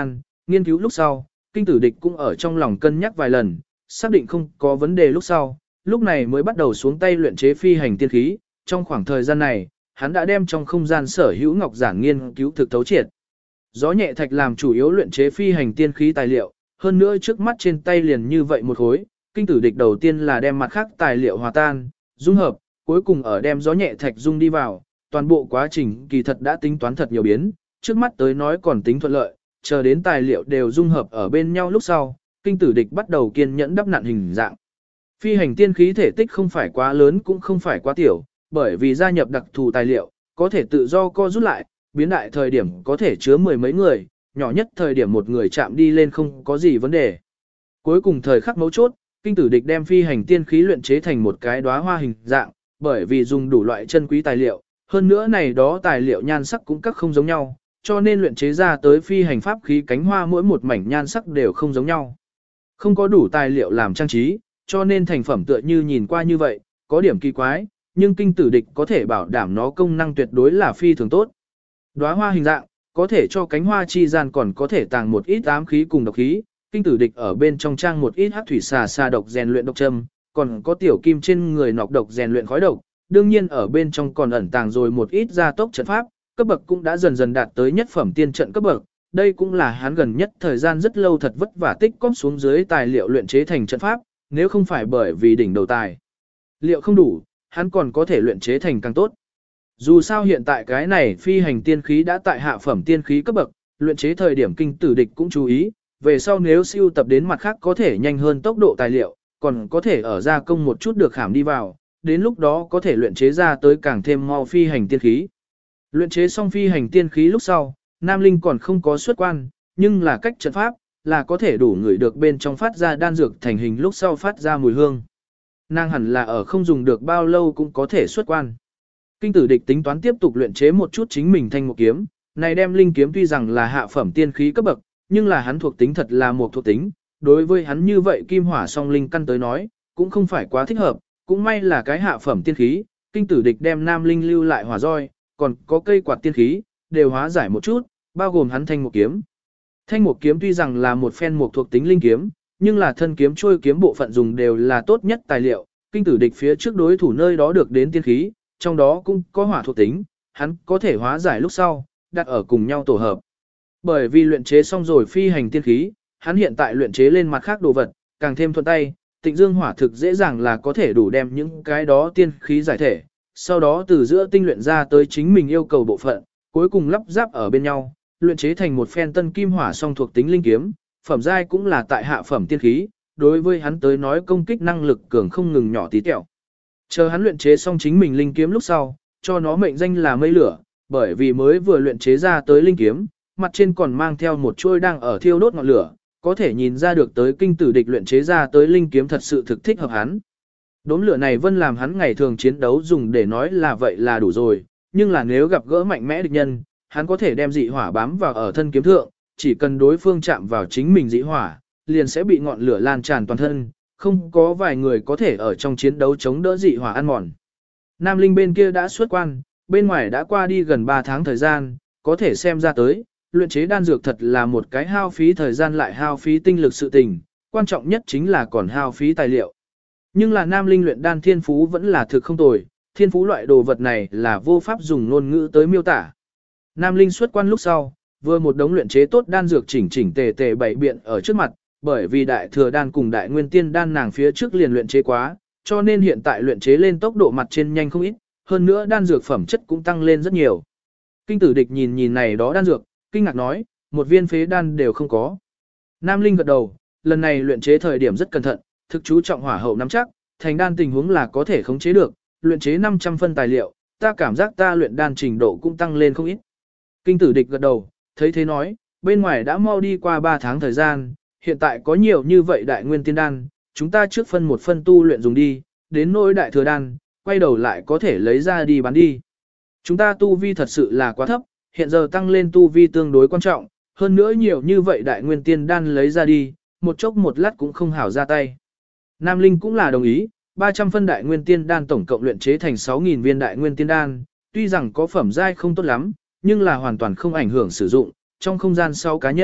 S1: Nghiên cứu lúc sau, kinh tử địch cũng ở trong lòng cân nhắc vài lần, xác định không có vấn đề lúc sau, lúc này mới bắt đầu xuống tay luyện chế phi hành tiên khí. Trong khoảng thời gian này, hắn đã đem trong không gian sở hữu ngọc giản nghiên cứu thực thấu triệt. Gió nhẹ thạch làm chủ yếu luyện chế phi hành tiên khí tài liệu, hơn nữa trước mắt trên tay liền như vậy một khối, kinh tử địch đầu tiên là đem mặt khác tài liệu hòa tan, dung hợp, cuối cùng ở đem gió nhẹ thạch dung đi vào, toàn bộ quá trình kỳ thật đã tính toán thật nhiều biến, trước mắt tới nói còn tính thuận lợi, chờ đến tài liệu đều dung hợp ở bên nhau lúc sau, kinh tử địch bắt đầu kiên nhẫn đắp nặn hình dạng. Phi hành tiên khí thể tích không phải quá lớn cũng không phải quá tiểu, bởi vì gia nhập đặc thù tài liệu, có thể tự do co rút lại, biến đại thời điểm có thể chứa mười mấy người, nhỏ nhất thời điểm một người chạm đi lên không có gì vấn đề. Cuối cùng thời khắc mấu chốt, kinh tử địch đem phi hành tiên khí luyện chế thành một cái đóa hoa hình dạng, bởi vì dùng đủ loại chân quý tài liệu, hơn nữa này đó tài liệu nhan sắc cũng các không giống nhau, cho nên luyện chế ra tới phi hành pháp khí cánh hoa mỗi một mảnh nhan sắc đều không giống nhau. Không có đủ tài liệu làm trang trí, cho nên thành phẩm tựa như nhìn qua như vậy, có điểm kỳ quái, nhưng kinh tử địch có thể bảo đảm nó công năng tuyệt đối là phi thường tốt. Đóa hoa hình dạng, có thể cho cánh hoa chi gian còn có thể tàng một ít ám khí cùng độc khí, kinh tử địch ở bên trong trang một ít hắc thủy xà độc rèn luyện độc châm, còn có tiểu kim trên người nọc độc rèn luyện khói độc, đương nhiên ở bên trong còn ẩn tàng rồi một ít gia tốc trận pháp, cấp bậc cũng đã dần dần đạt tới nhất phẩm tiên trận cấp bậc. Đây cũng là hắn gần nhất thời gian rất lâu thật vất vả tích cóp xuống dưới tài liệu luyện chế thành trận pháp, nếu không phải bởi vì đỉnh đầu tài liệu không đủ, hắn còn có thể luyện chế thành càng tốt. Dù sao hiện tại cái này phi hành tiên khí đã tại hạ phẩm tiên khí cấp bậc, luyện chế thời điểm kinh tử địch cũng chú ý, về sau nếu siêu tập đến mặt khác có thể nhanh hơn tốc độ tài liệu, còn có thể ở gia công một chút được khảm đi vào, đến lúc đó có thể luyện chế ra tới càng thêm mau phi hành tiên khí. Luyện chế xong phi hành tiên khí lúc sau, Nam Linh còn không có xuất quan, nhưng là cách trận pháp, là có thể đủ người được bên trong phát ra đan dược thành hình lúc sau phát ra mùi hương. Nàng hẳn là ở không dùng được bao lâu cũng có thể xuất quan. Kinh tử địch tính toán tiếp tục luyện chế một chút chính mình thanh một kiếm, này đem linh kiếm tuy rằng là hạ phẩm tiên khí cấp bậc, nhưng là hắn thuộc tính thật là một thuộc tính, đối với hắn như vậy kim hỏa song linh căn tới nói, cũng không phải quá thích hợp, cũng may là cái hạ phẩm tiên khí, kinh tử địch đem nam linh lưu lại hỏa roi, còn có cây quạt tiên khí, đều hóa giải một chút, bao gồm hắn thanh một kiếm. Thanh một kiếm tuy rằng là một phen một thuộc tính linh kiếm, nhưng là thân kiếm trôi kiếm bộ phận dùng đều là tốt nhất tài liệu, kinh tử địch phía trước đối thủ nơi đó được đến tiên khí, trong đó cũng có hỏa thuộc tính, hắn có thể hóa giải lúc sau, đặt ở cùng nhau tổ hợp. Bởi vì luyện chế xong rồi phi hành tiên khí, hắn hiện tại luyện chế lên mặt khác đồ vật, càng thêm thuận tay, Tịnh Dương hỏa thực dễ dàng là có thể đủ đem những cái đó tiên khí giải thể, sau đó từ giữa tinh luyện ra tới chính mình yêu cầu bộ phận, cuối cùng lắp ráp ở bên nhau, luyện chế thành một phen tân kim hỏa song thuộc tính linh kiếm, phẩm giai cũng là tại hạ phẩm tiên khí, đối với hắn tới nói công kích năng lực cường không ngừng nhỏ tí tẹo. Chờ hắn luyện chế xong chính mình linh kiếm lúc sau, cho nó mệnh danh là mây lửa, bởi vì mới vừa luyện chế ra tới linh kiếm, mặt trên còn mang theo một chuôi đang ở thiêu đốt ngọn lửa, có thể nhìn ra được tới kinh tử địch luyện chế ra tới linh kiếm thật sự thực thích hợp hắn. Đốm lửa này vân làm hắn ngày thường chiến đấu dùng để nói là vậy là đủ rồi, nhưng là nếu gặp gỡ mạnh mẽ địch nhân, hắn có thể đem dị hỏa bám vào ở thân kiếm thượng, chỉ cần đối phương chạm vào chính mình dị hỏa, liền sẽ bị ngọn lửa lan tràn toàn thân, không có vài người có thể ở trong chiến đấu chống đỡ dị hỏa ăn mòn. Nam Linh bên kia đã xuất quan, bên ngoài đã qua đi gần 3 tháng thời gian, có thể xem ra tới, luyện chế đan dược thật là một cái hao phí thời gian lại hao phí tinh lực sự tình, quan trọng nhất chính là còn hao phí tài liệu. Nhưng là Nam Linh luyện đan thiên phú vẫn là thực không tồi, thiên phú loại đồ vật này là vô pháp dùng ngôn ngữ tới miêu tả. Nam Linh xuất quan lúc sau, vừa một đống luyện chế tốt đan dược chỉnh chỉnh tề tề bày biện ở trước mặt, bởi vì đại thừa đan cùng đại nguyên tiên đan nàng phía trước liền luyện chế quá, cho nên hiện tại luyện chế lên tốc độ mặt trên nhanh không ít, hơn nữa đan dược phẩm chất cũng tăng lên rất nhiều. Kinh tử địch nhìn nhìn này đó đan dược, kinh ngạc nói, một viên phế đan đều không có. Nam Linh gật đầu, lần này luyện chế thời điểm rất cẩn thận, thực chú trọng hỏa hậu nắm chắc, thành đan tình huống là có thể khống chế được, luyện chế 500 phân tài liệu, ta cảm giác ta luyện đan trình độ cũng tăng lên không ít. Kinh tử địch gật đầu, thấy thế nói, bên ngoài đã mau đi qua 3 tháng thời gian, hiện tại có nhiều như vậy đại nguyên tiên đan, chúng ta trước phân một phân tu luyện dùng đi, đến nỗi đại thừa đan, quay đầu lại có thể lấy ra đi bán đi. Chúng ta tu vi thật sự là quá thấp, hiện giờ tăng lên tu vi tương đối quan trọng, hơn nữa nhiều như vậy đại nguyên tiên đan lấy ra đi, một chốc một lát cũng không hảo ra tay. Nam Linh cũng là đồng ý, 300 phân đại nguyên tiên đan tổng cộng luyện chế thành 6.000 viên đại nguyên tiên đan, tuy rằng có phẩm giai không tốt lắm, nhưng là hoàn toàn không ảnh hưởng sử dụng, trong không gian 6 cá nhân,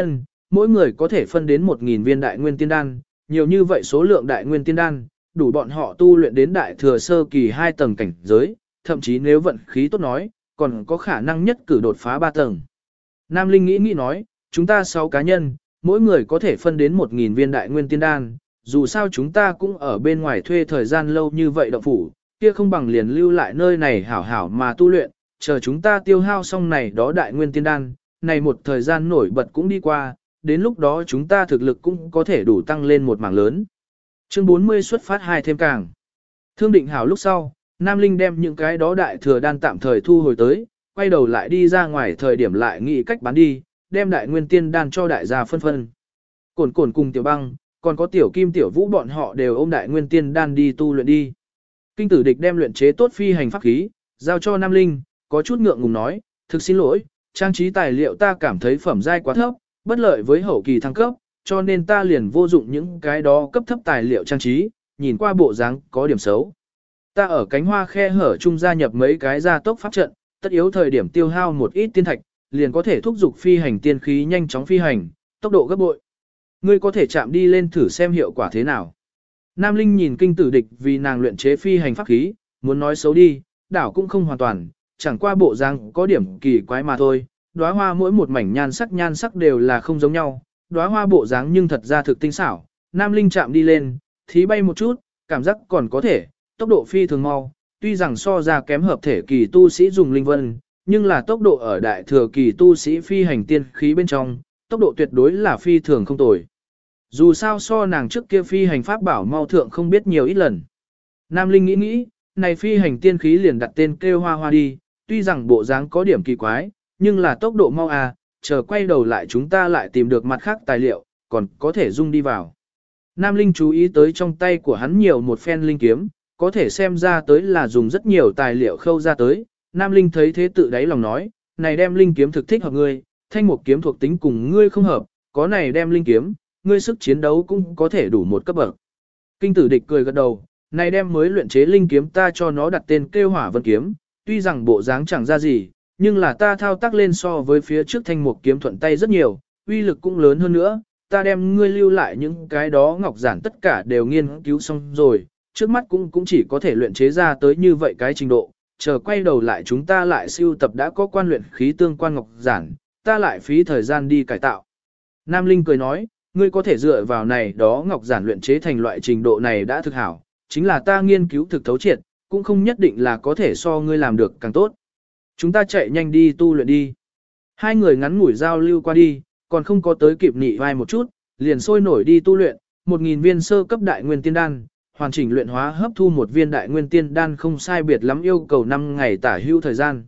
S1: mỗi người có thể phân đến 1.000 viên đại nguyên tiên đan, nhiều như vậy số lượng đại nguyên tiên đan, đủ bọn họ tu luyện đến đại thừa sơ kỳ 2 tầng cảnh giới, thậm chí nếu vận khí tốt nói, còn có khả năng nhất cử đột phá 3 tầng. Nam Linh nghĩ nói, chúng ta 6 cá nhân, mỗi người có thể phân đến 1.000 viên đại nguyên tiên đan, dù sao chúng ta cũng ở bên ngoài thuê thời gian lâu như vậy động phủ, kia không bằng liền lưu lại nơi này hảo hảo mà tu luyện, chờ chúng ta tiêu hao xong này đó đại nguyên tiên đan, này một thời gian nổi bật cũng đi qua, đến lúc đó chúng ta thực lực cũng có thể đủ tăng lên một mảng lớn. Chương 40 xuất phát 2 thêm càng. Thương định hảo lúc sau, Nam Linh đem những cái đó đại thừa đan tạm thời thu hồi tới, quay đầu lại đi ra ngoài thời điểm lại nghĩ cách bán đi, đem đại nguyên tiên đan cho đại gia phân phân. Cổn cổn cùng tiểu băng, còn có tiểu kim tiểu vũ bọn họ đều ôm đại nguyên tiên đan đi tu luyện đi. Kinh tử địch đem luyện chế tốt phi hành pháp khí, giao cho Nam Linh, có chút ngượng ngùng nói, thực xin lỗi, trang trí tài liệu ta cảm thấy phẩm giai quá thấp, bất lợi với hậu kỳ thăng cấp, cho nên ta liền vô dụng những cái đó cấp thấp tài liệu trang trí, nhìn qua bộ dáng có điểm xấu. Ta ở cánh hoa khe hở chung gia nhập mấy cái gia tốc pháp trận, tất yếu thời điểm tiêu hao một ít tiên thạch, liền có thể thúc giục phi hành tiên khí nhanh chóng phi hành, tốc độ gấp bội. Ngươi có thể chạm đi lên thử xem hiệu quả thế nào. Nam Linh nhìn kinh tử địch vì nàng luyện chế phi hành pháp khí, muốn nói xấu đi, đảo cũng không hoàn toàn, chẳng qua bộ dáng có điểm kỳ quái mà thôi. Đóa hoa mỗi một mảnh nhan sắc đều là không giống nhau, đóa hoa bộ dáng nhưng thật ra thực tinh xảo. Nam Linh chạm đi lên, thí bay một chút, cảm giác còn có thể, tốc độ phi thường mau, tuy rằng so ra kém hợp thể kỳ tu sĩ dùng linh vân, nhưng là tốc độ ở đại thừa kỳ tu sĩ phi hành tiên khí bên trong, tốc độ tuyệt đối là phi thường không tồi. Dù sao so nàng trước kia phi hành pháp bảo mau thượng không biết nhiều ít lần. Nam Linh nghĩ, này phi hành tiên khí liền đặt tên kêu hoa hoa đi, tuy rằng bộ dáng có điểm kỳ quái, nhưng là tốc độ mau à, chờ quay đầu lại chúng ta lại tìm được mặt khác tài liệu, còn có thể dung đi vào. Nam Linh chú ý tới trong tay của hắn nhiều một phen linh kiếm, có thể xem ra tới là dùng rất nhiều tài liệu khâu ra tới. Nam Linh thấy thế tự đáy lòng nói, này đem linh kiếm thực thích hợp ngươi, thanh một kiếm thuộc tính cùng ngươi không hợp, có này đem linh kiếm, ngươi sức chiến đấu cũng có thể đủ một cấp bậc. Kinh tử địch cười gật đầu, này đem mới luyện chế linh kiếm ta cho nó đặt tên kêu hỏa vân kiếm, tuy rằng bộ dáng chẳng ra gì, nhưng là ta thao tác lên so với phía trước thanh một kiếm thuận tay rất nhiều, uy lực cũng lớn hơn nữa, ta đem ngươi lưu lại những cái đó ngọc giản tất cả đều nghiên cứu xong rồi, trước mắt cũng chỉ có thể luyện chế ra tới như vậy cái trình độ, chờ quay đầu lại chúng ta lại siêu tập đã có quan luyện khí tương quan ngọc giản, ta lại phí thời gian đi cải tạo. Nam Linh cười nói, ngươi có thể dựa vào này đó ngọc giản luyện chế thành loại trình độ này đã thực hảo, chính là ta nghiên cứu thực thấu triệt, cũng không nhất định là có thể so ngươi làm được càng tốt. Chúng ta chạy nhanh đi tu luyện đi. Hai người ngắn ngủi giao lưu qua đi, còn không có tới kịp nị vai một chút, liền sôi nổi đi tu luyện, 1.000 viên sơ cấp đại nguyên tiên đan, hoàn chỉnh luyện hóa hấp thu một viên đại nguyên tiên đan không sai biệt lắm yêu cầu 5 ngày tả hữu thời gian.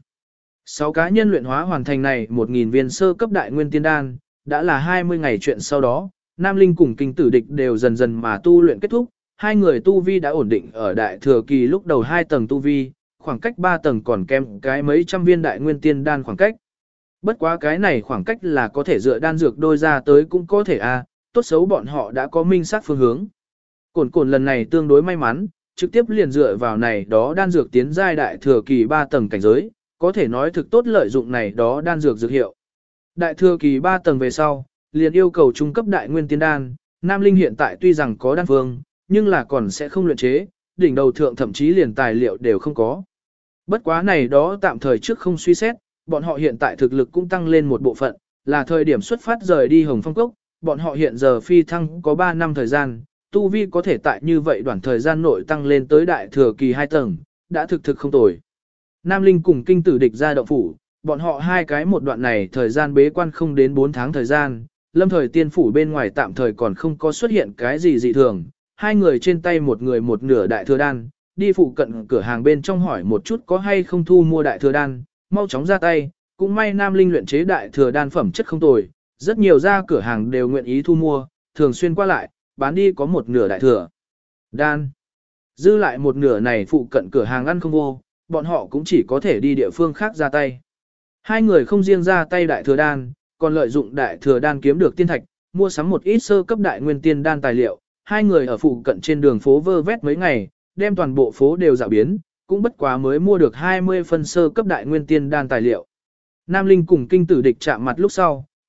S1: 6 cá nhân luyện hóa hoàn thành này 1.000 viên sơ cấp đại nguyên tiên đan, đã là 20 ngày chuyện sau đó, Nam Linh cùng kinh tử địch đều dần dần mà tu luyện kết thúc, hai người tu vi đã ổn định ở đại thừa kỳ lúc đầu 2 tầng tu vi, khoảng cách 3 tầng còn kém cái mấy trăm viên đại nguyên tiên đan khoảng cách. Bất quá cái này khoảng cách là có thể dựa đan dược đôi ra tới cũng có thể tốt xấu bọn họ đã có minh xác phương hướng. Cổn lần này tương đối may mắn, trực tiếp liền dựa vào này đó đan dược tiến giai đại thừa kỳ 3 tầng cảnh giới, có thể nói thực tốt lợi dụng này đó đan dược dược hiệu. Đại thừa kỳ 3 tầng về sau, liền yêu cầu trung cấp đại nguyên tiên đan, Nam Linh hiện tại tuy rằng có đan phương, nhưng là còn sẽ không luyện chế, đỉnh đầu thượng thậm chí liền tài liệu đều không có. Bất quá này đó tạm thời trước không suy xét, bọn họ hiện tại thực lực cũng tăng lên một bộ phận, là thời điểm xuất phát rời đi Hồng Phong Cốc, bọn họ hiện giờ phi thăng có 3 năm thời gian, tu vi có thể tại như vậy đoạn thời gian nội tăng lên tới đại thừa kỳ 2 tầng, đã thực không tồi. Nam Linh cùng kinh tử địch ra động phủ, bọn họ hai cái một đoạn này thời gian bế quan không đến 4 tháng thời gian, lâm thời tiên phủ bên ngoài tạm thời còn không có xuất hiện cái gì dị thường, hai người trên tay một người một nửa đại thừa đan, đi phụ cận cửa hàng bên trong hỏi một chút có hay không thu mua đại thừa đan, mau chóng ra tay, cũng may Nam Linh luyện chế đại thừa đan phẩm chất không tồi, rất nhiều ra cửa hàng đều nguyện ý thu mua, thường xuyên qua lại, bán đi có một nửa đại thừa đan. Dư lại một nửa này phụ cận cửa hàng ăn không vô, bọn họ cũng chỉ có thể đi địa phương khác ra tay. Hai người không riêng ra tay đại thừa đan, còn lợi dụng đại thừa đan kiếm được tiên thạch, mua sắm một ít sơ cấp đại nguyên tiên đan tài liệu. Hai người ở phụ cận trên đường phố vơ vét mấy ngày, đem toàn bộ phố đều dạo biến, cũng bất quá mới mua được 20 phân sơ cấp đại nguyên tiên đan tài liệu. Nam Linh cùng kinh tử địch chạm mặt lúc sau,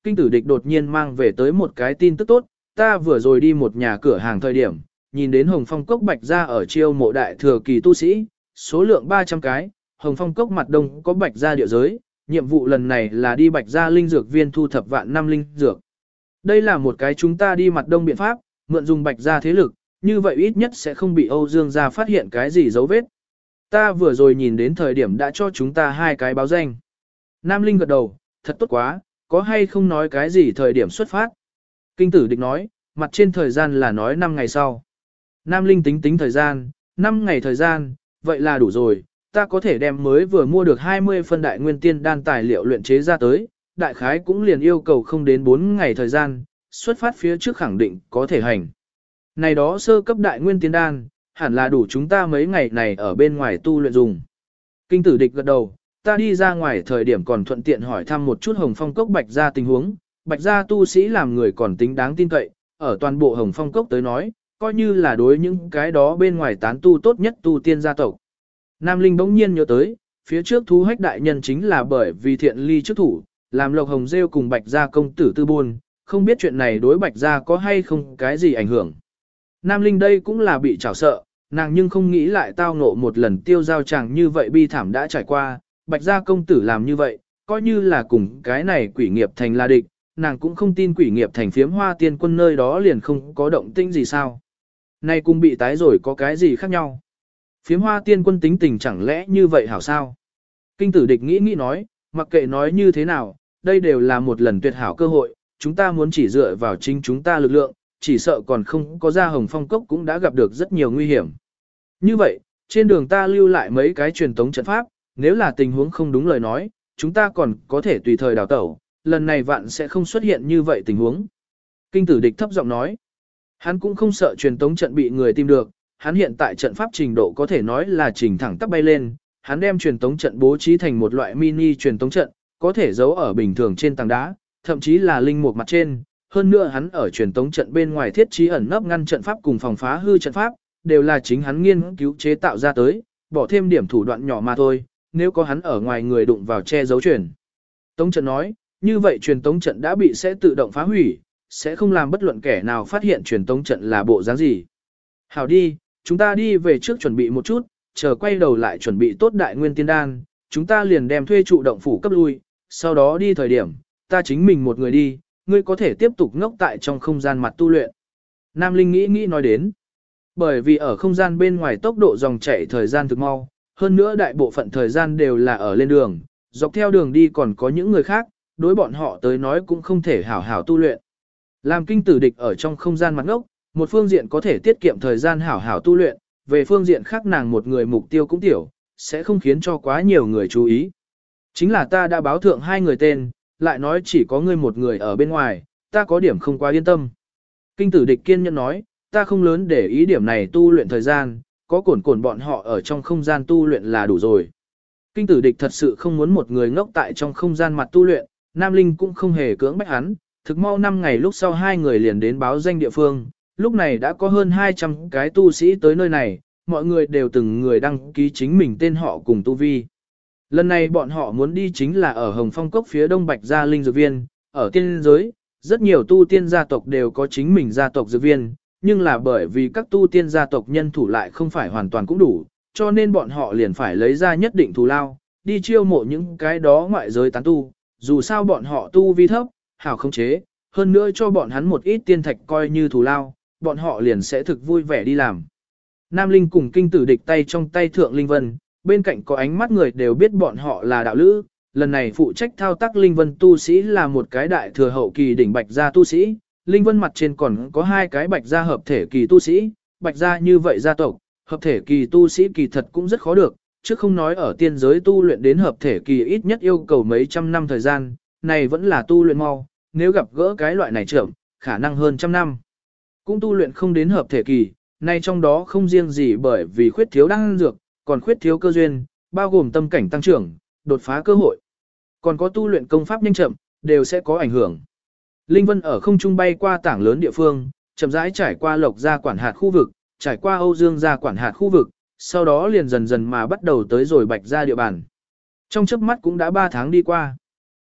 S1: kinh tử địch đột nhiên mang về tới một cái tin tức tốt, ta vừa rồi đi một nhà cửa hàng thời điểm, nhìn đến Hồng Phong Cốc Bạch Gia ở chiêu mộ đại thừa kỳ tu sĩ, số lượng 300 cái, Hồng Phong Cốc mặt đông có Bạch Gia địa giới, nhiệm vụ lần này là đi Bạch Gia linh dược viên thu thập vạn năm linh dược. Đây là một cái chúng ta đi mặt đông biện pháp, mượn dùng Bạch Gia thế lực, như vậy ít nhất sẽ không bị Âu Dương gia phát hiện cái gì dấu vết. Ta vừa rồi nhìn đến thời điểm đã cho chúng ta 2 cái báo danh. Nam Linh gật đầu, thật tốt quá, có hay không nói cái gì thời điểm xuất phát. Kinh tử địch nói, mặt trên thời gian là nói 5 ngày sau. Nam Linh tính thời gian, 5 ngày thời gian, vậy là đủ rồi, ta có thể đem mới vừa mua được 20 phân đại nguyên tiên đan tài liệu luyện chế ra tới, đại khái cũng liền yêu cầu không đến 4 ngày thời gian, xuất phát phía trước khẳng định có thể hành. Này đó sơ cấp đại nguyên tiên đan, hẳn là đủ chúng ta mấy ngày này ở bên ngoài tu luyện dùng. Kinh tử địch gật đầu, ta đi ra ngoài thời điểm còn thuận tiện hỏi thăm một chút Hồng Phong Cốc Bạch Gia tình huống, Bạch Gia tu sĩ làm người còn tính đáng tin cậy, ở toàn bộ Hồng Phong Cốc tới nói, coi như là đối những cái đó bên ngoài tán tu tốt nhất tu tiên gia tộc. Nam Linh bỗng nhiên nhớ tới, phía trước thú hách đại nhân chính là bởi vì thiện ly trước thủ, làm Lộc Hồng Rêu cùng Bạch Gia công tử tư buôn, không biết chuyện này đối Bạch Gia có hay không cái gì ảnh hưởng. Nam Linh đây cũng là bị chảo sợ, nàng nhưng không nghĩ lại tao ngộ một lần tiêu giao chàng như vậy bi thảm đã trải qua, Bạch Gia công tử làm như vậy, coi như là cùng cái này quỷ nghiệp thành là địch, nàng cũng không tin quỷ nghiệp thành phiếm hoa tiên quân nơi đó liền không có động tĩnh gì sao. Nay cũng bị tái rồi có cái gì khác nhau. Phiếm hoa tiên quân tính tình chẳng lẽ như vậy hảo sao? Kinh tử địch nghĩ nói, mặc kệ nói như thế nào, đây đều là một lần tuyệt hảo cơ hội, chúng ta muốn chỉ dựa vào chính chúng ta lực lượng, chỉ sợ còn không có ra Hồng Phong Cốc cũng đã gặp được rất nhiều nguy hiểm. Như vậy, trên đường ta lưu lại mấy cái truyền tống trận pháp, nếu là tình huống không đúng lời nói, chúng ta còn có thể tùy thời đào tẩu, lần này vạn sẽ không xuất hiện như vậy tình huống. Kinh tử địch thấp giọng nói, hắn cũng không sợ truyền tống trận bị người tìm được, hắn hiện tại trận pháp trình độ có thể nói là trình thẳng tắp bay lên, hắn đem truyền tống trận bố trí thành một loại mini truyền tống trận, có thể giấu ở bình thường trên tảng đá, thậm chí là linh mục mặt trên. Hơn nữa hắn ở truyền tống trận bên ngoài thiết trí ẩn nấp ngăn trận pháp cùng phòng phá hư trận pháp, đều là chính hắn nghiên cứu chế tạo ra tới, bỏ thêm điểm thủ đoạn nhỏ mà thôi, nếu có hắn ở ngoài người đụng vào che giấu truyền. Tống trận nói, như vậy truyền tống trận đã bị sẽ tự động phá hủy, sẽ không làm bất luận kẻ nào phát hiện truyền tống trận là bộ dáng gì. Hảo đi, chúng ta đi về trước chuẩn bị một chút, chờ quay đầu lại chuẩn bị tốt đại nguyên tiên đan, chúng ta liền đem thuê trụ động phủ cấp lui, sau đó đi thời điểm, ta chính mình một người đi, ngươi có thể tiếp tục ngốc tại trong không gian mặt tu luyện. Nam Linh nghĩ nói đến, bởi vì ở không gian bên ngoài tốc độ dòng chảy thời gian thực mau, hơn nữa đại bộ phận thời gian đều là ở lên đường, dọc theo đường đi còn có những người khác, đối bọn họ tới nói cũng không thể hảo hảo tu luyện. Làm kinh tử địch ở trong không gian mặt ngốc, một phương diện có thể tiết kiệm thời gian hảo hảo tu luyện, về phương diện khác nàng một người mục tiêu cũng tiểu, sẽ không khiến cho quá nhiều người chú ý. Chính là ta đã báo thượng 2 người tên, lại nói chỉ có ngươi một người ở bên ngoài, ta có điểm không quá yên tâm. Kinh tử địch kiên nhẫn nói, ta không lớn để ý điểm này tu luyện thời gian, có cồn bọn họ ở trong không gian tu luyện là đủ rồi. Kinh tử địch thật sự không muốn một người ngốc tại trong không gian mặt tu luyện, Nam Linh cũng không hề cưỡng bách hắn, thực mau 5 ngày lúc sau 2 người liền đến báo danh địa phương, lúc này đã có hơn 200 cái tu sĩ tới nơi này, mọi người đều từng người đăng ký chính mình tên họ cùng tu vi. Lần này bọn họ muốn đi chính là ở Hồng Phong Cốc phía đông Bạch Gia Linh Dược Viên, ở tiên giới, rất nhiều tu tiên gia tộc đều có chính mình gia tộc dược viên, nhưng là bởi vì các tu tiên gia tộc nhân thủ lại không phải hoàn toàn cũng đủ, cho nên bọn họ liền phải lấy ra nhất định thù lao, đi chiêu mộ những cái đó ngoại giới tán tu, dù sao bọn họ tu vi thấp, hảo không chế, hơn nữa cho bọn hắn một ít tiên thạch coi như thù lao, bọn họ liền sẽ thực vui vẻ đi làm. Nam Linh cùng kinh tử địch tay trong tay thượng Linh Vân, bên cạnh có ánh mắt người đều biết bọn họ là đạo lữ, lần này phụ trách thao tác Linh Vân tu sĩ là một cái đại thừa hậu kỳ đỉnh Bạch Gia tu sĩ, Linh Vân mặt trên còn có 2 cái Bạch Gia hợp thể kỳ tu sĩ, Bạch Gia như vậy gia tộc, hợp thể kỳ tu sĩ kỳ thật cũng rất khó được, chứ không nói ở tiên giới tu luyện đến hợp thể kỳ ít nhất yêu cầu mấy trăm năm thời gian, này vẫn là tu luyện mau, nếu gặp gỡ cái loại này trưởng, khả năng hơn trăm năm. Cũng tu luyện không đến hợp thể kỳ, nay trong đó không riêng gì bởi vì khuyết thiếu đan dược, còn khuyết thiếu cơ duyên, bao gồm tâm cảnh tăng trưởng, đột phá cơ hội. Còn có tu luyện công pháp nhanh chậm, đều sẽ có ảnh hưởng. Linh Vân ở không trung bay qua tảng lớn địa phương, chậm rãi trải qua Lộc Gia quản hạt khu vực, trải qua Âu Dương Gia quản hạt khu vực, sau đó liền dần dần mà bắt đầu tới rồi Bạch Gia địa bàn. Trong chớp mắt cũng đã 3 tháng đi qua.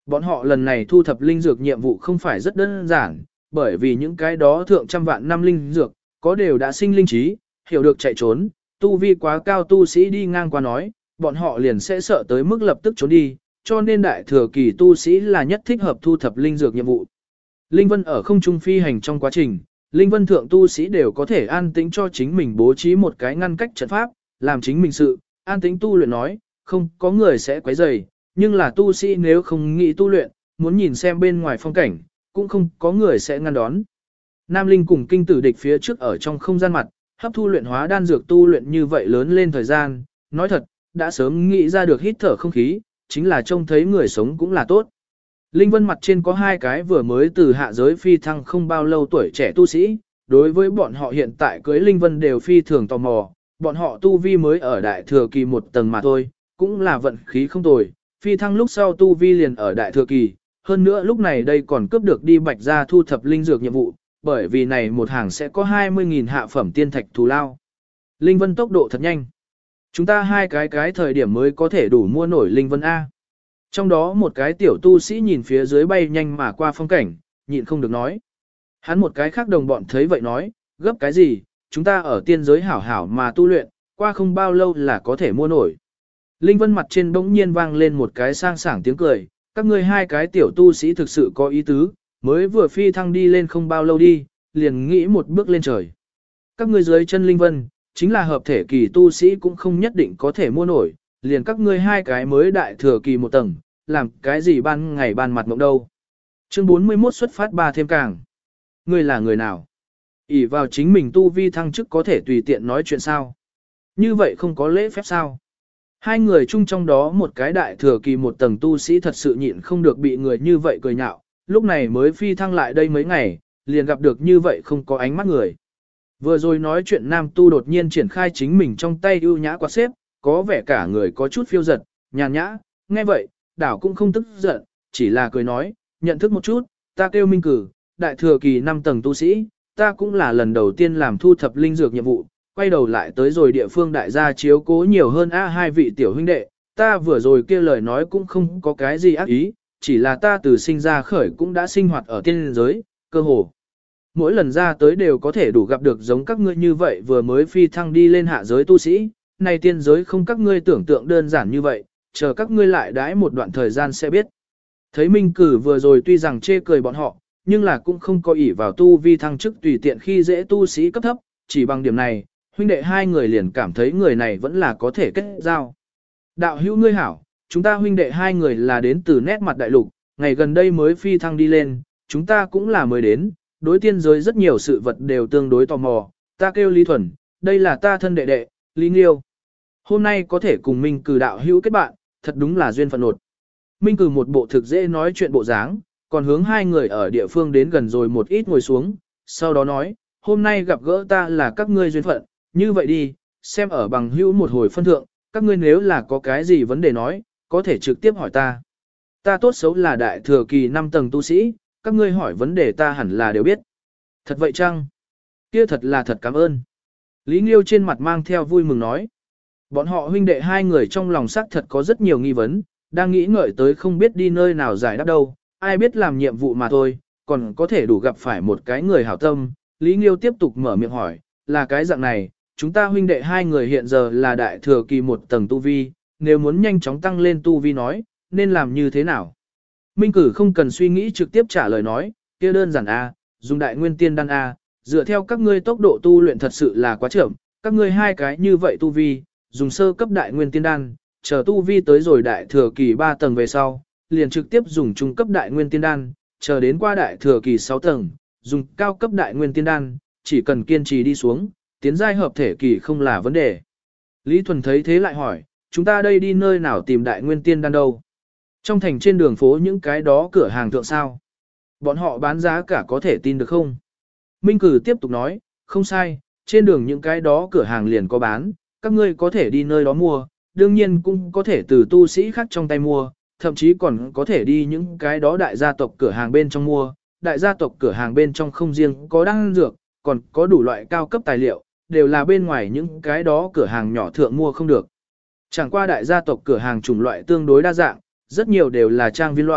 S1: Bọn họ lần này thu thập linh dược nhiệm vụ không phải rất đơn giản, bởi vì những cái đó thượng trăm vạn năm linh dược, có đều đã sinh linh trí, hiểu được chạy trốn, tu vi quá cao tu sĩ đi ngang qua nói, bọn họ liền sẽ sợ tới mức lập tức trốn đi, cho nên đại thừa kỳ tu sĩ là nhất thích hợp thu thập linh dược nhiệm vụ. Linh Vân ở không trung phi hành trong quá trình, Linh Vân thượng tu sĩ đều có thể an tĩnh cho chính mình bố trí một cái ngăn cách trận pháp, làm chính mình sự, an tĩnh tu luyện nói, không có người sẽ quấy rầy, nhưng là tu sĩ nếu không nghĩ tu luyện, muốn nhìn xem bên ngoài phong cảnh, cũng không có người sẽ ngăn đón. Nam Linh cùng kinh tử địch phía trước ở trong không gian mặt, hấp thu luyện hóa đan dược tu luyện như vậy lớn lên thời gian, nói thật, đã sớm nghĩ ra được hít thở không khí, chính là trông thấy người sống cũng là tốt. Linh Vân mặt trên có hai cái vừa mới từ hạ giới phi thăng không bao lâu tuổi trẻ tu sĩ, đối với bọn họ hiện tại cưới Linh Vân đều phi thường tò mò, bọn họ tu vi mới ở đại thừa kỳ một tầng mà thôi, cũng là vận khí không tồi, phi thăng lúc sau tu vi liền ở đại thừa kỳ, hơn nữa lúc này đây còn cướp được đi bạch ra thu thập linh dược nhiệm vụ, bởi vì này một hàng sẽ có 20.000 hạ phẩm tiên thạch thù lao. Linh Vân tốc độ thật nhanh. Chúng ta hai cái thời điểm mới có thể đủ mua nổi Linh Vân A. Trong đó một cái tiểu tu sĩ nhìn phía dưới bay nhanh mà qua phong cảnh, nhịn không được nói. Hắn một cái khác đồng bọn thấy vậy nói, gấp cái gì, chúng ta ở tiên giới hảo hảo mà tu luyện, qua không bao lâu là có thể mua nổi. Linh Vân mặt trên bỗng nhiên vang lên một cái sang sảng tiếng cười, các ngươi hai cái tiểu tu sĩ thực sự có ý tứ, mới vừa phi thăng đi lên không bao lâu đi, liền nghĩ một bước lên trời. Các ngươi dưới chân Linh Vân, chính là hợp thể kỳ tu sĩ cũng không nhất định có thể mua nổi, liền các ngươi hai cái mới đại thừa kỳ một tầng, làm cái gì ban ngày ban mặt mộng đâu. Chương 41 xuất phát ba thêm càng. Ngươi là người nào? ỷ vào chính mình tu vi thăng chức có thể tùy tiện nói chuyện sao? Như vậy không có lễ phép sao? Hai người chung trong đó một cái đại thừa kỳ một tầng tu sĩ thật sự nhịn không được bị người như vậy cười nhạo, lúc này mới phi thăng lại đây mấy ngày, liền gặp được như vậy không có ánh mắt người. Vừa rồi nói chuyện nam tu đột nhiên triển khai chính mình trong tay ưu nhã quạt xếp, có vẻ cả người có chút phiêu giật, nhàn nhã, nghe vậy, đảo cũng không tức giận, chỉ là cười nói, nhận thức một chút, ta kêu Minh Cử, đại thừa kỳ 5 tầng tu sĩ, ta cũng là lần đầu tiên làm thu thập linh dược nhiệm vụ, quay đầu lại tới rồi địa phương đại gia chiếu cố nhiều hơn hai vị tiểu huynh đệ, ta vừa rồi kia lời nói cũng không có cái gì ác ý, chỉ là ta từ sinh ra khởi cũng đã sinh hoạt ở tiên giới, cơ hồ. Mỗi lần ra tới đều có thể đủ gặp được giống các ngươi như vậy vừa mới phi thăng đi lên hạ giới tu sĩ, này tiên giới không các ngươi tưởng tượng đơn giản như vậy, chờ các ngươi lại đãi một đoạn thời gian sẽ biết. Thấy Minh Cử vừa rồi tuy rằng chê cười bọn họ, nhưng là cũng không có ỷ vào tu vi thăng chức tùy tiện khi dễ tu sĩ cấp thấp, chỉ bằng điểm này, huynh đệ hai người liền cảm thấy người này vẫn là có thể kết giao. Đạo hữu ngươi hảo, chúng ta huynh đệ hai người là đến từ nét mặt đại lục, ngày gần đây mới phi thăng đi lên, chúng ta cũng là mới đến, đối tiên giới rất nhiều sự vật đều tương đối tò mò, ta kêu Lý Thuần, đây là ta thân đệ đệ, Lý Nghiêu. Hôm nay có thể cùng Minh Cử đạo hữu kết bạn, thật đúng là duyên phận nột. Minh Cử một bộ thực dễ nói chuyện bộ dáng, còn hướng hai người ở địa phương đến gần rồi một ít ngồi xuống, sau đó nói, hôm nay gặp gỡ ta là các ngươi duyên phận, như vậy đi, xem ở bằng hữu một hồi phân thượng, các ngươi nếu là có cái gì vấn đề nói, có thể trực tiếp hỏi ta. Ta tốt xấu là đại thừa kỳ 5 tầng tu sĩ, các ngươi hỏi vấn đề ta hẳn là đều biết. Thật vậy chăng? Kia thật là thật cảm ơn. Lý Nghiêu trên mặt mang theo vui mừng nói. Bọn họ huynh đệ hai người trong lòng xác thật có rất nhiều nghi vấn, đang nghĩ ngợi tới không biết đi nơi nào giải đáp đâu, ai biết làm nhiệm vụ mà thôi, còn có thể đủ gặp phải một cái người hảo tâm. Lý Nghiêu tiếp tục mở miệng hỏi, là cái dạng này, chúng ta huynh đệ hai người hiện giờ là đại thừa kỳ một tầng tu vi, nếu muốn nhanh chóng tăng lên tu vi nói, nên làm như thế nào? Minh Cử không cần suy nghĩ trực tiếp trả lời nói, kia đơn giản A, dùng đại nguyên tiên đan A, dựa theo các ngươi tốc độ tu luyện thật sự là quá chậm, các ngươi hai cái như vậy tu vi, dùng sơ cấp đại nguyên tiên đan, chờ tu vi tới rồi đại thừa kỳ 3 tầng về sau, liền trực tiếp dùng trung cấp đại nguyên tiên đan, chờ đến qua đại thừa kỳ 6 tầng, dùng cao cấp đại nguyên tiên đan, chỉ cần kiên trì đi xuống, tiến giai hợp thể kỳ không là vấn đề. Lý Thuần thấy thế lại hỏi, chúng ta đây đi nơi nào tìm đại nguyên tiên đan đâu? Trong thành trên đường phố những cái đó cửa hàng thượng sao? Bọn họ bán giá cả có thể tin được không? Minh Cử tiếp tục nói, không sai, trên đường những cái đó cửa hàng liền có bán, các ngươi có thể đi nơi đó mua, đương nhiên cũng có thể từ tu sĩ khác trong tay mua, thậm chí còn có thể đi những cái đó đại gia tộc cửa hàng bên trong mua, đại gia tộc cửa hàng bên trong không riêng có đan dược, còn có đủ loại cao cấp tài liệu, đều là bên ngoài những cái đó cửa hàng nhỏ thượng mua không được. Chẳng qua đại gia tộc cửa hàng chủng loại tương đối đa dạng, rất nhiều đều là trang viên loại,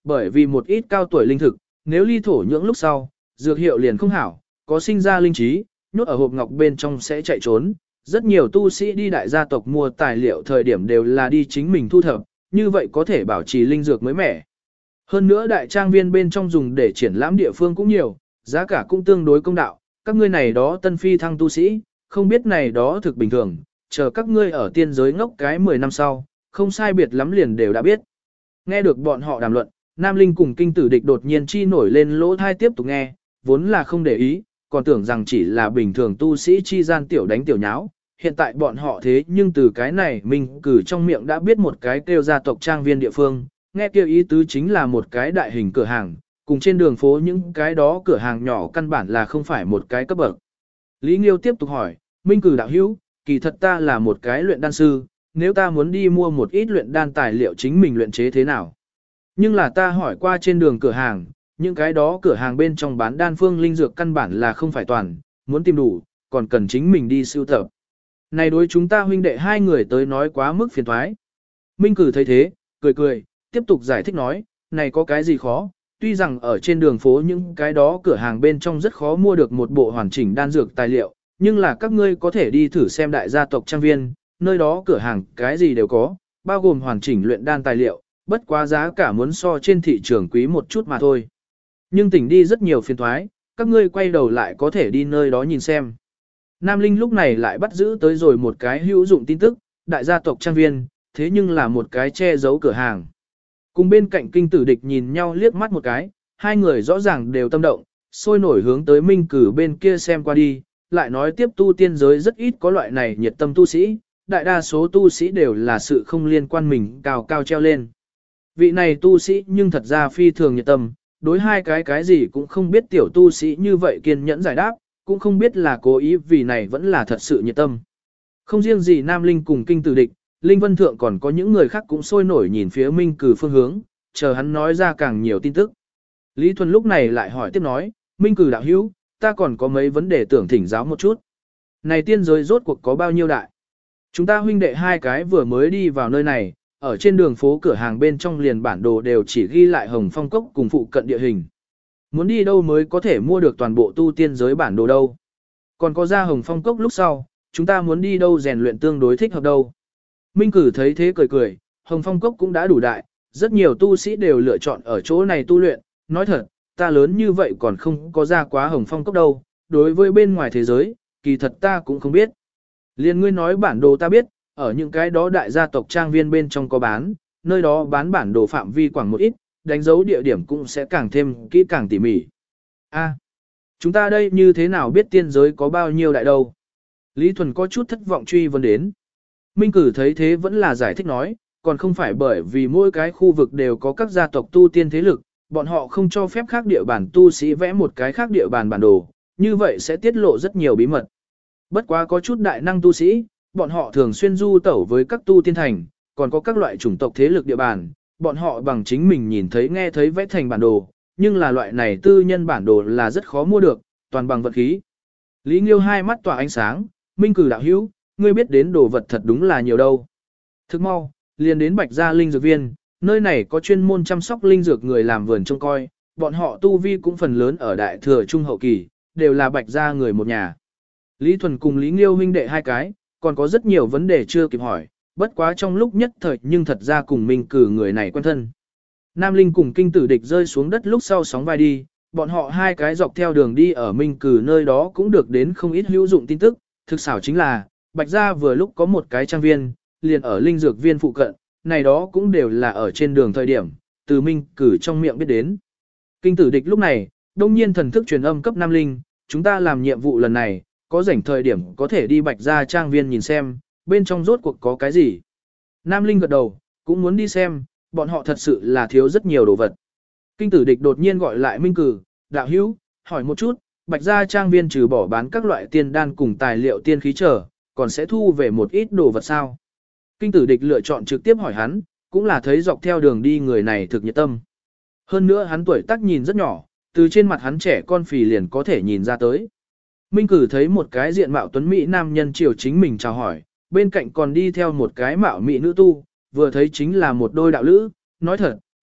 S1: bởi vì một ít cao tuổi linh thực, nếu ly thổ nhưỡng lúc sau, dược hiệu liền không hảo, có sinh ra linh trí, nhốt ở hộp ngọc bên trong sẽ chạy trốn. Rất nhiều tu sĩ đi đại gia tộc mua tài liệu thời điểm đều là đi chính mình thu thập, như vậy có thể bảo trì linh dược mới mẻ. Hơn nữa đại trang viên bên trong dùng để triển lãm địa phương cũng nhiều, giá cả cũng tương đối công đạo, các ngươi này đó tân phi thăng tu sĩ, không biết này đó thực bình thường, chờ các ngươi ở tiên giới ngốc cái 10 năm sau, không sai biệt lắm liền đều đã biết. Nghe được bọn họ đàm luận, Nam Linh cùng kinh tử địch đột nhiên chi nổi lên lỗ thai tiếp tục nghe, vốn là không để ý, còn tưởng rằng chỉ là bình thường tu sĩ chi gian tiểu đánh tiểu nháo. Hiện tại bọn họ thế nhưng từ cái này mình cử trong miệng đã biết một cái kêu gia tộc trang viên địa phương, nghe kêu ý tứ chính là một cái đại hình cửa hàng, cùng trên đường phố những cái đó cửa hàng nhỏ căn bản là không phải một cái cấp bậc. Lý Nghiêu tiếp tục hỏi, Minh cử đạo hữu, kỳ thật ta là một cái luyện đan sư, nếu ta muốn đi mua một ít luyện đan tài liệu chính mình luyện chế thế nào? Nhưng là ta hỏi qua trên đường cửa hàng, những cái đó cửa hàng bên trong bán đan phương linh dược căn bản là không phải toàn, muốn tìm đủ, còn cần chính mình đi sưu tập. Này đối chúng ta huynh đệ hai người tới nói quá mức phiền thoái. Minh cử thấy thế, cười cười, tiếp tục giải thích nói, này có cái gì khó, tuy rằng ở trên đường phố những cái đó cửa hàng bên trong rất khó mua được một bộ hoàn chỉnh đan dược tài liệu, nhưng là các ngươi có thể đi thử xem đại gia tộc trang viên, nơi đó cửa hàng cái gì đều có, bao gồm hoàn chỉnh luyện đan tài liệu, bất quá giá cả muốn so trên thị trường quý một chút mà thôi. Nhưng tỉnh đi rất nhiều phiền thoái, các ngươi quay đầu lại có thể đi nơi đó nhìn xem. Nam Linh lúc này lại bắt giữ tới rồi một cái hữu dụng tin tức, đại gia tộc trang viên, thế nhưng là một cái che giấu cửa hàng. Cùng bên cạnh kinh tử địch nhìn nhau liếc mắt một cái, hai người rõ ràng đều tâm động, sôi nổi hướng tới Minh cử bên kia xem qua đi, lại nói tiếp tu tiên giới rất ít có loại này nhiệt tâm tu sĩ, đại đa số tu sĩ đều là sự không liên quan mình cao cao treo lên. Vị này tu sĩ nhưng thật ra phi thường nhiệt tâm, đối hai cái gì cũng không biết tiểu tu sĩ như vậy kiên nhẫn giải đáp, cũng không biết là cố ý vì này vẫn là thật sự nhiệt tâm. Không riêng gì Nam Linh cùng kinh tử địch, Linh Vân Thượng còn có những người khác cũng sôi nổi nhìn phía Minh cử phương hướng, chờ hắn nói ra càng nhiều tin tức. Lý Thuần lúc này lại hỏi tiếp nói, Minh cử đạo hữu, ta còn có mấy vấn đề tưởng thỉnh giáo một chút. Này tiên giới rốt cuộc có bao nhiêu đại? Chúng ta huynh đệ hai cái vừa mới đi vào nơi này, ở trên đường phố cửa hàng bên trong liền bản đồ đều chỉ ghi lại Hồng Phong Cốc cùng phụ cận địa hình. Muốn đi đâu mới có thể mua được toàn bộ tu tiên giới bản đồ đâu? Còn có ra Hồng Phong Cốc lúc sau, chúng ta muốn đi đâu rèn luyện tương đối thích hợp đâu? Minh cử thấy thế cười cười, Hồng Phong Cốc cũng đã đủ đại, rất nhiều tu sĩ đều lựa chọn ở chỗ này tu luyện, nói thật, ta lớn như vậy còn không có ra quá Hồng Phong Cốc đâu, đối với bên ngoài thế giới, kỳ thật ta cũng không biết. Liên ngươi nói bản đồ ta biết, ở những cái đó đại gia tộc trang viên bên trong có bán, nơi đó bán bản đồ phạm vi khoảng một ít, đánh dấu địa điểm cũng sẽ càng thêm kỹ càng tỉ mỉ. A, chúng ta đây như thế nào biết tiên giới có bao nhiêu đại đâu? Lý Thuần có chút thất vọng truy vấn đến. Minh cử thấy thế vẫn là giải thích nói, còn không phải bởi vì mỗi cái khu vực đều có các gia tộc tu tiên thế lực, bọn họ không cho phép khác địa bàn tu sĩ vẽ một cái khác địa bàn bản đồ, như vậy sẽ tiết lộ rất nhiều bí mật. Bất quá có chút đại năng tu sĩ, bọn họ thường xuyên du tẩu với các tu tiên thành, còn có các loại chủng tộc thế lực địa bàn, bọn họ bằng chính mình nhìn thấy nghe thấy vẽ thành bản đồ, nhưng là loại này tư nhân bản đồ là rất khó mua được, toàn bằng vật khí. Lý Nghiêu hai mắt tỏa ánh sáng, Minh cử đạo hữu, ngươi biết đến đồ vật thật đúng là nhiều đâu. Thức mau, liền đến Bạch Gia Linh Dược Viên, nơi này có chuyên môn chăm sóc linh dược người làm vườn trông coi, bọn họ tu vi cũng phần lớn ở đại thừa trung hậu kỳ, đều là Bạch Gia người một nhà. Lý Thuần cùng Lý Nghiêu huynh đệ hai cái, còn có rất nhiều vấn đề chưa kịp hỏi, bất quá trong lúc nhất thời nhưng thật ra cùng Minh cử người này quen thân. Nam Linh cùng kinh tử địch rơi xuống đất lúc sau sóng vai đi, bọn họ hai cái dọc theo đường đi ở Minh cử nơi đó cũng được đến không ít hữu dụng tin tức, thực xảo chính là, Bạch Gia vừa lúc có một cái trang viên, liền ở linh dược viên phụ cận, này đó cũng đều là ở trên đường thời điểm, từ Minh cử trong miệng biết đến. Kinh tử địch lúc này, đông nhiên thần thức truyền âm cấp Nam Linh, chúng ta làm nhiệm vụ lần này, có rảnh thời điểm có thể đi Bạch Gia trang viên nhìn xem, bên trong rốt cuộc có cái gì. Nam Linh gật đầu, cũng muốn đi xem, bọn họ thật sự là thiếu rất nhiều đồ vật. Kinh tử địch đột nhiên gọi lại Minh cử, đạo hữu, hỏi một chút, Bạch Gia trang viên trừ bỏ bán các loại tiên đan cùng tài liệu tiên khí trở, còn sẽ thu về một ít đồ vật sao? Kinh tử địch lựa chọn trực tiếp hỏi hắn, cũng là thấy dọc theo đường đi người này thực nhiệt tâm. Hơn nữa hắn tuổi tác nhìn rất nhỏ, từ trên mặt hắn trẻ con phì liền có thể nhìn ra tới. Minh cử thấy một cái diện mạo tuấn mỹ nam nhân chiều chính mình chào hỏi, bên cạnh còn đi theo một cái mạo mỹ nữ tu, vừa thấy chính là một đôi đạo lữ, nói thật,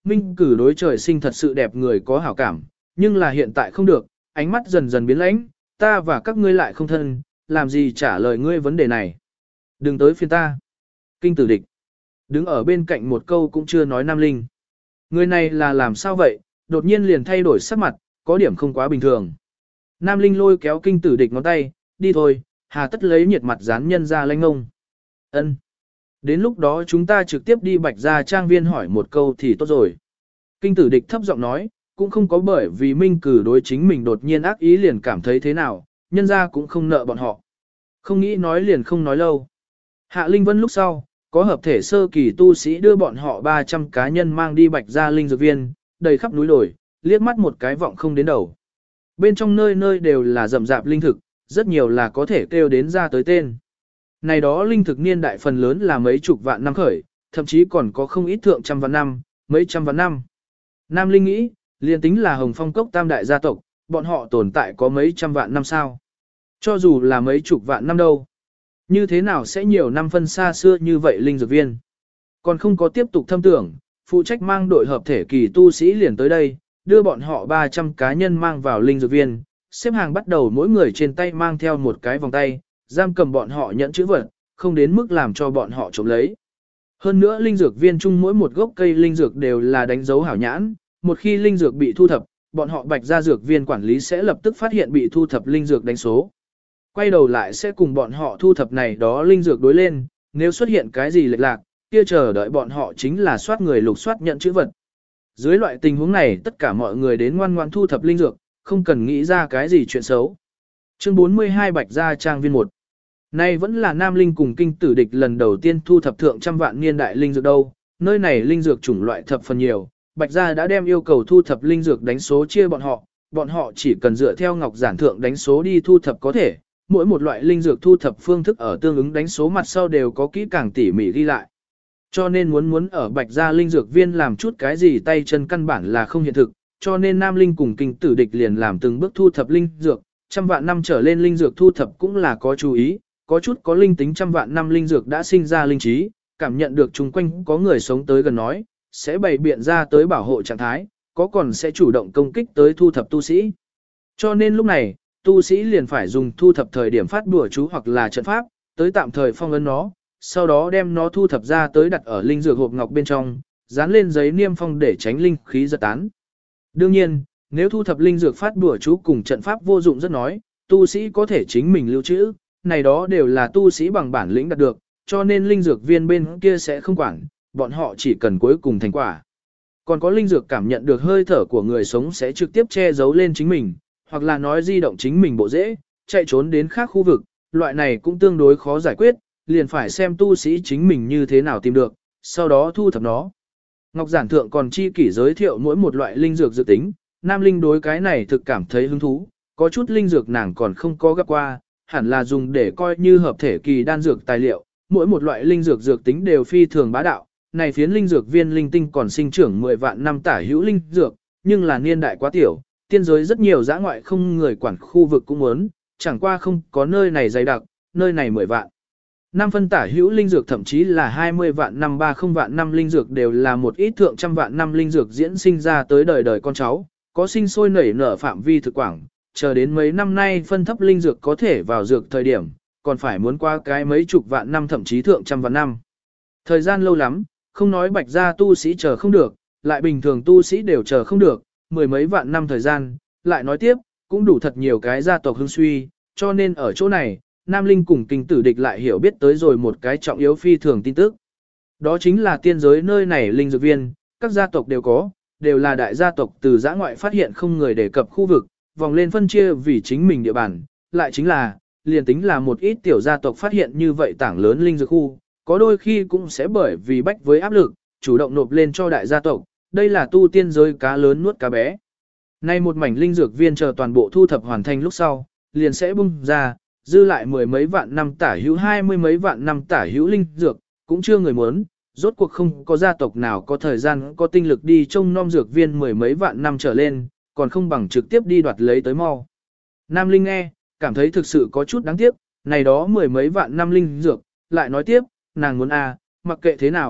S1: Minh Cử đối trời sinh thật sự đẹp người có hảo cảm, nhưng là hiện tại không được, ánh mắt dần dần biến lãnh, ta và các ngươi lại không thân, làm gì trả lời ngươi vấn đề này. Đừng tới phiên ta. Kinh Tử Địch đứng ở bên cạnh một câu cũng chưa nói Nam Linh. Người này là làm sao vậy, đột nhiên liền thay đổi sắc mặt, có điểm không quá bình thường. Nam Linh lôi kéo Kinh Tử Địch ngón tay, đi thôi, hà tất lấy nhiệt mặt dán nhân ra lanh ngông. Ân. Đến lúc đó chúng ta trực tiếp đi Bạch Gia trang viên hỏi một câu thì tốt rồi. Kinh Tử Địch thấp giọng nói, cũng không có bởi vì Minh Cử đối chính mình đột nhiên ác ý liền cảm thấy thế nào, nhân ra cũng không nợ bọn họ. Không nghĩ nói liền không nói lâu. Hạ Linh Vân lúc sau, có hợp thể sơ kỳ tu sĩ đưa bọn họ 300 cá nhân mang đi Bạch Gia linh dược viên, đầy khắp núi đồi, liếc mắt một cái vọng không đến đầu. Bên trong nơi nơi đều là rậm rạp linh thực, rất nhiều là có thể kêu đến ra tới tên. Này đó linh thực niên đại phần lớn là mấy chục vạn năm khởi, thậm chí còn có không ít thượng trăm vạn năm, mấy trăm vạn năm. Nam Linh nghĩ, liền tính là Hồng Phong Cốc tam đại gia tộc, bọn họ tồn tại có mấy trăm vạn năm sao. Cho dù là mấy chục vạn năm đâu. Như thế nào sẽ nhiều năm phân xa xưa như vậy linh dược viên. Còn không có tiếp tục thâm tưởng, phụ trách mang đội hợp thể kỳ tu sĩ liền tới đây, đưa bọn họ 300 cá nhân mang vào linh dược viên, xếp hàng bắt đầu mỗi người trên tay mang theo một cái vòng tay, giam cầm bọn họ nhận chữ vật, không đến mức làm cho bọn họ trộm lấy. Hơn nữa linh dược viên chung mỗi một gốc cây linh dược đều là đánh dấu hảo nhãn, một khi linh dược bị thu thập, bọn họ Bạch Gia dược viên quản lý sẽ lập tức phát hiện bị thu thập linh dược đánh số. Quay đầu lại sẽ cùng bọn họ thu thập này đó linh dược đối lên, nếu xuất hiện cái gì lệch lạc, kia chờ đợi bọn họ chính là soát người lục soát nhận chữ vật. Dưới loại tình huống này tất cả mọi người đến ngoan ngoan thu thập linh dược, không cần nghĩ ra cái gì chuyện xấu. Chương 42 Bạch Gia trang viên 1. Nay vẫn là Nam Linh cùng Kinh Tử Địch lần đầu tiên thu thập thượng trăm vạn niên đại linh dược đâu, nơi này linh dược chủng loại thập phần nhiều, Bạch Gia đã đem yêu cầu thu thập linh dược đánh số chia bọn họ chỉ cần dựa theo ngọc giản thượng đánh số đi thu thập có thể, mỗi một loại linh dược thu thập phương thức ở tương ứng đánh số mặt sau đều có kỹ càng tỉ mỉ ghi lại. Cho nên muốn ở Bạch Gia linh dược viên làm chút cái gì tay chân căn bản là không hiện thực, cho nên Nam Linh cùng Kinh Tử Địch liền làm từng bước thu thập linh dược, trăm vạn năm trở lên linh dược thu thập cũng là có chú ý, có chút có linh tính trăm vạn năm linh dược đã sinh ra linh trí, cảm nhận được chung quanh có người sống tới gần nói, sẽ bày biện ra tới bảo hộ trạng thái, có còn sẽ chủ động công kích tới thu thập tu sĩ. Cho nên lúc này, tu sĩ liền phải dùng thu thập thời điểm phát đùa chú hoặc là trận pháp, tới tạm thời phong ấn nó, sau đó đem nó thu thập ra tới đặt ở linh dược hộp ngọc bên trong, dán lên giấy niêm phong để tránh linh khí giật tán. Đương nhiên, nếu thu thập linh dược phát đùa chú cùng trận pháp vô dụng rất nói, tu sĩ có thể chính mình lưu trữ, này đó đều là tu sĩ bằng bản lĩnh đạt được, cho nên linh dược viên bên kia sẽ không quản, bọn họ chỉ cần cuối cùng thành quả. Còn có linh dược cảm nhận được hơi thở của người sống sẽ trực tiếp che giấu lên chính mình, hoặc là nói di động chính mình bộ dễ, chạy trốn đến khác khu vực, loại này cũng tương đối khó giải quyết, liền phải xem tu sĩ chính mình như thế nào tìm được, sau đó thu thập nó. Ngọc Giản Thượng còn chi kỷ giới thiệu mỗi một loại linh dược dự tính, Nam Linh đối cái này thực cảm thấy hứng thú, có chút linh dược nàng còn không có gặp qua, hẳn là dùng để coi như hợp thể kỳ đan dược tài liệu, mỗi một loại linh dược dược tính đều phi thường bá đạo, này phiến linh dược viên linh tinh còn sinh trưởng 10 vạn năm tả hữu linh dược, nhưng là niên đại quá tiểu, tiên giới rất nhiều dã ngoại không người quản khu vực cũng muốn, chẳng qua không có nơi này dày đặc, nơi này 10 vạn. Năm phân tả hữu linh dược thậm chí là 20 vạn năm 30 vạn năm linh dược đều là một ít thượng trăm vạn năm linh dược diễn sinh ra tới đời đời con cháu, có sinh sôi nảy nở phạm vi thực quảng, chờ đến mấy năm nay phân thấp linh dược có thể vào dược thời điểm, còn phải muốn qua cái mấy chục vạn năm thậm chí thượng trăm vạn năm. Thời gian lâu lắm, không nói Bạch Gia tu sĩ chờ không được, lại bình thường tu sĩ đều chờ không được, mười mấy vạn năm thời gian, lại nói tiếp, cũng đủ thật nhiều cái gia tộc hưng suy, cho nên ở chỗ này, Nam Linh cùng Kinh Tử Địch lại hiểu biết tới rồi một cái trọng yếu phi thường tin tức. Đó chính là tiên giới nơi này linh dược viên, các gia tộc đều có, đều là đại gia tộc từ giã ngoại phát hiện không người đề cập khu vực, vòng lên phân chia vì chính mình địa bàn, lại chính là, liền tính là một ít tiểu gia tộc phát hiện như vậy tảng lớn linh dược khu, có đôi khi cũng sẽ bởi vì bách với áp lực, chủ động nộp lên cho đại gia tộc, đây là tu tiên giới cá lớn nuốt cá bé. Nay một mảnh linh dược viên chờ toàn bộ thu thập hoàn thành lúc sau, liền sẽ bung ra, dư lại mười mấy vạn năm tả hữu 20 mấy vạn năm tả hữu linh dược, cũng chưa người muốn, rốt cuộc không có gia tộc nào có thời gian có tinh lực đi trông nom dược viên mười mấy vạn năm trở lên, còn không bằng trực tiếp đi đoạt lấy tới mau. Nam Linh nghe, cảm thấy thực sự có chút đáng tiếc, này đó mười mấy vạn năm linh dược, lại nói tiếp, nàng muốn mặc kệ thế nào,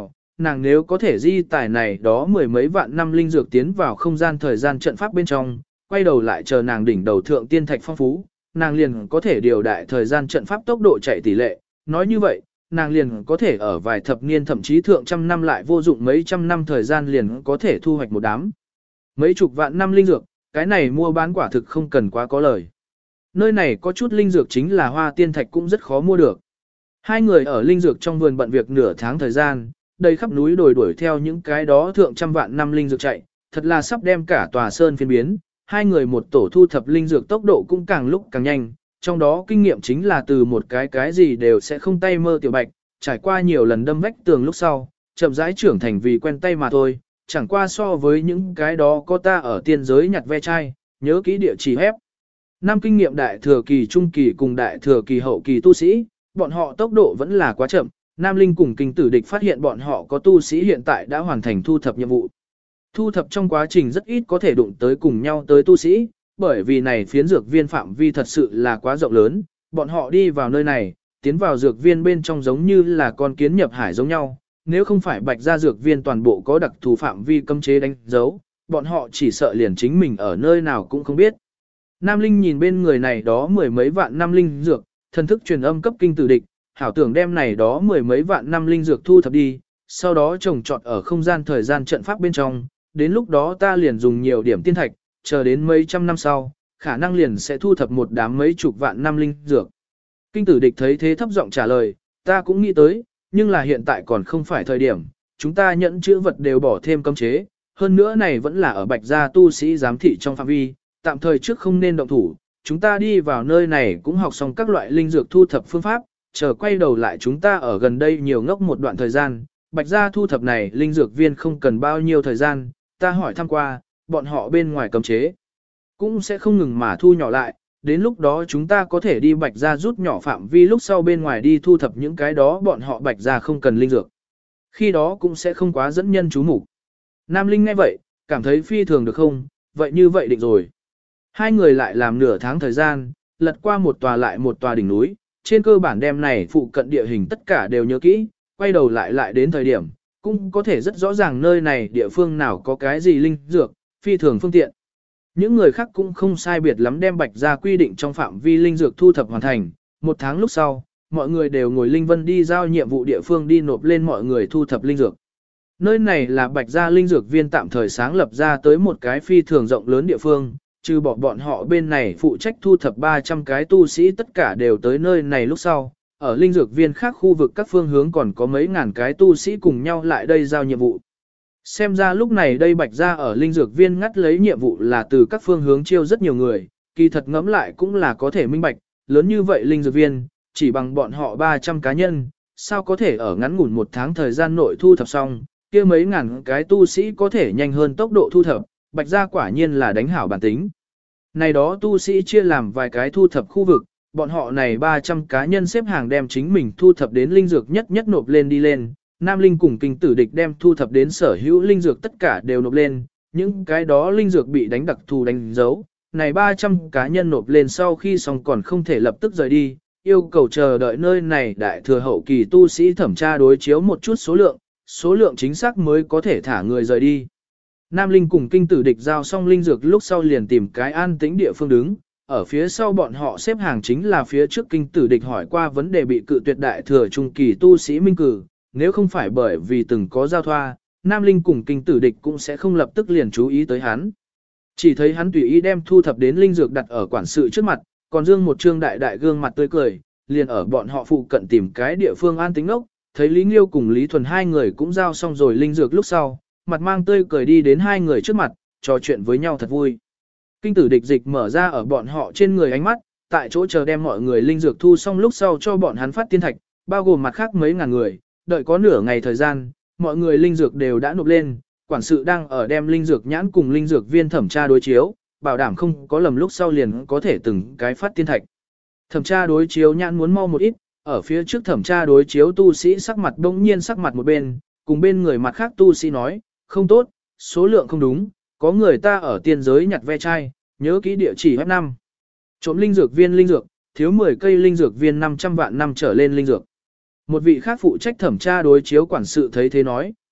S1: nàng nếu có thể di tải này đó mười mấy vạn năm linh dược tiến vào không gian thời gian trận pháp bên trong, quay đầu lại chờ nàng đỉnh đầu thượng tiên thạch phong phú, nàng liền có thể điều đại thời gian trận pháp tốc độ chạy tỷ lệ, nói như vậy, nàng liền có thể ở vài thập niên thậm chí thượng trăm năm lại vô dụng mấy trăm năm thời gian liền có thể thu hoạch một đám. Mấy chục vạn năm linh dược, cái này mua bán quả thực không cần quá có lời. Nơi này có chút linh dược chính là hoa tiên thạch cũng rất khó mua được. Hai người ở linh dược trong vườn bận việc nửa tháng thời gian, đầy khắp núi đồi đuổi theo những cái đó thượng trăm vạn năm linh dược chạy, thật là sắp đem cả tòa sơn phiên biến. Hai người một tổ thu thập linh dược tốc độ cũng càng lúc càng nhanh, trong đó kinh nghiệm chính là từ một cái gì đều sẽ không tay mơ tiểu bạch, trải qua nhiều lần đâm vách tường lúc sau, chậm rãi trưởng thành vì quen tay mà thôi, chẳng qua so với những cái đó có ta ở tiên giới nhặt ve chai, nhớ kỹ địa chỉ hép. Năm kinh nghiệm đại thừa kỳ trung kỳ cùng đại thừa kỳ hậu kỳ tu sĩ, bọn họ tốc độ vẫn là quá chậm, Nam Linh cùng kinh tử địch phát hiện bọn họ có tu sĩ hiện tại đã hoàn thành thu thập nhiệm vụ. Thu thập trong quá trình rất ít có thể đụng tới cùng nhau tới tu sĩ, bởi vì này phiến dược viên phạm vi thật sự là quá rộng lớn, bọn họ đi vào nơi này, tiến vào dược viên bên trong giống như là con kiến nhập hải giống nhau, nếu không phải bạch gia dược viên toàn bộ có đặc thù phạm vi cấm chế đánh dấu, bọn họ chỉ sợ liền chính mình ở nơi nào cũng không biết. Nam Linh nhìn bên người này đó mười mấy vạn năm linh dược, thần thức truyền âm cấp kinh tử địch, hảo tưởng đem này đó mười mấy vạn năm linh dược thu thập đi, sau đó trồng trọt ở không gian thời gian trận pháp bên trong, đến lúc đó ta liền dùng nhiều điểm tiên thạch, chờ đến mấy trăm năm sau, khả năng liền sẽ thu thập một đám mấy chục vạn năm linh dược. Kinh tử địch thấy thế thấp giọng trả lời, ta cũng nghĩ tới, nhưng là hiện tại còn không phải thời điểm, chúng ta nhận chữ vật đều bỏ thêm cấm chế, hơn nữa này vẫn là ở bạch gia tu sĩ giám thị trong phạm vi, tạm thời trước không nên động thủ, chúng ta đi vào nơi này cũng học xong các loại linh dược thu thập phương pháp, chờ quay đầu lại chúng ta ở gần đây nhiều ngốc một đoạn thời gian, bạch gia thu thập này linh dược viên không cần bao nhiêu thời gian, ta hỏi thăm qua, bọn họ bên ngoài cấm chế cũng sẽ không ngừng mà thu nhỏ lại, đến lúc đó chúng ta có thể đi bạch gia rút nhỏ phạm vi lúc sau bên ngoài đi thu thập những cái đó bọn họ bạch gia không cần linh dược. Khi đó cũng sẽ không quá dẫn nhân chú mục. Nam Linh nghe vậy, cảm thấy phi thường được không, vậy như vậy định rồi. Hai người lại làm nửa tháng thời gian, lật qua một tòa lại một tòa đỉnh núi, trên cơ bản đem này phụ cận địa hình tất cả đều nhớ kỹ, quay đầu lại đến thời điểm, cũng có thể rất rõ ràng nơi này địa phương nào có cái gì linh dược, phi thường phương tiện. Những người khác cũng không sai biệt lắm đem bạch ra quy định trong phạm vi linh dược thu thập hoàn thành, một tháng lúc sau, mọi người đều ngồi linh vân đi giao nhiệm vụ địa phương đi nộp lên mọi người thu thập linh dược. Nơi này là bạch gia linh dược viên tạm thời sáng lập ra tới một cái phi thường rộng lớn địa phương, trừ bỏ bọn họ bên này phụ trách thu thập 300 cái tu sĩ tất cả đều tới nơi này lúc sau. Ở linh dược viên khác khu vực các phương hướng còn có mấy ngàn cái tu sĩ cùng nhau lại đây giao nhiệm vụ. Xem ra lúc này đây bạch gia ở linh dược viên ngắt lấy nhiệm vụ là từ các phương hướng chiêu rất nhiều người, kỳ thật ngẫm lại cũng là có thể minh bạch, lớn như vậy linh dược viên, chỉ bằng bọn họ 300 cá nhân, sao có thể ở ngắn ngủn một tháng thời gian nội thu thập xong, kia mấy ngàn cái tu sĩ có thể nhanh hơn tốc độ thu thập, bạch gia quả nhiên là đánh hảo bản tính. Này đó tu sĩ chia làm vài cái thu thập khu vực, bọn họ này 300 cá nhân xếp hàng đem chính mình thu thập đến linh dược nhất nhất nộp lên đi lên, Nam Linh cùng kinh tử địch đem thu thập đến sở hữu linh dược tất cả đều nộp lên, những cái đó linh dược bị đánh đặc thù đánh dấu, này 300 cá nhân nộp lên sau khi xong còn không thể lập tức rời đi, yêu cầu chờ đợi nơi này đại thừa hậu kỳ tu sĩ thẩm tra đối chiếu một chút số lượng chính xác mới có thể thả người rời đi. Nam Linh cùng kinh tử địch giao xong linh dược lúc sau liền tìm cái an tĩnh địa phương đứng, ở phía sau bọn họ xếp hàng chính là phía trước kinh tử địch hỏi qua vấn đề bị cự tuyệt đại thừa trung kỳ tu sĩ minh cử, nếu không phải bởi vì từng có giao thoa, Nam Linh cùng kinh tử địch cũng sẽ không lập tức liền chú ý tới hắn. Chỉ thấy hắn tùy ý đem thu thập đến linh dược đặt ở quản sự trước mặt, còn dương một trương đại gương mặt tươi cười, liền ở bọn họ phụ cận tìm cái địa phương an tĩnh ốc, thấy Lý Nghiêu cùng Lý Thuần hai người cũng giao xong rồi linh dược lúc sau, mặt mang tươi cười đi đến hai người trước mặt, trò chuyện với nhau thật vui. Kinh tử địch dịch mở ra ở bọn họ trên người ánh mắt, tại chỗ chờ đem mọi người linh dược thu xong lúc sau cho bọn hắn phát tiên thạch, bao gồm mặt khác mấy ngàn người, đợi có nửa ngày thời gian, mọi người linh dược đều đã nộp lên, quản sự đang ở đem linh dược nhãn cùng linh dược viên thẩm tra đối chiếu, bảo đảm không có lầm lúc sau liền có thể từng cái phát tiên thạch. Thẩm tra đối chiếu nhãn muốn mau một ít, ở phía trước thẩm tra đối chiếu tu sĩ sắc mặt bỗng nhiên sắc mặt một bên, cùng bên người mặt khác tu sĩ nói, không tốt, số lượng không đúng, có người ta ở tiên giới nhặt ve chai, nhớ kỹ địa chỉ web 5. Trộm linh dược viên linh dược, thiếu 10 cây linh dược viên 500 vạn năm trở lên linh dược. Một vị khác phụ trách thẩm tra đối chiếu quản sự thấy thế nói,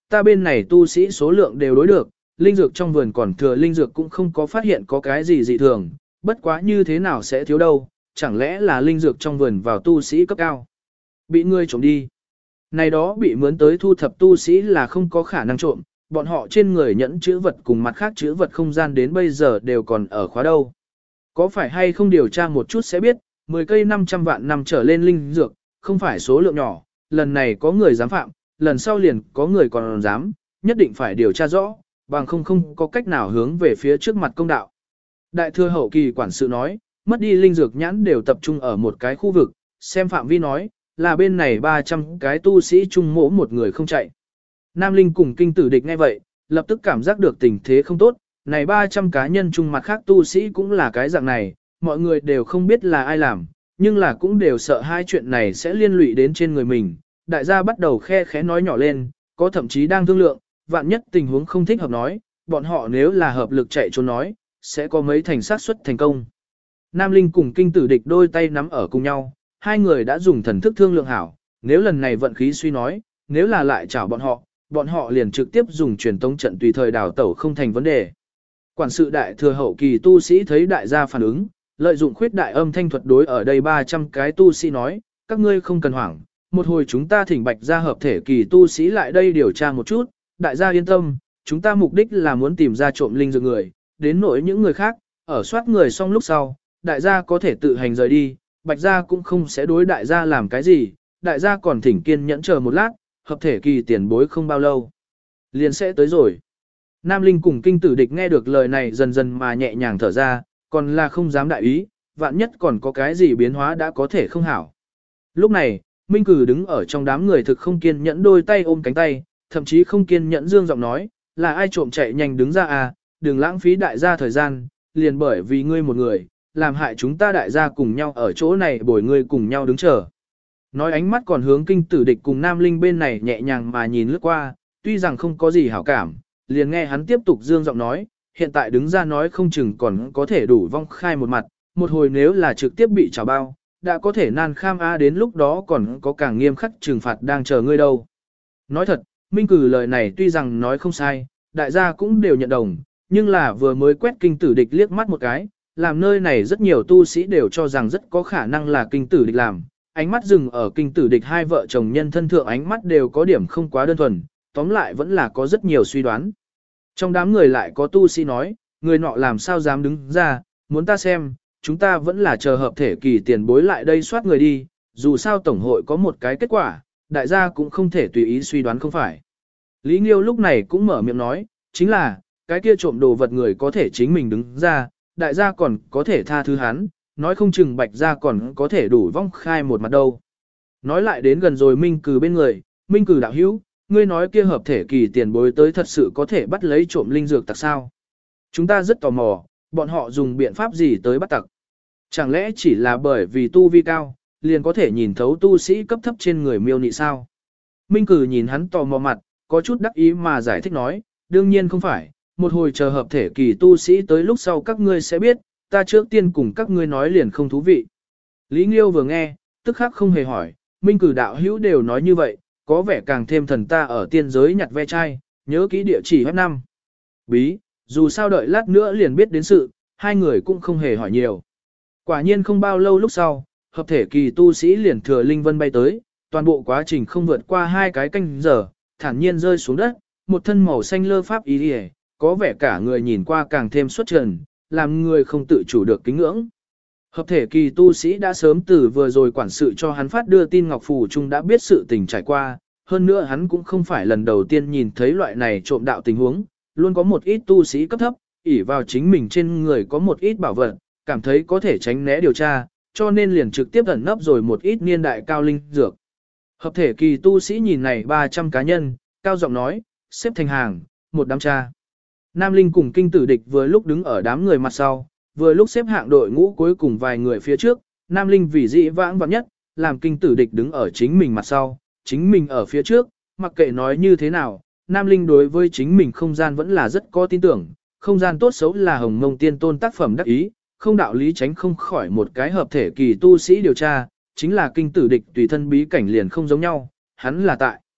S1: ta bên này tu sĩ số lượng đều đối được, linh dược trong vườn còn thừa linh dược cũng không có phát hiện có cái gì dị thường, bất quá như thế nào sẽ thiếu đâu, chẳng lẽ là linh dược trong vườn vào tu sĩ cấp cao. Bị ngươi trộm đi. Này đó bị mướn tới thu thập tu sĩ là không có khả năng trộm, bọn họ trên người nhẫn chữ vật cùng mặt khác chữ vật không gian đến bây giờ đều còn ở khóa đâu. Có phải hay không điều tra một chút sẽ biết, 10 cây 500 vạn năm trở lên linh dược, không phải số lượng nhỏ, lần này có người dám phạm, lần sau liền có người còn dám, nhất định phải điều tra rõ, bằng không có cách nào hướng về phía trước mặt công đạo. Đại thừa hậu kỳ quản sự nói, mất đi linh dược nhãn đều tập trung ở một cái khu vực, xem phạm vi nói, là bên này 300 cái tu sĩ chung mỗ một người không chạy. Nam Linh cùng kinh tử địch nghe vậy, lập tức cảm giác được tình thế không tốt, này 300 cá nhân chung mặt khác tu sĩ cũng là cái dạng này, mọi người đều không biết là ai làm, nhưng là cũng đều sợ hai chuyện này sẽ liên lụy đến trên người mình. Đại gia bắt đầu khe khẽ nói nhỏ lên, có thậm chí đang thương lượng, vạn nhất tình huống không thích hợp nói, bọn họ nếu là hợp lực chạy trốn nói, sẽ có mấy thành xác suất thành công. Nam Linh cùng kinh tử địch đôi tay nắm ở cùng nhau, hai người đã dùng thần thức thương lượng hảo, nếu lần này vận khí suy nói, nếu là lại chảo bọn họ liền trực tiếp dùng truyền tống trận tùy thời đào tẩu không thành vấn đề. Quản sự đại thừa hậu kỳ tu sĩ thấy đại gia phản ứng, lợi dụng khuyết đại âm thanh thuật đối ở đây 300 cái tu sĩ nói, các ngươi không cần hoảng, một hồi chúng ta thỉnh bạch gia hợp thể kỳ tu sĩ lại đây điều tra một chút, đại gia yên tâm, chúng ta mục đích là muốn tìm ra trộm linh dược người, đến nỗi những người khác, ở soát người xong lúc sau, đại gia có thể tự hành rời đi, bạch gia cũng không sẽ đối đại gia làm cái gì, đại gia còn thỉnh kiên nhẫn chờ một lát, hợp thể kỳ tiền bối không bao lâu. Liền sẽ tới rồi. Nam Linh cùng kinh tử địch nghe được lời này dần dần mà nhẹ nhàng thở ra, còn là không dám đại ý, vạn nhất còn có cái gì biến hóa đã có thể không hảo. Lúc này, Minh Cử đứng ở trong đám người thực không kiên nhẫn đôi tay ôm cánh tay, thậm chí không kiên nhẫn dương giọng nói, là ai trộm chạy nhanh đứng ra à, đừng lãng phí đại gia thời gian, liền bởi vì ngươi một người, làm hại chúng ta đại gia cùng nhau ở chỗ này bồi ngươi cùng nhau đứng chờ. Nói ánh mắt còn hướng kinh tử địch cùng Nam Linh bên này nhẹ nhàng mà nhìn lướt qua, tuy rằng không có gì hảo cảm, liền nghe hắn tiếp tục dương giọng nói, hiện tại đứng ra nói không chừng còn có thể đủ vong khai một mặt, một hồi nếu là trực tiếp bị trào bao, đã có thể nan kham a đến lúc đó còn có càng nghiêm khắc trừng phạt đang chờ ngươi đâu. Nói thật, Minh Cử lời này tuy rằng nói không sai, đại gia cũng đều nhận đồng, nhưng là vừa mới quét kinh tử địch liếc mắt một cái, làm nơi này rất nhiều tu sĩ đều cho rằng rất có khả năng là kinh tử địch làm, ánh mắt dừng ở kinh tử địch hai vợ chồng nhân thân thượng ánh mắt đều có điểm không quá đơn thuần, tóm lại vẫn là có rất nhiều suy đoán. Trong đám người lại có tu sĩ nói, người nọ làm sao dám đứng ra, muốn ta xem, chúng ta vẫn là chờ hợp thể kỳ tiền bối lại đây soát người đi, dù sao tổng hội có một cái kết quả, đại gia cũng không thể tùy ý suy đoán không phải. Lý Nghiêu lúc này cũng mở miệng nói, chính là, cái kia trộm đồ vật người có thể chính mình đứng ra, đại gia còn có thể tha thứ hắn, nói không chừng bạch gia còn có thể đủ vong khai một mặt đâu. Nói lại đến gần rồi Minh Cử bên người, Minh Cử đạo hữu, ngươi nói kia hợp thể kỳ tiền bối tới thật sự có thể bắt lấy trộm linh dược tặc sao? Chúng ta rất tò mò, bọn họ dùng biện pháp gì tới bắt tặc? Chẳng lẽ chỉ là bởi vì tu vi cao, liền có thể nhìn thấu tu sĩ cấp thấp trên người miêu nị sao? Minh Cử nhìn hắn tò mò mặt, có chút đắc ý mà giải thích nói, đương nhiên không phải, một hồi chờ hợp thể kỳ tu sĩ tới lúc sau các ngươi sẽ biết, ta trước tiên cùng các ngươi nói liền không thú vị. Lý Nghiêu vừa nghe, tức khắc không hề hỏi, Minh Cử đạo hữu đều nói như vậy, có vẻ càng thêm thần ta ở tiên giới nhặt ve chai, nhớ kỹ địa chỉ web 5. Bí, dù sao đợi lát nữa liền biết đến sự, hai người cũng không hề hỏi nhiều. Quả nhiên không bao lâu lúc sau, hợp thể kỳ tu sĩ liền thừa linh vân bay tới, toàn bộ quá trình không vượt qua 2 cái canh giờ, thản nhiên rơi xuống đất, một thân màu xanh lơ pháp ý liễu, có vẻ cả người nhìn qua càng thêm xuất trần, làm người không tự chủ được kính ngưỡng. Hợp thể kỳ tu sĩ đã sớm từ vừa rồi quản sự cho hắn phát đưa tin ngọc phù chung đã biết sự tình trải qua, hơn nữa hắn cũng không phải lần đầu tiên nhìn thấy loại này trộm đạo tình huống, luôn có một ít tu sĩ cấp thấp, ỷ vào chính mình trên người có một ít bảo vật, cảm thấy có thể tránh né điều tra, cho nên liền trực tiếp ẩn nấp rồi một ít niên đại cao linh dược. Hợp thể kỳ tu sĩ nhìn này 300 cá nhân, cao giọng nói, xếp thành hàng, một đám cha. Nam Linh cùng kinh tử địch vừa lúc đứng ở đám người mặt sau, vừa lúc xếp hạng đội ngũ cuối cùng vài người phía trước, Nam Linh vì dĩ vãng vọng nhất, làm kinh tử địch đứng ở chính mình mặt sau, chính mình ở phía trước, mặc kệ nói như thế nào, Nam Linh đối với chính mình không gian vẫn là rất có tin tưởng, không gian tốt xấu là Hồng Mông Tiên Tôn tác phẩm đắc ý, không đạo lý tránh không khỏi một cái hợp thể kỳ tu sĩ điều tra, chính là kinh tử địch tùy thân bí cảnh liền không giống nhau, hắn là tại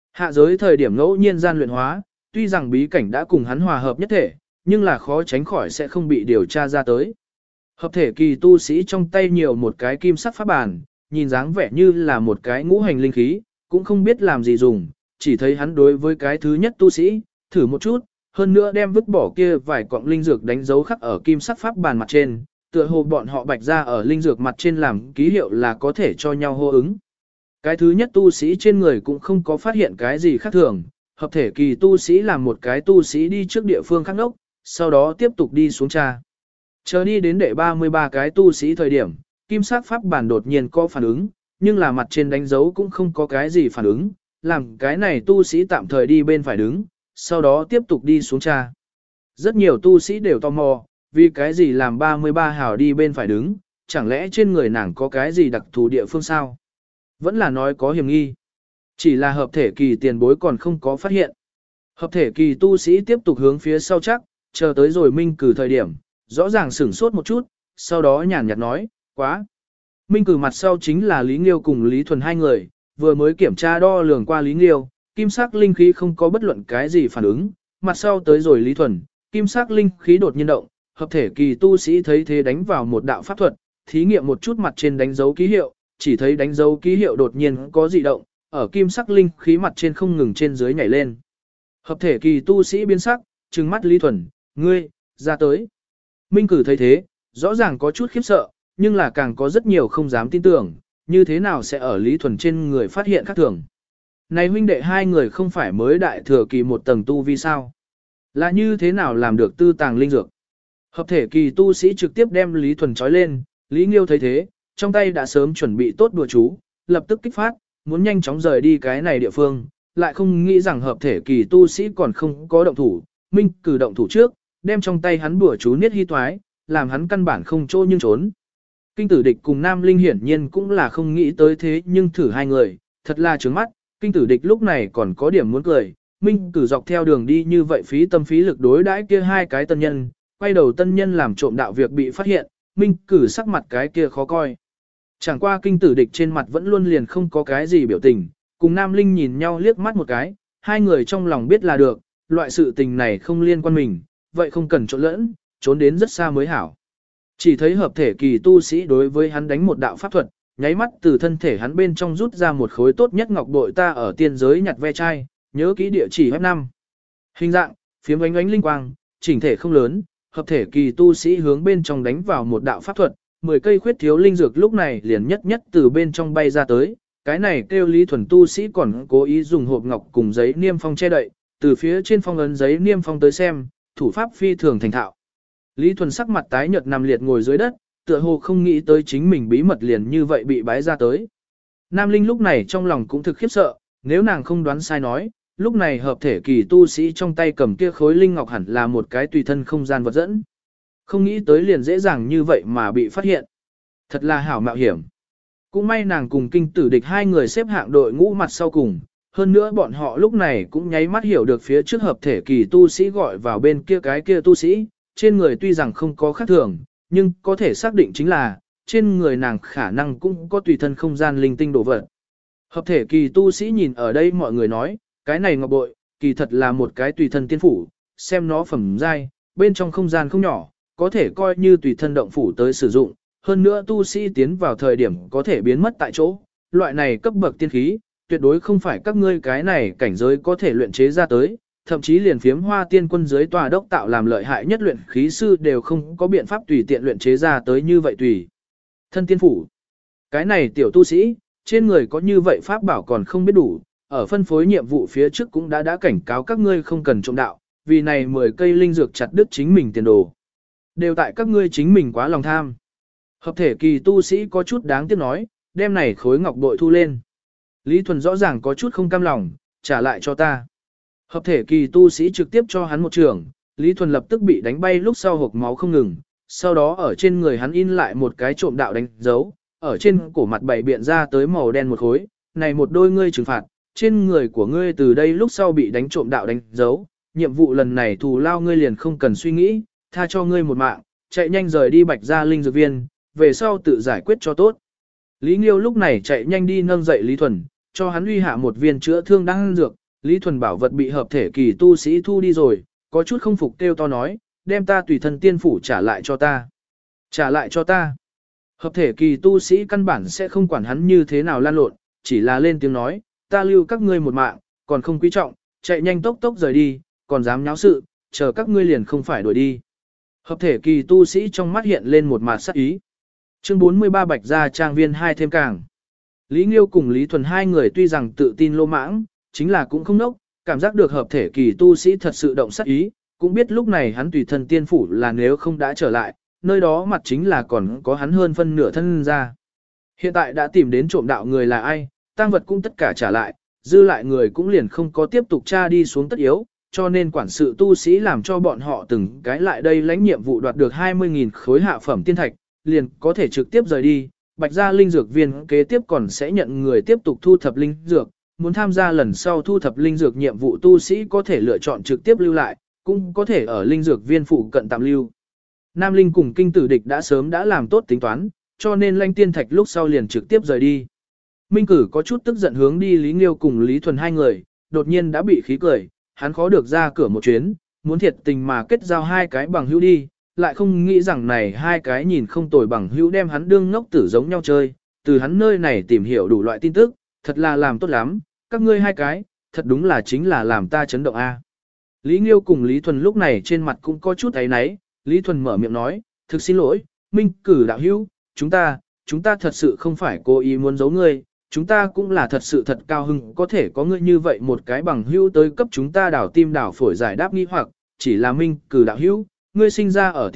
S1: Hạ giới thời điểm ngẫu nhiên gian luyện hóa, tuy rằng bí cảnh đã cùng hắn hòa hợp nhất thể, nhưng là khó tránh khỏi sẽ không bị điều tra ra tới. Hợp thể kỳ tu sĩ trong tay nhiều một cái kim sắc pháp bản, nhìn dáng vẻ như là một cái ngũ hành linh khí, cũng không biết làm gì dùng, chỉ thấy hắn đối với cái thứ nhất tu sĩ, thử một chút, hơn nữa đem vứt bỏ kia vài cọng linh dược đánh dấu khắc ở kim sắc pháp bản mặt trên, tựa hồ bọn họ bạch ra ở linh dược mặt trên làm ký hiệu là có thể cho nhau hô ứng. Cái thứ nhất tu sĩ trên người cũng không có phát hiện cái gì khác thường, hợp thể kỳ tu sĩ làm một cái tu sĩ đi trước địa phương khác nốc, sau đó tiếp tục đi xuống trà. Chờ đi đến đệ 33 cái tu sĩ thời điểm, kim sắc pháp bản đột nhiên có phản ứng, nhưng là mặt trên đánh dấu cũng không có cái gì phản ứng, làm cái này tu sĩ tạm thời đi bên phải đứng, sau đó tiếp tục đi xuống trà. Rất nhiều tu sĩ đều tò mò, vì cái gì làm 33 hào đi bên phải đứng, chẳng lẽ trên người nàng có cái gì đặc thù địa phương sao? Vẫn là nói có hiểm nghi. Chỉ là hợp thể kỳ tiền bối còn không có phát hiện. Hợp thể kỳ tu sĩ tiếp tục hướng phía sau chắc, chờ tới rồi Minh Cử thời điểm, rõ ràng sửng sốt một chút, sau đó nhàn nhạt nói, quá. Minh Cử mặt sau chính là Lý Nghiêu cùng Lý Thuần hai người, vừa mới kiểm tra đo lường qua Lý Nghiêu, kim sắc linh khí không có bất luận cái gì phản ứng, mặt sau tới rồi Lý Thuần, kim sắc linh khí đột nhiên động, hợp thể kỳ tu sĩ thấy thế đánh vào một đạo pháp thuật, thí nghiệm một chút mặt trên đánh dấu ký hiệu, chỉ thấy đánh dấu ký hiệu đột nhiên có dị động, ở kim sắc linh khí mặt trên không ngừng trên dưới nhảy lên. Hợp thể kỳ tu sĩ biến sắc, trừng mắt Lý Thuần, ngươi, ra tới. Minh Cử thấy thế, rõ ràng có chút khiếp sợ, nhưng là càng có rất nhiều không dám tin tưởng, như thế nào sẽ ở Lý Thuần trên người phát hiện khác thường. Này huynh đệ hai người không phải mới đại thừa kỳ một tầng tu vi sao? Là như thế nào làm được tư tàng linh dược? Hợp thể kỳ tu sĩ trực tiếp đem Lý Thuần trói lên, Lý Nghiêu thấy thế, trong tay đã sớm chuẩn bị tốt đùa chú, lập tức kích phát, muốn nhanh chóng rời đi cái này địa phương, lại không nghĩ rằng hợp thể kỳ tu sĩ còn không có động thủ, Minh Cử động thủ trước, đem trong tay hắn đùa chú niết hy toái, làm hắn căn bản không chỗ nhưng trốn. Kinh Tử Địch cùng Nam Linh hiển nhiên cũng là không nghĩ tới thế nhưng thử hai người, thật là trướng mắt, Kinh Tử Địch lúc này còn có điểm muốn cười, Minh Cử dọc theo đường đi như vậy phí tâm phí lực đối đãi kia hai cái tân nhân, quay đầu tân nhân làm trộm đạo việc bị phát hiện, Minh Cử sắc mặt cái kia khó coi. Chẳng qua Kinh Tử Địch trên mặt vẫn luôn liền không có cái gì biểu tình, cùng Nam Linh nhìn nhau liếc mắt một cái, hai người trong lòng biết là được, loại sự tình này không liên quan mình, vậy không cần trộn lẫn, trốn đến rất xa mới hảo. Chỉ thấy hợp thể kỳ tu sĩ đối với hắn đánh một đạo pháp thuật, nháy mắt từ thân thể hắn bên trong rút ra một khối tốt nhất ngọc bội ta ở tiên giới nhặt ve chai, nhớ kỹ địa chỉ web 5. Hình dạng, phiếm ánh ánh linh quang, chỉnh thể không lớn, hợp thể kỳ tu sĩ hướng bên trong đánh vào một đạo pháp thuật, 10 cây khuyết thiếu linh dược lúc này liền nhất nhất từ bên trong bay ra tới, cái này kêu Lý Thuần tu sĩ còn cố ý dùng hộp ngọc cùng giấy niêm phong che đậy, từ phía trên phong ấn giấy niêm phong tới xem, thủ pháp phi thường thành thạo. Lý Thuần sắc mặt tái nhợt nằm liệt ngồi dưới đất, tựa hồ không nghĩ tới chính mình bí mật liền như vậy bị bái ra tới. Nam Linh lúc này trong lòng cũng thực khiếp sợ, nếu nàng không đoán sai nói, lúc này hợp thể kỳ tu sĩ trong tay cầm kia khối linh ngọc hẳn là một cái tùy thân không gian vật dẫn. Không nghĩ tới liền dễ dàng như vậy mà bị phát hiện. Thật là hảo mạo hiểm. Cũng may nàng cùng Kinh Tử Địch hai người xếp hạng đội ngũ mặt sau cùng, hơn nữa bọn họ lúc này cũng nháy mắt hiểu được phía trước hợp thể kỳ tu sĩ gọi vào bên kia cái kia tu sĩ, trên người tuy rằng không có khác thường, nhưng có thể xác định chính là, trên người nàng khả năng cũng có tùy thân không gian linh tinh đồ vật. Hợp thể kỳ tu sĩ nhìn ở đây mọi người nói, cái này ngọc bội, kỳ thật là một cái tùy thân tiên phủ, xem nó phẩm giai, bên trong không gian không nhỏ, có thể coi như tùy thân động phủ tới sử dụng, hơn nữa tu sĩ tiến vào thời điểm có thể biến mất tại chỗ, loại này cấp bậc tiên khí, tuyệt đối không phải các ngươi cái này cảnh giới có thể luyện chế ra tới, thậm chí liền phiếm hoa tiên quân dưới tòa đốc tạo làm lợi hại nhất luyện khí sư đều không có biện pháp tùy tiện luyện chế ra tới như vậy tùy. Thân tiên phủ, cái này tiểu tu sĩ, trên người có như vậy pháp bảo còn không biết đủ, ở phân phối nhiệm vụ phía trước cũng đã cảnh cáo các ngươi không cần trộm đạo, vì này 10 cây linh dược chặt đứt chính mình tiền đồ. Đều tại các ngươi chính mình quá lòng tham. Hợp thể kỳ tu sĩ có chút đáng tiếc nói, đem này khối ngọc bội thu lên. Lý Thuần rõ ràng có chút không cam lòng, trả lại cho ta. Hợp thể kỳ tu sĩ trực tiếp cho hắn một trường, Lý Thuần lập tức bị đánh bay lúc sau hộc máu không ngừng, sau đó ở trên người hắn in lại một cái trộm đạo đánh dấu, ở trên cổ mặt bảy biện ra tới màu đen một khối, này một đôi ngươi trừng phạt, trên người của ngươi từ đây lúc sau bị đánh trộm đạo đánh dấu, nhiệm vụ lần này thù lao ngươi liền không cần suy nghĩ, tha cho ngươi một mạng, chạy nhanh rời đi Bạch Gia linh dược viên, về sau tự giải quyết cho tốt. Lý Nghiêu lúc này chạy nhanh đi nâng dậy Lý Thuần, cho hắn uy hạ một viên chữa thương đang dược, Lý Thuần bảo vật bị hợp thể kỳ tu sĩ thu đi rồi, có chút không phục kêu to nói, đem ta tùy thân tiên phủ trả lại cho ta. Trả lại cho ta. Hợp thể kỳ tu sĩ căn bản sẽ không quản hắn như thế nào lan lộn, chỉ là lên tiếng nói, ta lưu các ngươi một mạng, còn không quý trọng, chạy nhanh tốc tốc rời đi, còn dám nháo sự, chờ các ngươi liền không phải đuổi đi. Hợp thể kỳ tu sĩ trong mắt hiện lên một mạt sắc ý. Chương 43 Bạch Gia trang viên 2 thêm càng. Lý Nghiêu cùng Lý Thuần hai người tuy rằng tự tin lô mãng, chính là cũng không nốc, cảm giác được hợp thể kỳ tu sĩ thật sự động sắc ý, cũng biết lúc này hắn tùy thân tiên phủ là nếu không đã trở lại, nơi đó mặt chính là còn có hắn hơn phân nửa thân ra. Hiện tại đã tìm đến trộm đạo người là ai, tang vật cũng tất cả trả lại, dư lại người cũng liền không có tiếp tục tra đi xuống tất yếu, cho nên quản sự tu sĩ làm cho bọn họ từng cái lại đây lãnh nhiệm vụ đoạt được 20.000 khối hạ phẩm tiên thạch, liền có thể trực tiếp rời đi. Bạch Gia linh dược viên kế tiếp còn sẽ nhận người tiếp tục thu thập linh dược, muốn tham gia lần sau thu thập linh dược nhiệm vụ tu sĩ có thể lựa chọn trực tiếp lưu lại, cũng có thể ở linh dược viên phụ cận tạm lưu. Nam Linh cùng kinh tử địch đã sớm đã làm tốt tính toán, cho nên lãnh tiên thạch lúc sau liền trực tiếp rời đi. Minh Cử có chút tức giận hướng đi Lý Nghiêu cùng Lý Thuần hai người, đột nhiên đã bị khí cười, hắn khó được ra cửa một chuyến, muốn thiệt tình mà kết giao hai cái bằng hữu đi, lại không nghĩ rằng này hai cái nhìn không tồi bằng hữu đem hắn đương ngốc tử giống nhau chơi, từ hắn nơi này tìm hiểu đủ loại tin tức, thật là làm tốt lắm, các ngươi hai cái, thật đúng là chính là làm ta chấn động a. Lý Nghiêu cùng Lý Thuần lúc này trên mặt cũng có chút áy náy, Lý Thuần mở miệng nói, thực xin lỗi, Minh Cử đạo hữu, chúng ta thật sự không phải cố ý muốn giấu ngươi, chúng ta cũng là thật sự thật cao hứng có thể có ngươi như vậy một cái bằng hữu tới cấp chúng ta đảo tim đảo phổi giải đáp nghi hoặc, chỉ là Minh Cử đạo hữu, ngươi sinh ra ở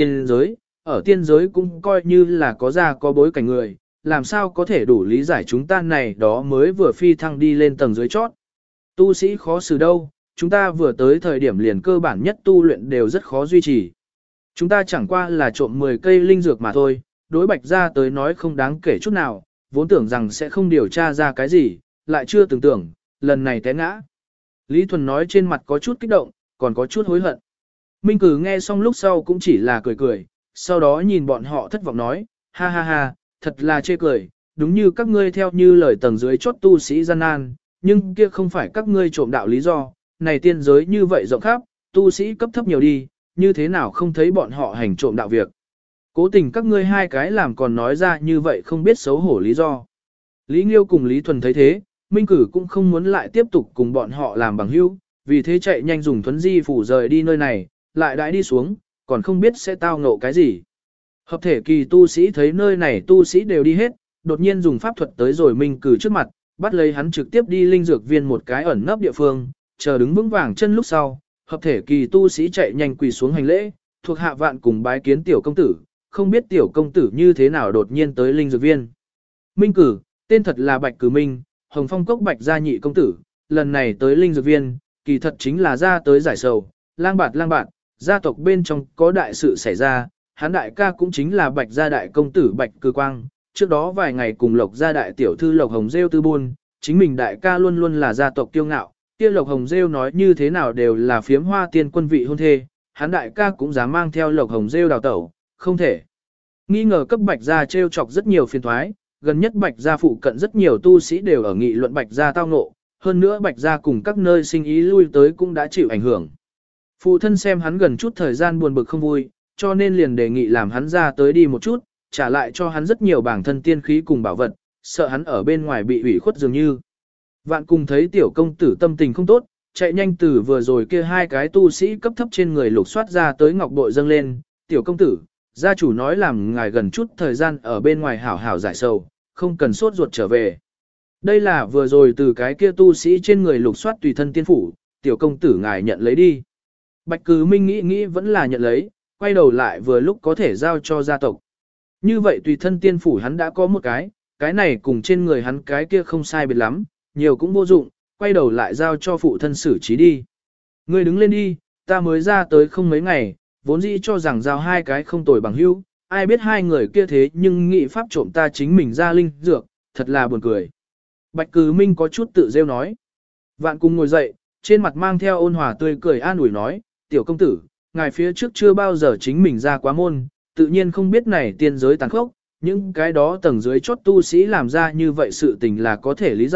S1: tiên giới cũng coi như là có gia có bối cảnh người, làm sao có thể đủ lý giải chúng ta này đó mới vừa phi thăng đi lên tầng dưới chót. Tu sĩ khó xử đâu, chúng ta vừa tới thời điểm liền cơ bản nhất tu luyện đều rất khó duy trì. Chúng ta chẳng qua là trộm 10 cây linh dược mà thôi, đối Bạch Gia tới nói không đáng kể chút nào, vốn tưởng rằng sẽ không điều tra ra cái gì, lại chưa từng tưởng, lần này té ngã. Lý Thuần nói trên mặt có chút kích động, còn có chút hối hận. Minh Cử nghe xong lúc sau cũng chỉ là cười cười, sau đó nhìn bọn họ thất vọng nói, ha ha ha, thật là chê cười, đúng như các ngươi theo như lời tầng dưới chốt tu sĩ gian nan, nhưng kia không phải các ngươi trộm đạo lý do, này tiên giới như vậy rộng khắp, tu sĩ cấp thấp nhiều đi, như thế nào không thấy bọn họ hành trộm đạo việc. Cố tình các ngươi hai cái làm còn nói ra như vậy không biết xấu hổ lý do. Lý Nghiêu cùng Lý Thuần thấy thế, Minh Cử cũng không muốn lại tiếp tục cùng bọn họ làm bằng hữu, vì thế chạy nhanh dùng thuấn di phủ rời đi nơi này, lại đãi đi xuống, còn không biết sẽ tao ngộ cái gì. Hợp thể kỳ tu sĩ thấy nơi này tu sĩ đều đi hết, đột nhiên dùng pháp thuật tới rồi Minh Cử trước mặt, bắt lấy hắn trực tiếp đi linh dược viên một cái ẩn nấp địa phương, chờ đứng vững vàng chân lúc sau, hợp thể kỳ tu sĩ chạy nhanh quỳ xuống hành lễ, thuộc hạ vạn cùng bái kiến tiểu công tử, không biết tiểu công tử như thế nào đột nhiên tới linh dược viên. Minh Cử, tên thật là Bạch Cử Minh, Hồng Phong Cốc Bạch gia nhị công tử, lần này tới linh dược viên, kỳ thật chính là ra tới giải sầu, lang bạt, gia tộc bên trong có đại sự xảy ra, hắn đại ca cũng chính là Bạch gia đại công tử Bạch Cử Quang, trước đó vài ngày cùng Lộc gia đại tiểu thư Lộc Hồng Rêu tư buôn, chính mình đại ca luôn luôn là gia tộc kiêu ngạo, kia Lộc Hồng Rêu nói như thế nào đều là phiếm hoa tiên quân vị hôn thê, hắn đại ca cũng dám mang theo Lộc Hồng Rêu đào tẩu, không thể. Nghi ngờ cấp Bạch gia trêu chọc rất nhiều phiền toái, gần nhất Bạch gia phụ cận rất nhiều tu sĩ đều ở nghị luận Bạch gia tao ngộ, hơn nữa Bạch gia cùng các nơi sinh ý lui tới cũng đã chịu ảnh hưởng. Phụ thân xem hắn gần chút thời gian buồn bực không vui, cho nên liền đề nghị làm hắn ra tới đi một chút, trả lại cho hắn rất nhiều bảng thân tiên khí cùng bảo vật, sợ hắn ở bên ngoài bị ủy khuất dường như. Vạn cùng thấy tiểu công tử tâm tình không tốt, chạy nhanh từ vừa rồi kia hai cái tu sĩ cấp thấp trên người lục soát ra tới ngọc bội dâng lên, tiểu công tử, gia chủ nói làm ngài gần chút thời gian ở bên ngoài hảo hảo giải sầu, không cần sốt ruột trở về. Đây là vừa rồi từ cái kia tu sĩ trên người lục soát tùy thân tiên phủ, tiểu công tử ngài nhận lấy đi. Bạch Cử Minh nghĩ vẫn là nhận lấy, quay đầu lại vừa lúc có thể giao cho gia tộc. Như vậy tùy thân tiên phủ hắn đã có một cái này cùng trên người hắn cái kia không sai biệt lắm, nhiều cũng vô dụng, quay đầu lại giao cho phụ thân xử trí đi. Ngươi đứng lên đi, ta mới ra tới không mấy ngày, vốn dĩ cho rằng giao hai cái không tồi bằng hữu, ai biết hai người kia thế nhưng nghị pháp trộm ta chính mình ra linh dược, thật là buồn cười. Bạch Cử Minh có chút tự rêu nói. Vạn cùng ngồi dậy, trên mặt mang theo ôn hòa tươi cười an ủi nói, tiểu công tử, ngài phía trước chưa bao giờ chính mình ra quá môn, tự nhiên không biết này tiên giới tàn khốc, những cái đó tầng dưới chốt tu sĩ làm ra như vậy sự tình là có thể lý giải,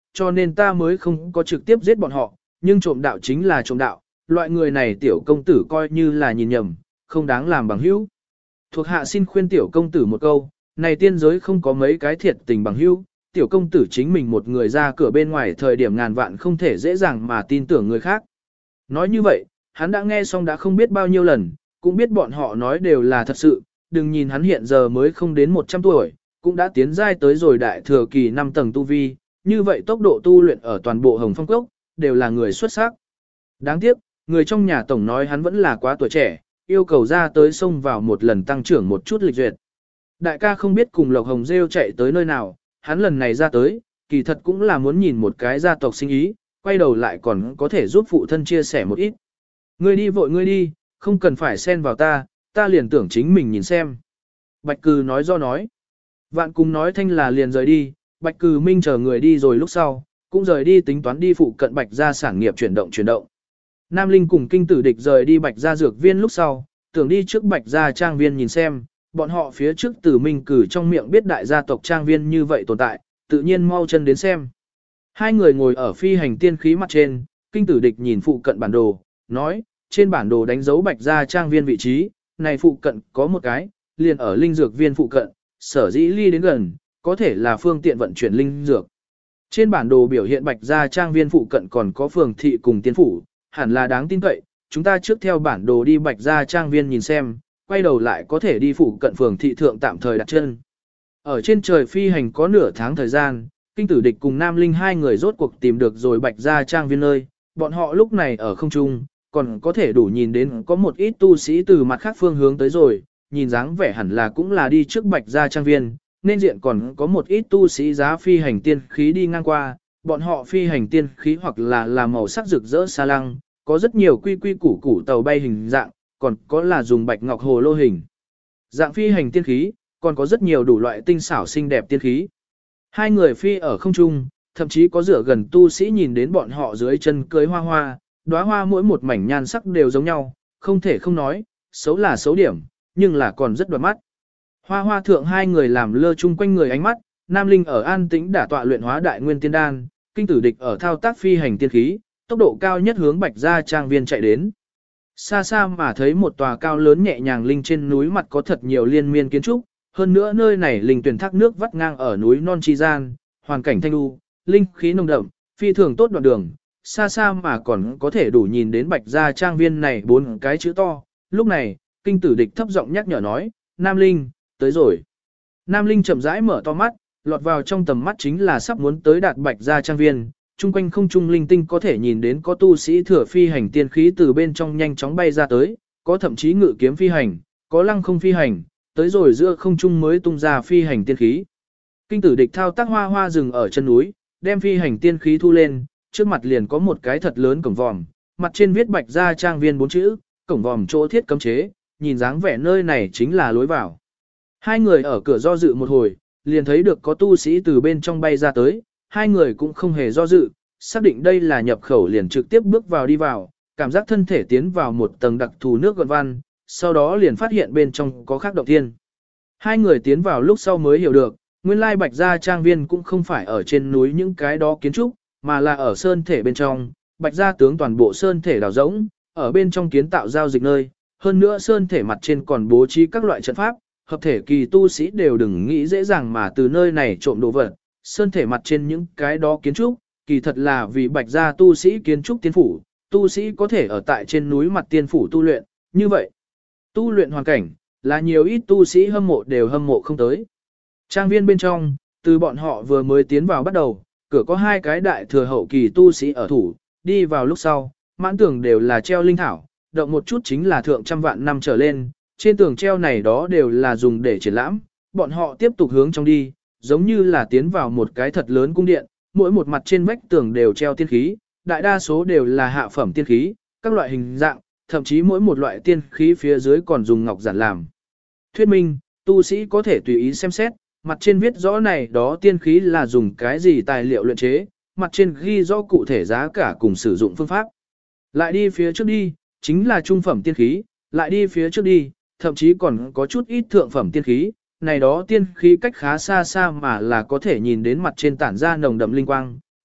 S2: cho nên ta mới không có trực tiếp giết bọn họ, nhưng trộm đạo chính là trộm đạo, loại người này tiểu công tử coi như là nhìn nhầm, không đáng làm bằng hữu. Thuộc hạ xin khuyên tiểu công tử một câu, này tiên giới không có mấy cái thiệt tình bằng hữu, tiểu công tử chính mình một người ra cửa bên ngoài thời điểm ngàn vạn không thể dễ dàng mà tin tưởng người khác. Nói như vậy, hắn đã nghe xong đã không biết bao nhiêu lần, cũng biết bọn họ nói đều là thật sự, đừng nhìn hắn hiện giờ mới không đến 100 tuổi, cũng đã tiến giai tới rồi đại thừa kỳ 5 tầng tu vi, như vậy tốc độ tu luyện ở toàn bộ Hồng Phong Cốc, đều là người xuất sắc. Đáng tiếc, người trong nhà tổng nói hắn vẫn là quá tuổi trẻ, yêu cầu ra tới sông vào một lần tăng trưởng một chút lịch duyệt. Đại ca không biết cùng Lộc Hồng Rêu chạy tới nơi nào, hắn lần này ra tới, kỳ thật cũng là muốn nhìn một cái gia tộc sinh ý, quay đầu lại còn có thể giúp phụ thân chia sẻ một ít. Ngươi đi vội ngươi đi, không cần phải xen vào ta liền tưởng chính mình nhìn xem. Bạch Cừ nói do nói. Vạn cùng nói thanh là liền rời đi, Bạch Cừ Minh chờ người đi rồi lúc sau, cũng rời đi tính toán đi phụ cận Bạch gia sản nghiệp chuyển động. Nam Linh cùng Kinh Tử Địch rời đi Bạch gia dược viên lúc sau, tưởng đi trước Bạch gia trang viên nhìn xem, bọn họ phía trước Tử Minh Cử trong miệng biết đại gia tộc trang viên như vậy tồn tại, tự nhiên mau chân đến xem. Hai người ngồi ở phi hành tiên khí mặt trên, Kinh Tử Địch nhìn phụ cận bản đồ, nói, trên bản đồ đánh dấu Bạch gia trang viên vị trí, này phụ cận có một cái, liền ở linh dược viên phụ cận, sở dĩ ly đến gần, có thể là phương tiện vận chuyển linh dược. Trên bản đồ biểu hiện Bạch gia trang viên phụ cận còn có phường thị cùng tiên phủ, hẳn là đáng tin cậy, chúng ta trước theo bản đồ đi Bạch gia trang viên nhìn xem, quay đầu lại có thể đi phụ cận phường thị thượng tạm thời đặt chân. Ở trên trời phi hành có nửa tháng thời gian, Kinh Tử Địch cùng Nam Linh hai người rốt cuộc tìm được rồi Bạch gia trang viên nơi, bọn họ lúc này ở không trung, còn có thể đủ nhìn đến có một ít tu sĩ từ mặt khác phương hướng tới rồi, nhìn dáng vẻ hẳn là cũng là đi trước Bạch gia trang viên, nên diện còn có một ít tu sĩ giá phi hành tiên khí đi ngang qua, bọn họ phi hành tiên khí hoặc là màu sắc rực rỡ xa lăng, có rất nhiều quy quy củ củ tàu bay hình dạng, còn có là dùng bạch ngọc hồ lô hình. Dạng phi hành tiên khí, còn có rất nhiều đủ loại tinh xảo xinh đẹp tiên khí. Hai người phi ở không trung, thậm chí có rửa gần tu sĩ nhìn đến bọn họ dưới chân cưới hoa hoa, đóa hoa mỗi một mảnh nhan sắc đều giống nhau, không thể không nói, xấu là xấu điểm, nhưng là còn rất đoạt mắt. Hoa hoa thượng hai người làm lơ chung quanh người ánh mắt, Nam Linh ở an tĩnh đả tọa luyện hóa đại nguyên tiên đan, Kinh Tử Địch ở thao tác phi hành tiên khí, tốc độ cao nhất hướng Bạch gia trang viên chạy đến. Xa xa mà thấy một tòa cao lớn nhẹ nhàng linh trên núi mặt có thật nhiều liên miên kiến trúc, hơn nữa nơi này linh tuyển thác nước vắt ngang ở núi non chi gian, hoàn cảnh thanh lưu, linh khí nồng đậm, phi thường tốt đoạn đường, xa xa mà còn có thể đủ nhìn đến Bạch gia trang viên này bốn cái chữ to. Lúc này, Kinh Tử Địch thấp giọng nhắc nhở nói, Nam Linh, tới rồi. Nam Linh chậm rãi mở to mắt, lọt vào trong tầm mắt chính là sắp muốn tới đạt Bạch gia trang viên, chung quanh không trung linh tinh có thể nhìn đến có tu sĩ thừa phi hành tiên khí từ bên trong nhanh chóng bay ra tới, có thậm chí ngự kiếm phi hành, có lăng không phi hành, tới rồi giữa không trung mới tung ra phi hành tiên khí. Kinh Tử Địch thao tác hoa hoa rừng ở chân núi, đem phi hành tiên khí thu lên, trước mặt liền có một cái thật lớn cổng vòm, mặt trên viết Bạch gia trang viên 4 chữ, cổng vòm chỗ thiết cấm chế, nhìn dáng vẻ nơi này chính là lối vào. Hai người ở cửa do dự một hồi, liền thấy được có tu sĩ từ bên trong bay ra tới, hai người cũng không hề do dự, xác định đây là nhập khẩu liền trực tiếp bước vào đi vào, cảm giác thân thể tiến vào một tầng đặc thù nước gợn văn, sau đó liền phát hiện bên trong có khác động thiên. Hai người tiến vào lúc sau mới hiểu được, nguyên lai Bạch gia trang viên cũng không phải ở trên núi những cái đó kiến trúc, mà là ở sơn thể bên trong, Bạch gia tướng toàn bộ sơn thể đào rỗng, ở bên trong kiến tạo giao dịch nơi, hơn nữa sơn thể mặt trên còn bố trí các loại trận pháp, hợp thể kỳ tu sĩ đều đừng nghĩ dễ dàng mà từ nơi này trộm đồ vật. Sơn thể mặt trên những cái đó kiến trúc, kỳ thật là vì Bạch gia tu sĩ kiến trúc tiên phủ, tu sĩ có thể ở tại trên núi mặt tiên phủ tu luyện, như vậy. Tu luyện hoàn cảnh, là nhiều ít tu sĩ hâm mộ đều hâm mộ không tới. Trang viên bên trong, từ bọn họ vừa mới tiến vào bắt đầu, cửa có hai cái đại thừa hậu kỳ tu sĩ ở thủ, đi vào lúc sau, mãn tường đều là treo linh thảo, động một chút chính là thượng trăm vạn năm trở lên, trên tường treo này đó đều là dùng để triển lãm, bọn họ tiếp tục hướng trong đi, giống như là tiến vào một cái thật lớn cung điện, mỗi một mặt trên vách tường đều treo tiên khí, đại đa số đều là hạ phẩm tiên khí, các loại hình dạng, thậm chí mỗi một loại tiên khí phía dưới còn dùng ngọc giản làm. Thuyết minh, tu sĩ có thể tùy ý xem xét, mặt trên viết rõ này đó tiên khí là dùng cái gì tài liệu luyện chế, mặt trên ghi rõ cụ thể giá cả cùng sử dụng phương pháp. Lại đi phía trước đi, chính là trung phẩm tiên khí, lại đi phía trước đi, thậm chí còn có chút ít thượng phẩm tiên khí, này đó tiên khí cách khá xa xa mà là có thể nhìn đến mặt trên tản ra nồng đậm linh quang,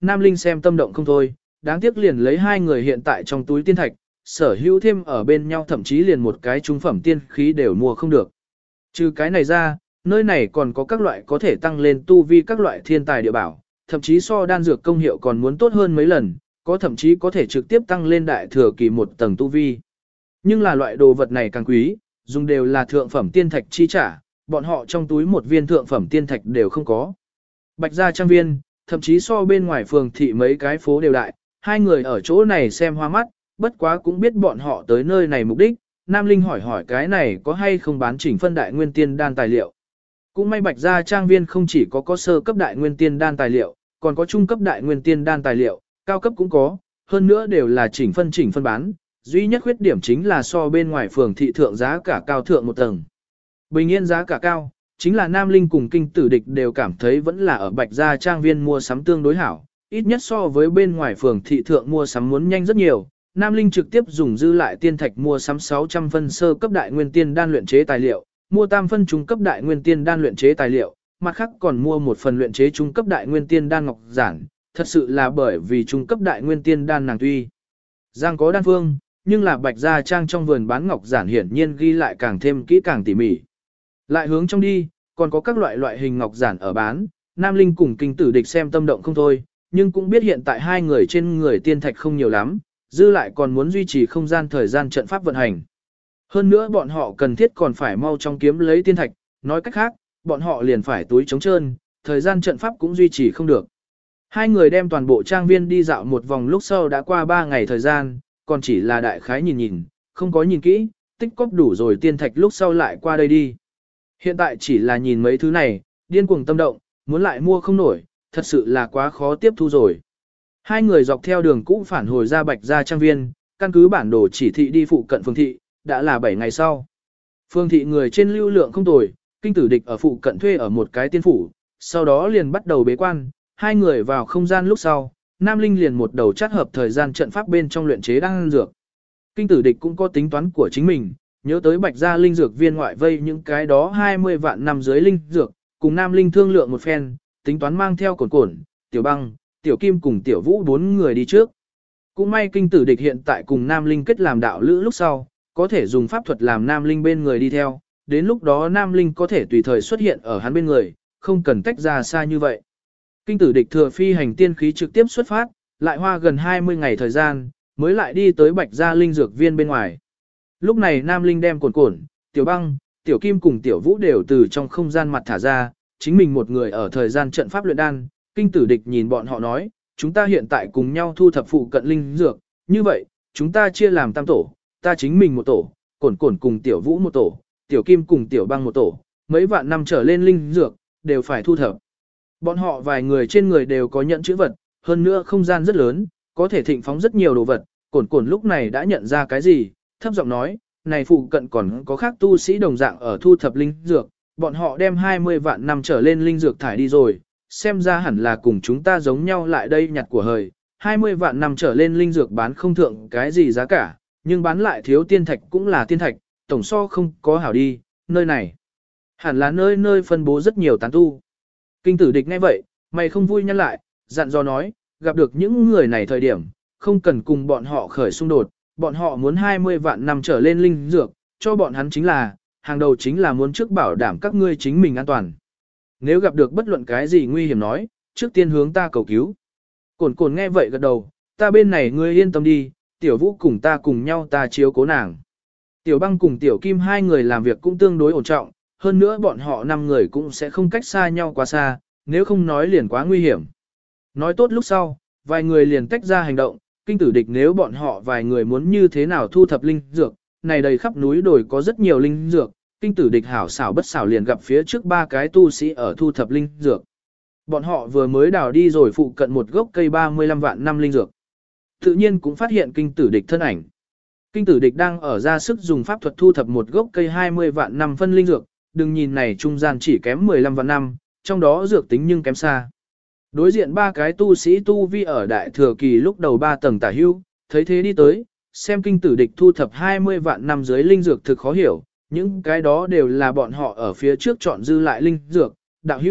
S1: Nam Linh xem tâm động không thôi, đáng tiếc liền lấy hai người hiện tại trong túi tiên thạch, sở hữu thêm ở bên nhau thậm chí liền một cái trung phẩm tiên khí đều mua không được. Trừ cái này ra, nơi này còn có các loại có thể tăng lên tu vi các loại thiên tài địa bảo, thậm chí so đan dược công hiệu còn muốn tốt hơn mấy lần, có thậm chí có thể trực tiếp tăng lên đại thừa kỳ một tầng tu vi. Nhưng là loại đồ vật này càng quý, dùng đều là thượng phẩm tiên thạch chi trả, bọn họ trong túi một viên thượng phẩm tiên thạch đều không có. Bạch gia trang viên, thậm chí so bên ngoài phường thị mấy cái phố đều đại, hai người ở chỗ này xem hoa mắt, bất quá cũng biết bọn họ tới nơi này mục đích. Nam Linh hỏi cái này có hay không bán chỉnh phân đại nguyên tiên đan tài liệu. Cũng may Bạch gia trang viên không chỉ có sơ cấp đại nguyên tiên đan tài liệu, còn có trung cấp đại nguyên tiên đan tài liệu, cao cấp cũng có, hơn nữa đều là chỉnh phân bán, duy nhất khuyết điểm chính là so bên ngoài phường thị thượng giá cả cao thượng một tầng. Bình yên giá cả cao, chính là Nam Linh cùng Kinh Tử Địch đều cảm thấy vẫn là ở Bạch gia trang viên mua sắm tương đối hảo, ít nhất so với bên ngoài phường thị thượng mua sắm muốn nhanh rất nhiều. Nam Linh trực tiếp dùng dư lại tiên thạch mua sắm 600 phân sơ cấp đại nguyên tiên đan luyện chế tài liệu, mua tam phân trung cấp đại nguyên tiên đan luyện chế tài liệu, mặt khác còn mua một phần luyện chế trung cấp đại nguyên tiên đan ngọc giản, thật sự là bởi vì trung cấp đại nguyên tiên đan nàng tuy giang có đan phương, nhưng là Bạch gia trang trong vườn bán ngọc giản hiển nhiên ghi lại càng thêm kỹ càng tỉ mỉ. Lại hướng trong đi, còn có các loại hình ngọc giản ở bán, Nam Linh cùng Kinh Tử Địch xem tâm động không thôi, nhưng cũng biết hiện tại hai người trên người tiên thạch không nhiều lắm, dư lại còn muốn duy trì không gian thời gian trận pháp vận hành. Hơn nữa bọn họ cần thiết còn phải mau trong kiếm lấy tiên thạch, nói cách khác, bọn họ liền phải túi trống trơn, thời gian trận pháp cũng duy trì không được. Hai người đem toàn bộ trang viên đi dạo một vòng lúc sau đã qua 3 ngày thời gian, còn chỉ là đại khái nhìn, không có nhìn kỹ, tích cóp đủ rồi tiên thạch lúc sau lại qua đây đi. Hiện tại chỉ là nhìn mấy thứ này, điên cuồng tâm động, muốn lại mua không nổi, thật sự là quá khó tiếp thu rồi. Hai người dọc theo đường cũ phản hồi ra Bạch gia trang viên, căn cứ bản đồ chỉ thị đi phụ cận phường thị, đã là 7 ngày sau. Phường thị người trên lưu lượng không tồi, Kinh Tử Địch ở phụ cận thuê ở một cái tiên phủ, sau đó liền bắt đầu bế quan, hai người vào không gian lúc sau, Nam Linh liền một đầu chắt hợp thời gian trận pháp bên trong luyện chế đan dược. Kinh Tử Địch cũng có tính toán của chính mình, nhớ tới Bạch gia linh dược viên ngoại vây những cái đó 20 vạn năm dưới linh dược, cùng Nam Linh thương lượng một phen, tính toán mang theo cổn, Tiểu Băng, Tiểu Kim cùng Tiểu Vũ 4 người đi trước. Cũng may Kinh Tử Địch hiện tại cùng Nam Linh kết làm đạo lữ lúc sau, có thể dùng pháp thuật làm Nam Linh bên người đi theo, đến lúc đó Nam Linh có thể tùy thời xuất hiện ở hắn bên người, không cần tách ra xa như vậy. Kinh Tử Địch thừa phi hành tiên khí trực tiếp xuất phát, lại hoa gần 20 ngày thời gian, mới lại đi tới Bạch gia linh dược viên bên ngoài. Lúc này Nam Linh đem cổn, Tiểu Băng, Tiểu Kim cùng Tiểu Vũ đều từ trong không gian mặt thả ra, chính mình một người ở thời gian trận pháp luyện đan. Kinh Tử Địch nhìn bọn họ nói, chúng ta hiện tại cùng nhau thu thập phụ cận linh dược, như vậy, chúng ta chia làm tam tổ, ta chính mình một tổ, cổn cùng Tiểu Vũ một tổ, Tiểu Kim cùng Tiểu Băng một tổ, mấy vạn năm trở lên linh dược, đều phải thu thập. Bọn họ vài người trên người đều có nhận chữ vật, hơn nữa không gian rất lớn, có thể thịnh phóng rất nhiều đồ vật, cổn lúc này đã nhận ra cái gì, thấp giọng nói, này phụ cận còn có khác tu sĩ đồng dạng ở thu thập linh dược, bọn họ đem 20 vạn năm trở lên linh dược thải đi rồi, xem ra hẳn là cùng chúng ta giống nhau lại đây nhặt của hời, 20 vạn năm trở lên linh dược bán không thượng cái gì giá cả, nhưng bán lại thiếu tiên thạch cũng là tiên thạch, tổng so không có hảo đi, nơi này hẳn là nơi phân bố rất nhiều tán tu. Kinh Tử Địch nghe vậy, mày không vui nhăn lại, dặn dò nói, gặp được những người này thời điểm, không cần cùng bọn họ khởi xung đột, bọn họ muốn 20 vạn năm trở lên linh dược, cho bọn hắn chính là, hàng đầu chính là muốn trước bảo đảm các ngươi chính mình an toàn. Nếu gặp được bất luận cái gì nguy hiểm nói, trước tiên hướng ta cầu cứu. Cổn nghe vậy gật đầu, ta bên này ngươi yên tâm đi, Tiểu Vũ cùng ta cùng nhau ta chiếu cố nàng. Tiểu Băng cùng Tiểu Kim hai người làm việc cũng tương đối ổn trọng, hơn nữa bọn họ 5 người cũng sẽ không cách xa nhau quá xa, nếu không nói liền quá nguy hiểm. Nói tốt lúc sau, vài người liền tách ra hành động, Kinh Tử Địch nếu bọn họ vài người muốn như thế nào thu thập linh dược, này đầy khắp núi đồi có rất nhiều linh dược, Kinh Tử Địch hảo xảo bất xảo liền gặp phía trước 3 cái tu sĩ ở thu thập linh dược. Bọn họ vừa mới đào đi rồi phụ cận một gốc cây 35 vạn năm linh dược. Tự nhiên cũng phát hiện Kinh Tử Địch thân ảnh. Kinh Tử Địch đang ở ra sức dùng pháp thuật thu thập một gốc cây 20 vạn năm phân linh dược, đừng nhìn này trung gian chỉ kém 15 vạn năm, trong đó dược tính nhưng kém xa. Đối diện 3 cái tu sĩ tu vi ở đại thừa kỳ lúc đầu 3 tầng tả hưu, thấy thế đi tới, xem Kinh Tử Địch thu thập 20 vạn năm dưới linh dược thực khó hiểu, những cái đó đều là bọn họ ở phía trước chọn dư lại linh dược, đạo hưu,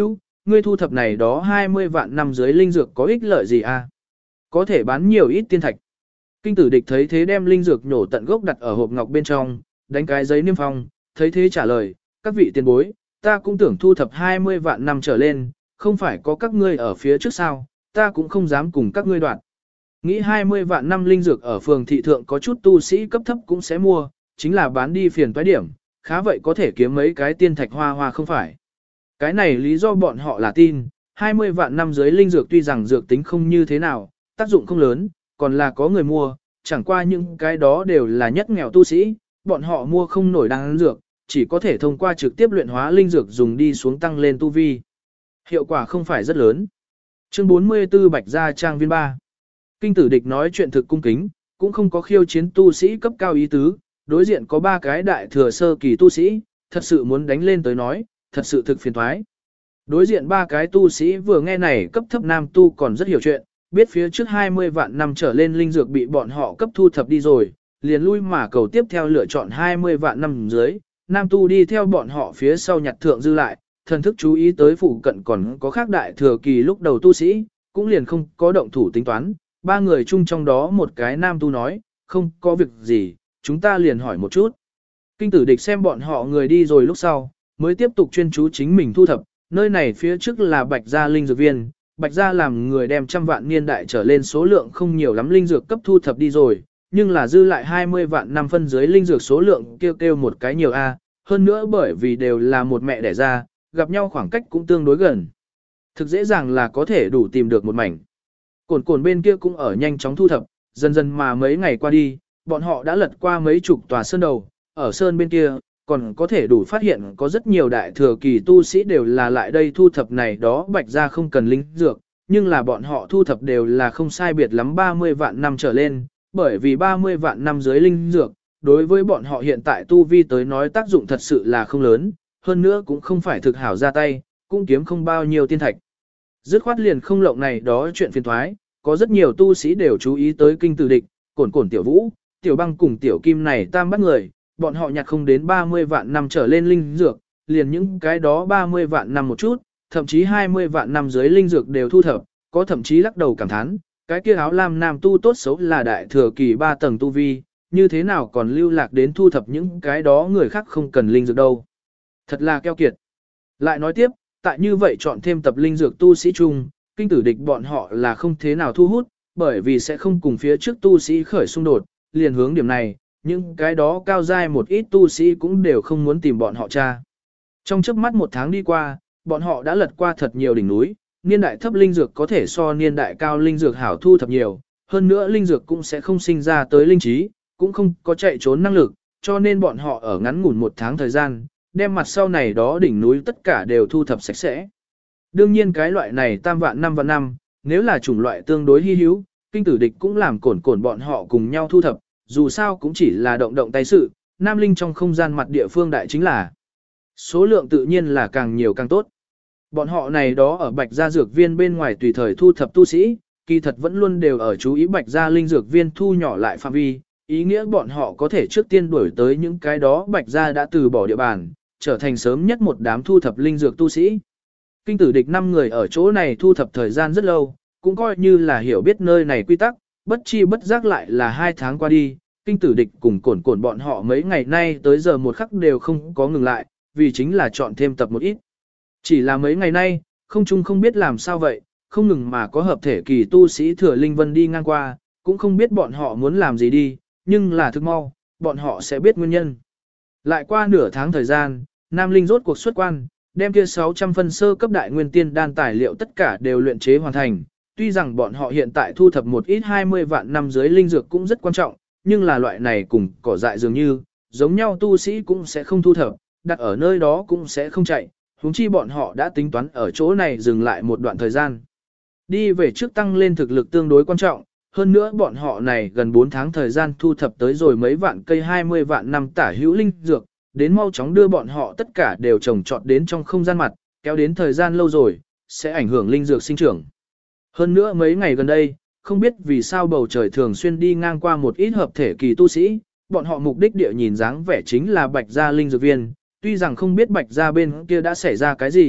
S2: ngươi thu thập này đó 20 vạn năm dưới linh dược có ích lợi gì a? Có thể bán nhiều ít tiên thạch. Kinh tử địch thấy thế đem linh dược nhổ tận gốc đặt ở hộp ngọc bên trong, đánh cái giấy niêm phong, thấy thế trả lời, các vị tiền bối, ta cũng tưởng thu thập 20 vạn năm trở lên, không phải có các ngươi ở phía trước sao, ta cũng không dám cùng các ngươi đoạt. Nghĩ 20 vạn năm linh dược ở phường thị thượng có chút tu sĩ cấp thấp cũng sẽ mua, chính là bán đi phiền toái điểm, khá vậy có thể kiếm mấy cái tiên thạch hoa hoa không phải. Cái này lý do bọn họ là tin, 20 vạn năm dưới linh dược tuy rằng dược tính không như thế nào, tác dụng không lớn, còn là có người mua, chẳng qua những cái đó đều là nhất nghèo tu sĩ, bọn họ mua không nổi đan dược, chỉ có thể thông qua trực tiếp luyện hóa linh dược dùng đi xuống tăng lên tu vi. Hiệu quả không phải rất lớn. Chương 44 Bạch Gia Trang Viên 3. Kinh tử địch nói chuyện thực cung kính, cũng không có khiêu chiến tu sĩ cấp cao ý tứ, đối diện có 3 cái đại thừa sơ kỳ tu sĩ, thật sự muốn đánh lên tới nói, thật sự thực phiền thoái. Đối diện 3 cái tu sĩ vừa nghe này cấp thấp nam tu còn rất hiểu chuyện, biết phía trước 20 vạn năm trở lên linh dược bị bọn họ cấp thu thập đi rồi, liền lui mà cầu tiếp theo lựa chọn 20 vạn năm dưới, nam tu đi theo bọn họ phía sau nhặt thượng dư lại, thần thức chú ý tới phụ cận còn có khác đại thừa kỳ lúc đầu tu sĩ, cũng liền không có động thủ tính toán, 3 người chung trong đó một cái nam tu nói, không có việc gì, chúng ta liền hỏi một chút. Kinh tử địch xem bọn họ người đi rồi lúc sau, mới tiếp tục chuyên chú chính mình thu thập, nơi này phía trước là Bạch Gia linh dược viên, Bạch Gia làm người đem trăm vạn niên đại trở lên số lượng không nhiều lắm linh dược cấp thu thập đi rồi, nhưng là dư lại 20 vạn năm phân dưới linh dược số lượng kêu một cái nhiều A, hơn nữa bởi vì đều là một mẹ đẻ ra, gặp nhau khoảng cách cũng tương đối gần. Thực dễ dàng là có thể đủ tìm được một mảnh. Cồn bên kia cũng ở nhanh chóng thu thập, dần dần mà mấy ngày qua đi, bọn họ đã lật qua mấy chục tòa sơn đầu, ở sơn bên kia, còn có thể đủ phát hiện có rất nhiều đại thừa kỳ tu sĩ đều là lại đây thu thập này đó Bạch Gia không cần linh dược, nhưng là bọn họ thu thập đều là không sai biệt lắm 30 vạn năm trở lên, bởi vì 30 vạn năm dưới linh dược, đối với bọn họ hiện tại tu vi tới nói tác dụng thật sự là không lớn, hơn nữa cũng không phải thực hảo ra tay, cũng kiếm không bao nhiêu tiên thạch. Dứt khoát liền không lộng này đó chuyện phiền thoái, có rất nhiều tu sĩ đều chú ý tới kinh tử địch, cồn tiểu vũ, tiểu băng cùng tiểu kim này tam bắt người, bọn họ nhặt không đến 30 vạn năm trở lên linh dược, liền những cái đó 30 vạn năm một chút, thậm chí 20 vạn năm dưới linh dược đều thu thập, có thậm chí lắc đầu cảm thán, cái kia áo lam nam tu tốt xấu là đại thừa kỳ 3 tầng tu vi, như thế nào còn lưu lạc đến thu thập những cái đó người khác không cần linh dược đâu. Thật là keo kiệt. Lại nói tiếp, tại như vậy chọn thêm tập linh dược tu sĩ chung, kinh tử địch bọn họ là không thế nào thu hút, bởi vì sẽ không cùng phía trước tu sĩ khởi xung đột, liền hướng điểm này, những cái đó cao dai một ít tu sĩ cũng đều không muốn tìm bọn họ tra. Trong chớp mắt 1 tháng đi qua, bọn họ đã lật qua thật nhiều đỉnh núi, niên đại thấp linh dược có thể so niên đại cao linh dược hảo thu thập nhiều, hơn nữa linh dược cũng sẽ không sinh ra tới linh trí, cũng không có chạy trốn năng lực, cho nên bọn họ ở ngắn ngủn 1 tháng thời gian, đem mặt sau này đó đỉnh núi tất cả đều thu thập sạch sẽ. Đương nhiên cái loại này tam vạn năm, nếu là chủng loại tương đối hy hữu, kinh tử địch cũng làm cồn bọn họ cùng nhau thu thập, dù sao cũng chỉ là động tay sự, nam linh trong không gian mặt địa phương đại chính là số lượng tự nhiên là càng nhiều càng tốt. Bọn họ này đó ở Bạch Gia dược viên bên ngoài tùy thời thu thập tu sĩ, kỳ thật vẫn luôn đều ở chú ý Bạch Gia linh dược viên thu nhỏ lại phạm vi, ý nghĩa bọn họ có thể trước tiên đuổi tới những cái đó Bạch Gia đã từ bỏ địa bàn, trở thành sớm nhất một đám thu thập linh dược tu sĩ. Kinh tử địch 5 người ở chỗ này thu thập thời gian rất lâu, cũng coi như là hiểu biết nơi này quy tắc, bất chi bất giác lại là 2 tháng qua đi, kinh tử địch cùng cồn bọn họ mấy ngày nay tới giờ một khắc đều không có ngừng lại, vì chính là chọn thêm tập một ít. Chỉ là mấy ngày nay, không biết làm sao vậy, không ngừng mà có hợp thể kỳ tu sĩ thừa linh vân đi ngang qua, cũng không biết bọn họ muốn làm gì đi, nhưng là thức mau, bọn họ sẽ biết nguyên nhân. Lại qua nửa tháng thời gian, Nam Linh rốt cuộc xuất quan, đem kia 600 phân sơ cấp đại nguyên tiên đan tài liệu tất cả đều luyện chế hoàn thành. Tuy rằng bọn họ hiện tại thu thập một ít 20 vạn năm dưới linh dược cũng rất quan trọng, nhưng là loại này cùng cỏ dại dường như, giống nhau tu sĩ cũng sẽ không thu thập, đặt ở nơi đó cũng sẽ không chạy, huống chi bọn họ đã tính toán ở chỗ này dừng lại một đoạn thời gian. Đi về trước tăng lên thực lực tương đối quan trọng, hơn nữa bọn họ này gần 4 tháng thời gian thu thập tới rồi mấy vạn cây 20 vạn năm tả hữu linh dược, đến mau chóng đưa bọn họ tất cả đều trồng trọt đến trong không gian mặt, kéo đến thời gian lâu rồi, sẽ ảnh hưởng linh dược sinh trưởng. Hơn nữa mấy ngày gần đây, không biết vì sao bầu trời thường xuyên đi ngang qua một ít hợp thể kỳ tu sĩ, bọn họ mục đích địa nhìn dáng vẻ chính là Bạch Gia linh dược viên, tuy rằng không biết Bạch Gia bên kia đã xảy ra cái gì,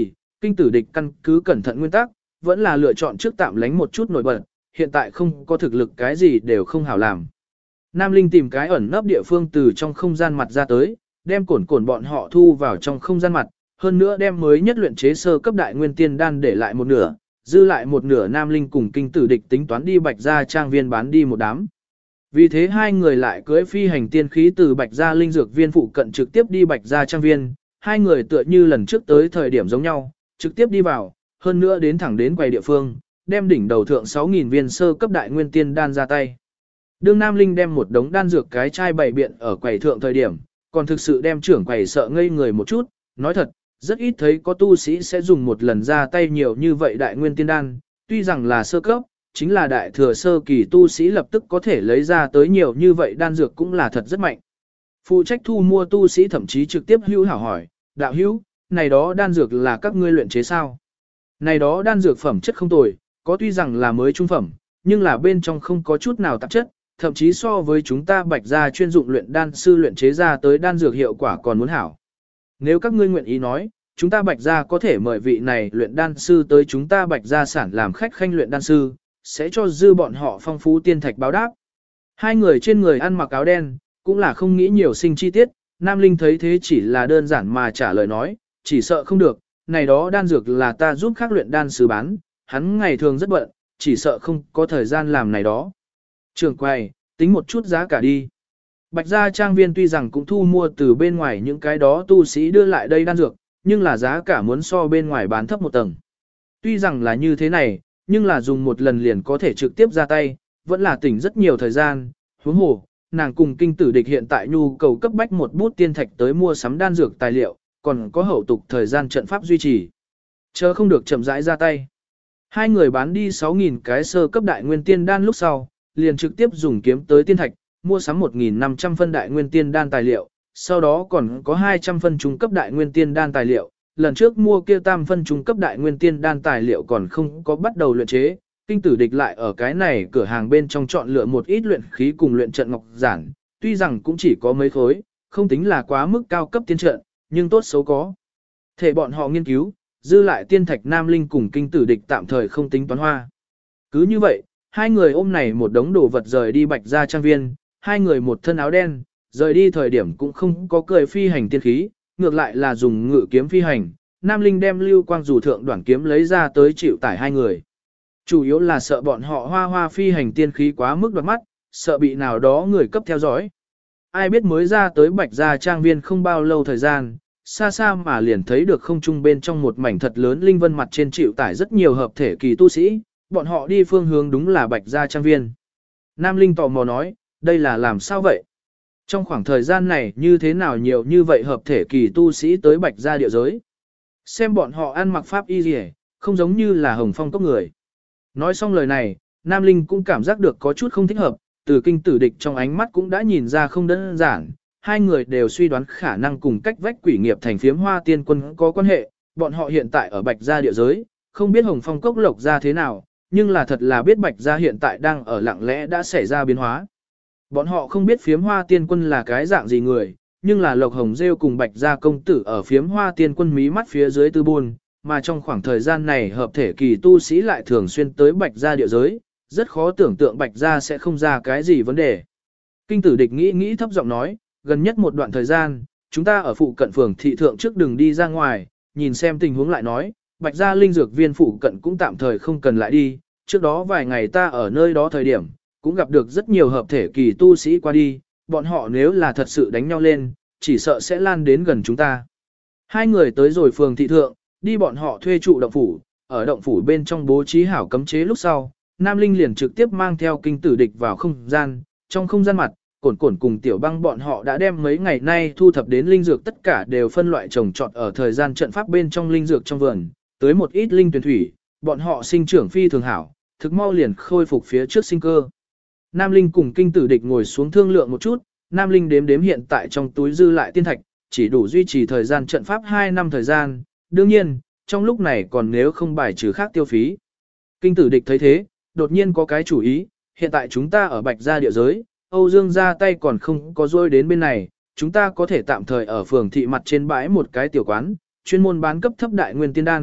S2: Kinh tử địch căn cứ cẩn thận nguyên tắc, vẫn là lựa chọn trước tạm lánh một chút nổi bật, hiện tại không có thực lực cái gì đều không hảo làm. Nam Linh tìm cái ẩn nấp địa phương từ trong không gian mặt ra tới, đem cổn bọn họ thu vào trong không gian mặt, hơn nữa đem mới nhất luyện chế sơ cấp đại nguyên tiên đan để lại một nửa, dư lại một nửa Nam Linh cùng kinh tử địch tính toán đi Bạch Gia trang viên bán đi một đám. Vì thế hai người lại cưỡi phi hành tiên khí từ Bạch Gia linh dược viên phụ cận trực tiếp đi Bạch Gia trang viên, hai người tựa như lần trước tới thời điểm giống nhau, trực tiếp đi vào, hơn nữa đến thẳng đến quầy địa phương, đem đỉnh đầu thượng 6.000 viên sơ cấp đại nguyên tiên đan ra tay. Đương Nam Linh đem một đống đan dược cái chai bày biện ở quầy thượng thời điểm, còn thực sự đem trưởng quầy sợ ngây người một chút, nói thật, rất ít thấy có tu sĩ sẽ dùng một lần ra tay nhiều như vậy đại nguyên tiên đan, tuy rằng là sơ cấp, chính là đại thừa sơ kỳ tu sĩ lập tức có thể lấy ra tới nhiều như vậy đan dược cũng là thật rất mạnh. Phụ trách thu mua tu sĩ thậm chí trực tiếp hữu hảo hỏi, đạo hữu, này đó đan dược là các ngươi luyện chế sao? Này đó đan dược phẩm chất không tồi, có tuy rằng là mới trung phẩm, nhưng là bên trong không có chút nào tạp chất, thậm chí so với chúng ta Bạch Gia chuyên dụng luyện đan sư luyện chế ra tới đan dược hiệu quả còn muốn hảo. Nếu các ngươi nguyện ý nói, chúng ta Bạch Gia có thể mời vị này luyện đan sư tới chúng ta Bạch Gia sản làm khách khanh luyện đan sư, sẽ cho dư bọn họ phong phú tiên thạch báo đáp. Hai người trên người ăn mặc áo đen, cũng là không nghĩ nhiều sinh chi tiết, Nam Linh thấy thế chỉ là đơn giản mà trả lời nói, chỉ sợ không được, này đó đan dược là ta giúp khác luyện đan sư bán, hắn ngày thường rất bận, chỉ sợ không có thời gian làm này đó. Trường quầy, tính một chút giá cả đi. Bạch Gia trang viên tuy rằng cũng thu mua từ bên ngoài những cái đó tu sĩ đưa lại đây đan dược, nhưng là giá cả muốn so bên ngoài bán thấp một tầng. Tuy rằng là như thế này, nhưng là dùng một lần liền có thể trực tiếp ra tay, vẫn là tỉnh rất nhiều thời gian. Huống hồ, nàng cùng kinh tử địch hiện tại nhu cầu cấp bách một bút tiên thạch tới mua sắm đan dược tài liệu, còn có hậu tục thời gian trận pháp duy trì. Chờ không được chậm rãi ra tay. Hai người bán đi 6.000 cái sơ cấp đại nguyên tiên đan lúc sau, liền trực tiếp dùng kiếm tới tiên thạch, mua sắm 1.500 phân đại nguyên tiên đan tài liệu, sau đó còn có 200 phân trung cấp đại nguyên tiên đan tài liệu. Lần trước mua kia tam phân trung cấp đại nguyên tiên đan tài liệu còn không có bắt đầu luyện chế, kinh tử địch lại ở cái này cửa hàng bên trong chọn lựa một ít luyện khí cùng luyện trận ngọc giản, tuy rằng cũng chỉ có mấy khối, không tính là quá mức cao cấp tiên trận, nhưng tốt xấu có. Thể bọn họ nghiên cứu, dư lại tiên thạch Nam Linh cùng kinh tử địch tạm thời không tính toán hoa. Cứ như vậy, hai người ôm này một đống đồ vật rời đi Bạch Gia trang viên, hai người một thân áo đen, rời đi thời điểm cũng không có cười phi hành tiên khí, ngược lại là dùng ngự kiếm phi hành. Nam Linh đem lưu quang dù thượng đoạn kiếm lấy ra tới chịu tải hai người. Chủ yếu là sợ bọn họ hoa phi hành tiên khí quá mức đoạt mắt, sợ bị nào đó người cấp theo dõi. Ai biết mới ra tới Bạch Gia trang viên không bao lâu thời gian, xa xa mà liền thấy được không trung bên trong một mảnh thật lớn linh vân mặt trên chịu tải rất nhiều hợp thể kỳ tu sĩ, bọn họ đi phương hướng đúng là Bạch Gia trang viên. Nam Linh tò mò nói, đây là làm sao vậy? Trong khoảng thời gian này như thế nào nhiều như vậy hợp thể kỳ tu sĩ tới Bạch Gia địa giới? Xem bọn họ ăn mặc pháp y rìa, không giống như là hồng phong cốc người. Nói xong lời này, Nam Linh cũng cảm giác được có chút không thích hợp, từ kinh tử địch trong ánh mắt cũng đã nhìn ra không đơn giản. Hai người đều suy đoán khả năng cùng cách vách quỷ nghiệp thành phiếm hoa tiên quân có quan hệ, bọn họ hiện tại ở Bạch Gia địa giới, không biết hồng phong cốc lộc ra thế nào, nhưng là thật là biết Bạch Gia hiện tại đang ở lặng lẽ đã xảy ra biến hóa. Bọn họ không biết phiếm hoa tiên quân là cái dạng gì người, nhưng là Lộc Hồng Rêu cùng Bạch Gia công tử ở phiếm hoa tiên quân mí mắt phía dưới tư buôn, mà trong khoảng thời gian này hợp thể kỳ tu sĩ lại thường xuyên tới Bạch Gia địa giới, rất khó tưởng tượng Bạch Gia sẽ không ra cái gì vấn đề. Kinh tử địch nghĩ thấp giọng nói, gần nhất một đoạn thời gian, chúng ta ở phụ cận phường thị thượng trước đừng đi ra ngoài, nhìn xem tình huống lại nói, Bạch Gia linh dược viên phụ cận cũng tạm thời không cần lại đi, trước đó vài ngày ta ở nơi đó thời điểm, cũng gặp được rất nhiều hợp thể kỳ tu sĩ qua đi, bọn họ nếu là thật sự đánh nhau lên, chỉ sợ sẽ lan đến gần chúng ta. Hai người tới rồi phường thị thượng, đi bọn họ thuê trụ động phủ, ở động phủ bên trong bố trí hảo cấm chế lúc sau, Nam Linh liền trực tiếp mang theo kinh tử địch vào không gian, trong không gian mặt, cổn cùng tiểu băng bọn họ đã đem mấy ngày nay thu thập đến linh dược tất cả đều phân loại trồng trọt ở thời gian trận pháp bên trong linh dược trong vườn, tới một ít linh tuyển thủy, bọn họ sinh trưởng phi thường hảo, thực mau liền khôi phục phía trước sinh cơ. Nam Linh cùng kinh tử địch ngồi xuống thương lượng một chút, Nam Linh đếm hiện tại trong túi dư lại tiên thạch, chỉ đủ duy trì thời gian trận pháp 2 năm thời gian, đương nhiên, trong lúc này còn nếu không bài trừ khác tiêu phí. Kinh tử địch thấy thế, đột nhiên có cái chủ ý, hiện tại chúng ta ở Bạch Gia địa giới, Âu Dương ra tay còn không có rôi đến bên này, chúng ta có thể tạm thời ở phường thị mặt trên bãi một cái tiểu quán, chuyên môn bán cấp thấp đại nguyên tiên đan,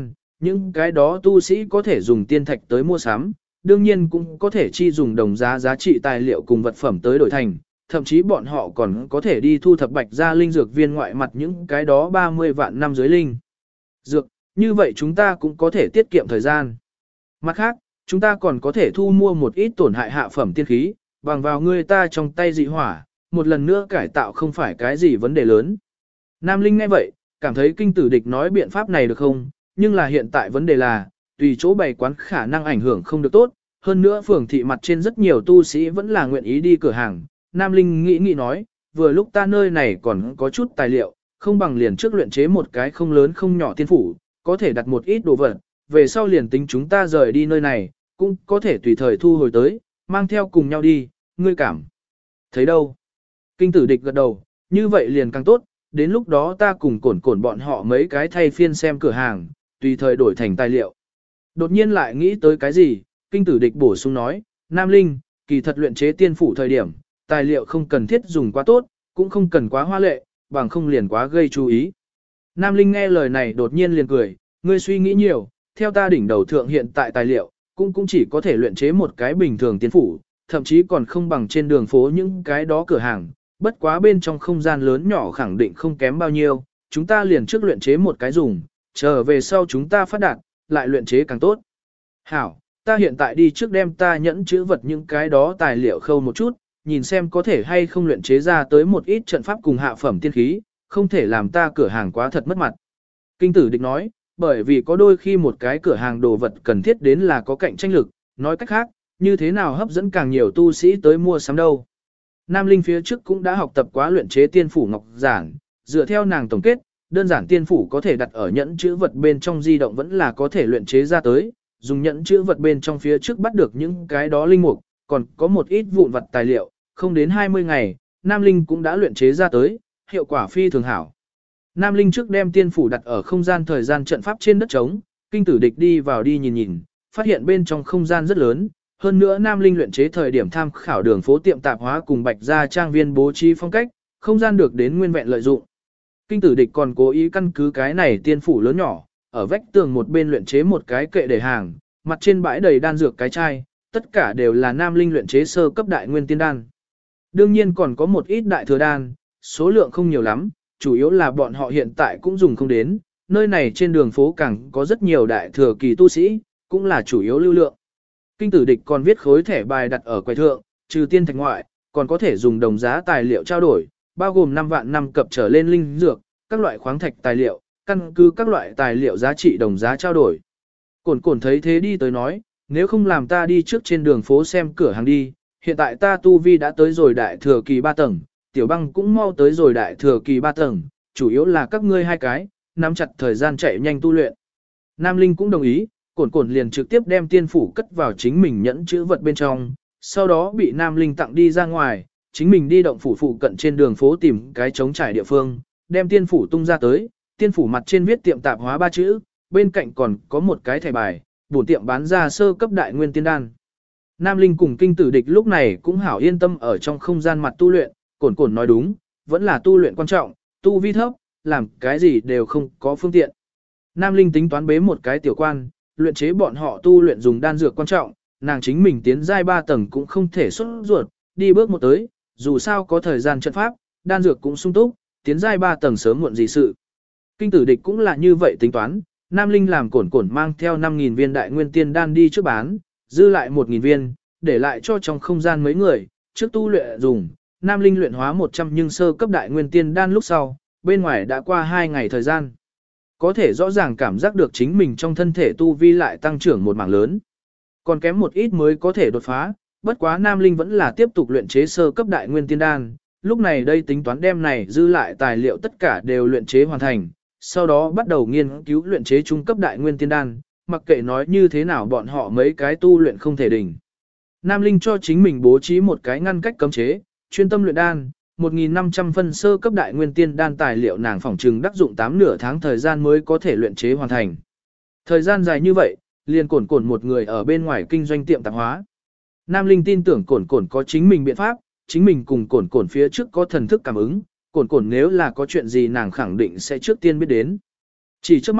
S1: những cái đó tu sĩ có thể dùng tiên thạch tới mua sắm, đương nhiên cũng có thể chi dùng đồng giá giá trị tài liệu cùng vật phẩm tới đổi thành, thậm chí bọn họ còn có thể đi thu thập bạch gia linh dược viên ngoại mặt những cái đó 30 vạn năm dưới linh dược, như vậy chúng ta cũng có thể tiết kiệm thời gian. Mặt khác, chúng ta còn có thể thu mua một ít tổn hại hạ phẩm tiên khí, bằng vào người ta trong tay dị hỏa, một lần nữa cải tạo không phải cái gì vấn đề lớn. Nam Linh nghe vậy, cảm thấy kinh tử địch nói biện pháp này được không, nhưng là hiện tại vấn đề là, tùy chỗ bày quán khả năng ảnh hưởng không được tốt, hơn nữa phường thị mặt trên rất nhiều tu sĩ vẫn là nguyện ý đi cửa hàng. Nam Linh nghĩ nói, vừa lúc ta nơi này còn có chút tài liệu, không bằng liền trước luyện chế một cái không lớn không nhỏ tiên phủ, có thể đặt một ít đồ vật, về sau liền tính chúng ta rời đi nơi này, cũng có thể tùy thời thu hồi tới, mang theo cùng nhau đi, ngươi cảm thấy đâu? Kinh tử địch gật đầu, như vậy liền càng tốt, đến lúc đó ta cùng cổn bọn họ mấy cái thay phiên xem cửa hàng, tùy thời đổi thành tài liệu. Đột nhiên lại nghĩ tới cái gì, kinh tử địch bổ sung nói, Nam Linh, kỳ thật luyện chế tiên phủ thời điểm, tài liệu không cần thiết dùng quá tốt, cũng không cần quá hoa lệ, bằng không liền quá gây chú ý. Nam Linh nghe lời này đột nhiên liền cười, ngươi suy nghĩ nhiều, theo ta đỉnh đầu thượng hiện tại tài liệu, cũng chỉ có thể luyện chế một cái bình thường tiên phủ, thậm chí còn không bằng trên đường phố những cái đó cửa hàng, bất quá bên trong không gian lớn nhỏ khẳng định không kém bao nhiêu, chúng ta liền trước luyện chế một cái dùng, chờ về sau chúng ta phát đạt, lại luyện chế càng tốt. Hảo, ta hiện tại đi trước đem ta nhẫn chữ vật những cái đó tài liệu khâu một chút, nhìn xem có thể hay không luyện chế ra tới một ít trận pháp cùng hạ phẩm tiên khí, không thể làm ta cửa hàng quá thật mất mặt. Kinh tử địch nói, bởi vì có đôi khi một cái cửa hàng đồ vật cần thiết đến là có cạnh tranh lực, nói cách khác, như thế nào hấp dẫn càng nhiều tu sĩ tới mua sắm đâu. Nam Linh phía trước cũng đã học tập quá luyện chế tiên phủ ngọc giản, dựa theo nàng tổng kết, đơn giản tiên phủ có thể đặt ở nhẫn chữ vật bên trong di động vẫn là có thể luyện chế ra tới, dùng nhẫn chữ vật bên trong phía trước bắt được những cái đó linh mục, còn có một ít vụn vật tài liệu, không đến 20 ngày, Nam Linh cũng đã luyện chế ra tới, hiệu quả phi thường hảo. Nam Linh trước đem tiên phủ đặt ở không gian thời gian trận pháp trên đất trống, kinh tử địch đi vào đi nhìn, phát hiện bên trong không gian rất lớn, hơn nữa Nam Linh luyện chế thời điểm tham khảo đường phố tiệm tạp hóa cùng bạch gia trang viên bố trí phong cách, không gian được đến nguyên vẹn lợi dụng. Kinh tử địch còn cố ý căn cứ cái này tiên phủ lớn nhỏ, ở vách tường một bên luyện chế một cái kệ để hàng, mặt trên bãi đầy đan dược cái chai, tất cả đều là Nam Linh luyện chế sơ cấp đại nguyên tiên đan. Đương nhiên còn có một ít đại thừa đan, số lượng không nhiều lắm, chủ yếu là bọn họ hiện tại cũng dùng không đến, nơi này trên đường phố càng có rất nhiều đại thừa kỳ tu sĩ, cũng là chủ yếu lưu lượng. Kinh tử địch còn viết khối thẻ bài đặt ở quầy thượng, trừ tiên thạch ngoại, còn có thể dùng đồng giá tài liệu trao đổi, bao gồm 5 vạn năm cập trở lên linh dược, các loại khoáng thạch tài liệu, căn cứ các loại tài liệu giá trị đồng giá trao đổi. Cổn thấy thế đi tới nói, nếu không làm ta đi trước trên đường phố xem cửa hàng đi, hiện tại ta tu vi đã tới rồi đại thừa kỳ 3 tầng, tiểu băng cũng mau tới rồi đại thừa kỳ 3 tầng, chủ yếu là các ngươi hai cái, nắm chặt thời gian chạy nhanh tu luyện. Nam Linh cũng đồng ý, Cổn liền trực tiếp đem tiên phủ cất vào chính mình nhẫn chữ vật bên trong, sau đó bị Nam Linh tặng đi ra ngoài, chính mình đi động phủ phụ cận trên đường phố tìm cái trống trải địa phương, đem tiên phủ tung ra tới, tiên phủ mặt trên viết tiệm tạp hóa 3 chữ, bên cạnh còn có một cái thẻ bài, bổn tiệm bán ra sơ cấp đại nguyên tiên đan. Nam Linh cùng kinh tử địch lúc này cũng hảo yên tâm ở trong không gian mặt tu luyện, Cổn nói đúng, vẫn là tu luyện quan trọng, tu vi thấp, làm cái gì đều không có phương tiện. Nam Linh tính toán bế một cái tiểu quan, luyện chế bọn họ tu luyện dùng đan dược quan trọng, nàng chính mình tiến giai 3 tầng cũng không thể xuất ruột, đi bước một tới, dù sao có thời gian trận pháp, đan dược cũng sung túc, tiến giai 3 tầng sớm muộn gì sự. Kinh tử địch cũng là như vậy tính toán, Nam Linh làm Cổn mang theo 5.000 viên đại nguyên tiên đan đi trước bán, dư lại 1.000 viên, để lại cho trong không gian mấy người, trước tu luyện dùng, Nam Linh luyện hóa 100 nhưng sơ cấp đại nguyên tiên đan lúc sau, bên ngoài đã qua 2 ngày thời gian. Có thể rõ ràng cảm giác được chính mình trong thân thể tu vi lại tăng trưởng một mảng lớn. Còn kém một ít mới có thể đột phá, bất quá Nam Linh vẫn là tiếp tục luyện chế sơ cấp đại nguyên tiên đan, lúc này đây tính toán đem này dư lại tài liệu tất cả đều luyện chế hoàn thành, sau đó bắt đầu nghiên cứu luyện chế trung cấp đại nguyên tiên đan, mặc kệ nói như thế nào bọn họ mấy cái tu luyện không thể đỉnh. Nam Linh cho chính mình bố trí một cái ngăn cách cấm chế, chuyên tâm luyện đan, 1.500 phân sơ cấp đại nguyên tiên đan tài liệu nàng phỏng trừng đắc dụng 8 nửa tháng thời gian mới có thể luyện chế hoàn thành. Thời gian dài như vậy, liền Cổn một người ở bên ngoài kinh doanh tiệm tạp hóa. Nam Linh tin tưởng Cổn có chính mình biện pháp, chính mình cùng Cổn phía trước có thần thức cảm ứng, Cổn nếu là có chuyện gì nàng khẳng định sẽ trước tiên biết đến. Chỉ trước mắt,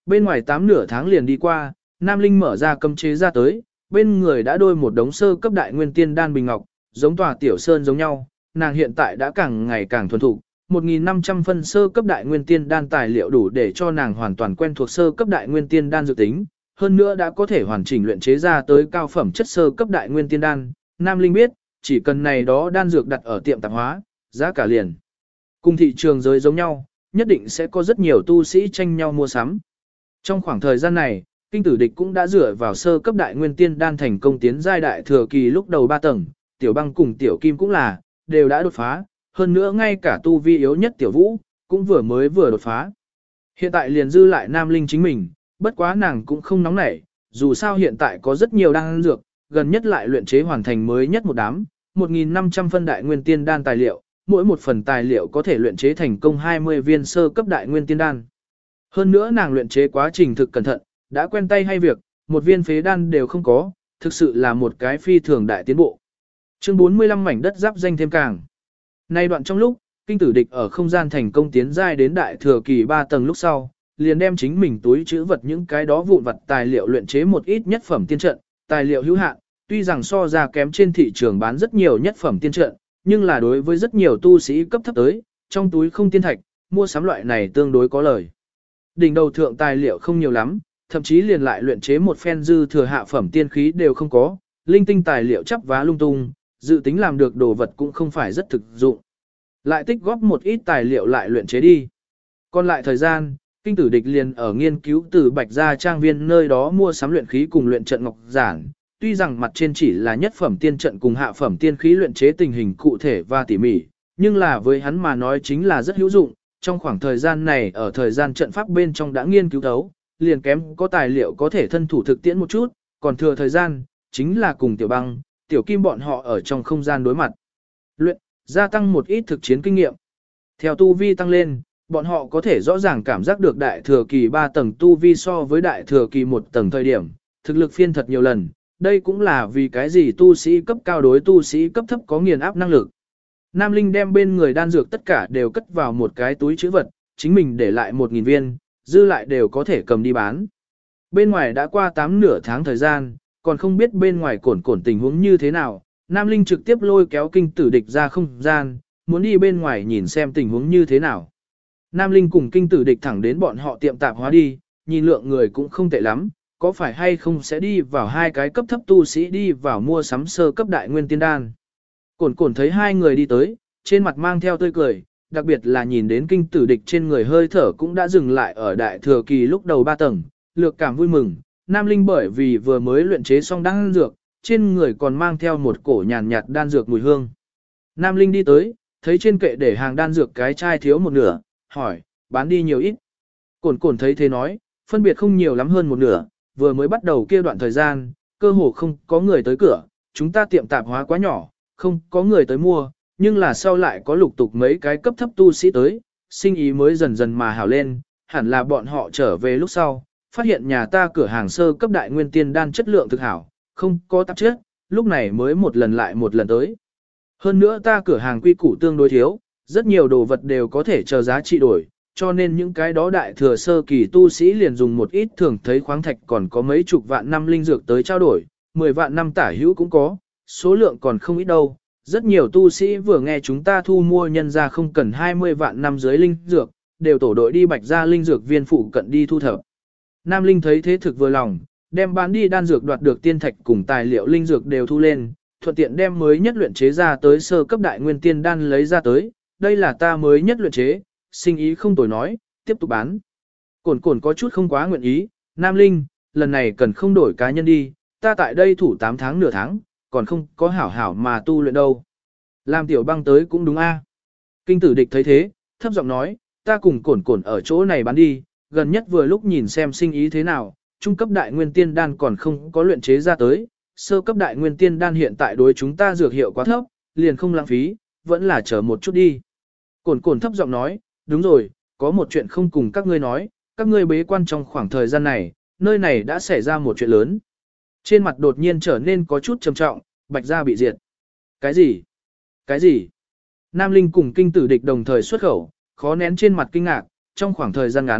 S2: Bên ngoài 8 nửa tháng liền đi qua, Nam Linh mở ra cấm chế ra tới, bên người đã đôi một đống sơ cấp đại nguyên tiên đan bình ngọc, giống tòa tiểu sơn giống nhau, nàng hiện tại đã càng ngày càng thuần thục. 1.500 phân sơ cấp đại nguyên tiên đan tài liệu đủ để cho nàng hoàn toàn quen thuộc sơ cấp đại nguyên tiên đan dự tính, hơn nữa đã có thể hoàn chỉnh luyện chế ra tới cao phẩm chất sơ cấp đại nguyên tiên đan. Nam Linh biết, chỉ cần này đó đan dược đặt ở tiệm tạp hóa, giá cả liền cùng thị trường giới giống nhau, nhất định sẽ có rất nhiều tu sĩ tranh nhau mua sắm. Trong khoảng thời gian này, kinh tử địch cũng đã dựa vào sơ cấp đại nguyên tiên đan thành công tiến giai đại thừa kỳ lúc đầu 3 tầng, tiểu băng cùng tiểu kim cũng là, đều đã đột phá, hơn nữa ngay cả tu vi yếu nhất tiểu vũ, cũng vừa đột phá. Hiện tại liền dư lại Nam Linh chính mình, bất quá nàng cũng không nóng nảy, dù sao hiện tại có rất nhiều đan dược, gần nhất lại luyện chế hoàn thành mới nhất một đám, 1.500 phân đại nguyên tiên đan tài liệu, mỗi một phần tài liệu có thể luyện chế thành công 20 viên sơ cấp đại nguyên tiên đan. Hơn nữa nàng luyện chế quá trình thực cẩn thận, đã quen tay hay việc, một viên phế đan đều không có, thực sự là một cái phi thường đại tiến bộ. Chương 45 mảnh đất giáp danh thêm càng. Nay đoạn trong lúc, kinh tử địch ở không gian thành công tiến giai đến đại thừa kỳ 3 tầng lúc sau, liền đem chính mình túi trữ vật những cái đó vụn vật tài liệu luyện chế một ít nhất phẩm tiên trận, tài liệu hữu hạn, tuy rằng so ra kém trên thị trường bán rất nhiều nhất phẩm tiên trận, nhưng là đối với rất nhiều tu sĩ cấp thấp tới, trong túi không tiên thạch, mua sắm loại này tương đối có lời. Đỉnh đầu thượng tài liệu không nhiều lắm, thậm chí liền lại luyện chế một phen dư thừa hạ phẩm tiên khí đều không có, linh tinh tài liệu chắp vá lung tung, dự tính làm được đồ vật cũng không phải rất thực dụng. Lại tích góp một ít tài liệu lại luyện chế đi. Còn lại thời gian, kinh tử địch liền ở nghiên cứu từ Bạch Gia trang viên nơi đó mua sắm luyện khí cùng luyện trận ngọc giản. Tuy rằng mặt trên chỉ là nhất phẩm tiên trận cùng hạ phẩm tiên khí luyện chế tình hình cụ thể và tỉ mỉ, nhưng là với hắn mà nói chính là rất hữu dụng. Trong khoảng thời gian này ở thời gian trận pháp bên trong đã nghiên cứu thấu, liền kém có tài liệu có thể thân thủ thực tiễn một chút, còn thừa thời gian, chính là cùng tiểu băng, tiểu kim bọn họ ở trong không gian đối mặt. Luyện, gia tăng một ít thực chiến kinh nghiệm. Theo tu vi tăng lên, bọn họ có thể rõ ràng cảm giác được đại thừa kỳ 3 tầng tu vi so với đại thừa kỳ 1 tầng thời điểm, thực lực phiên thật nhiều lần, đây cũng là vì cái gì tu sĩ cấp cao đối tu sĩ cấp thấp có nghiền áp năng lực. Nam Linh đem bên người đan dược tất cả đều cất vào một cái túi trữ vật, chính mình để lại 1.000 viên, dư lại đều có thể cầm đi bán. Bên ngoài đã qua 8 nửa tháng thời gian, còn không biết bên ngoài cổn tình huống như thế nào, Nam Linh trực tiếp lôi kéo kinh tử địch ra không gian, muốn đi bên ngoài nhìn xem tình huống như thế nào. Nam Linh cùng kinh tử địch thẳng đến bọn họ tiệm tạp hóa đi, nhìn lượng người cũng không tệ lắm, có phải hay không sẽ đi vào hai cái cấp thấp tu sĩ đi vào mua sắm sơ cấp đại nguyên tiên đan. Cổn thấy hai người đi tới, trên mặt mang theo tươi cười, đặc biệt là nhìn đến kinh tử địch trên người hơi thở cũng đã dừng lại ở đại thừa kỳ lúc đầu 3 tầng, lược cảm vui mừng. Nam Linh bởi vì vừa mới luyện chế xong đan dược, trên người còn mang theo một cổ nhàn nhạt đan dược mùi hương. Nam Linh đi tới, thấy trên kệ để hàng đan dược cái chai thiếu một nửa, hỏi, bán đi nhiều ít. Cổn thấy thế nói, phân biệt không nhiều lắm hơn một nửa, vừa mới bắt đầu kia đoạn thời gian, cơ hồ không có người tới cửa, chúng ta tiệm tạp hóa quá nhỏ, không có người tới mua, nhưng là sau lại có lục tục mấy cái cấp thấp tu sĩ tới, sinh ý mới dần dần mà hảo lên, hẳn là bọn họ trở về lúc sau, phát hiện nhà ta cửa hàng sơ cấp đại nguyên tiên đan chất lượng thực hảo, không có tạp chất, lúc này mới một lần lại một lần tới. Hơn nữa ta cửa hàng quy củ tương đối thiếu, rất nhiều đồ vật đều có thể chờ giá trị đổi, cho nên những cái đó đại thừa sơ kỳ tu sĩ liền dùng một ít thường thấy khoáng thạch còn có mấy chục vạn năm linh dược tới trao đổi, 10 vạn năm tả hữu cũng có, số lượng còn không ít đâu. Rất nhiều tu sĩ vừa nghe chúng ta thu mua nhân ra không cần 20 vạn năm dưới linh dược, đều tổ đội đi Bạch Gia linh dược viên phụ cận đi thu thập. Nam Linh thấy thế thực vừa lòng, đem bán đi đan dược đoạt được tiên thạch cùng tài liệu linh dược đều thu lên, thuận tiện đem mới nhất luyện chế ra tới sơ cấp đại nguyên tiên đan lấy ra tới, đây là ta mới nhất luyện chế, sinh ý không tồi nói, tiếp tục bán. Cổn có chút không quá nguyện ý, Nam Linh, lần này cần không đổi cá nhân đi, ta tại đây thủ 8 tháng nửa tháng, còn không có hảo hảo mà tu luyện đâu. Làm tiểu băng tới cũng đúng a. Kinh tử địch thấy thế, thấp giọng nói, ta cùng cổn ở chỗ này bán đi, gần nhất vừa lúc nhìn xem sinh ý thế nào, trung cấp đại nguyên tiên đan còn không có luyện chế ra tới, sơ cấp đại nguyên tiên đan hiện tại đối chúng ta dược hiệu quá thấp, liền không lãng phí, vẫn là chờ một chút đi. Cổn thấp giọng nói, đúng rồi, có một chuyện không cùng các ngươi nói, các ngươi bế quan trong khoảng thời gian này, nơi này đã xảy ra một chuyện lớn. Trên mặt đột nhiên trở nên có chút trầm trọng, Bạch Gia bị diệt. Cái gì? Cái gì? Nam Linh cùng kinh tử địch đồng thời xuất khẩu, khó nén trên mặt kinh ngạc, trong khoảng thời gian ngắn,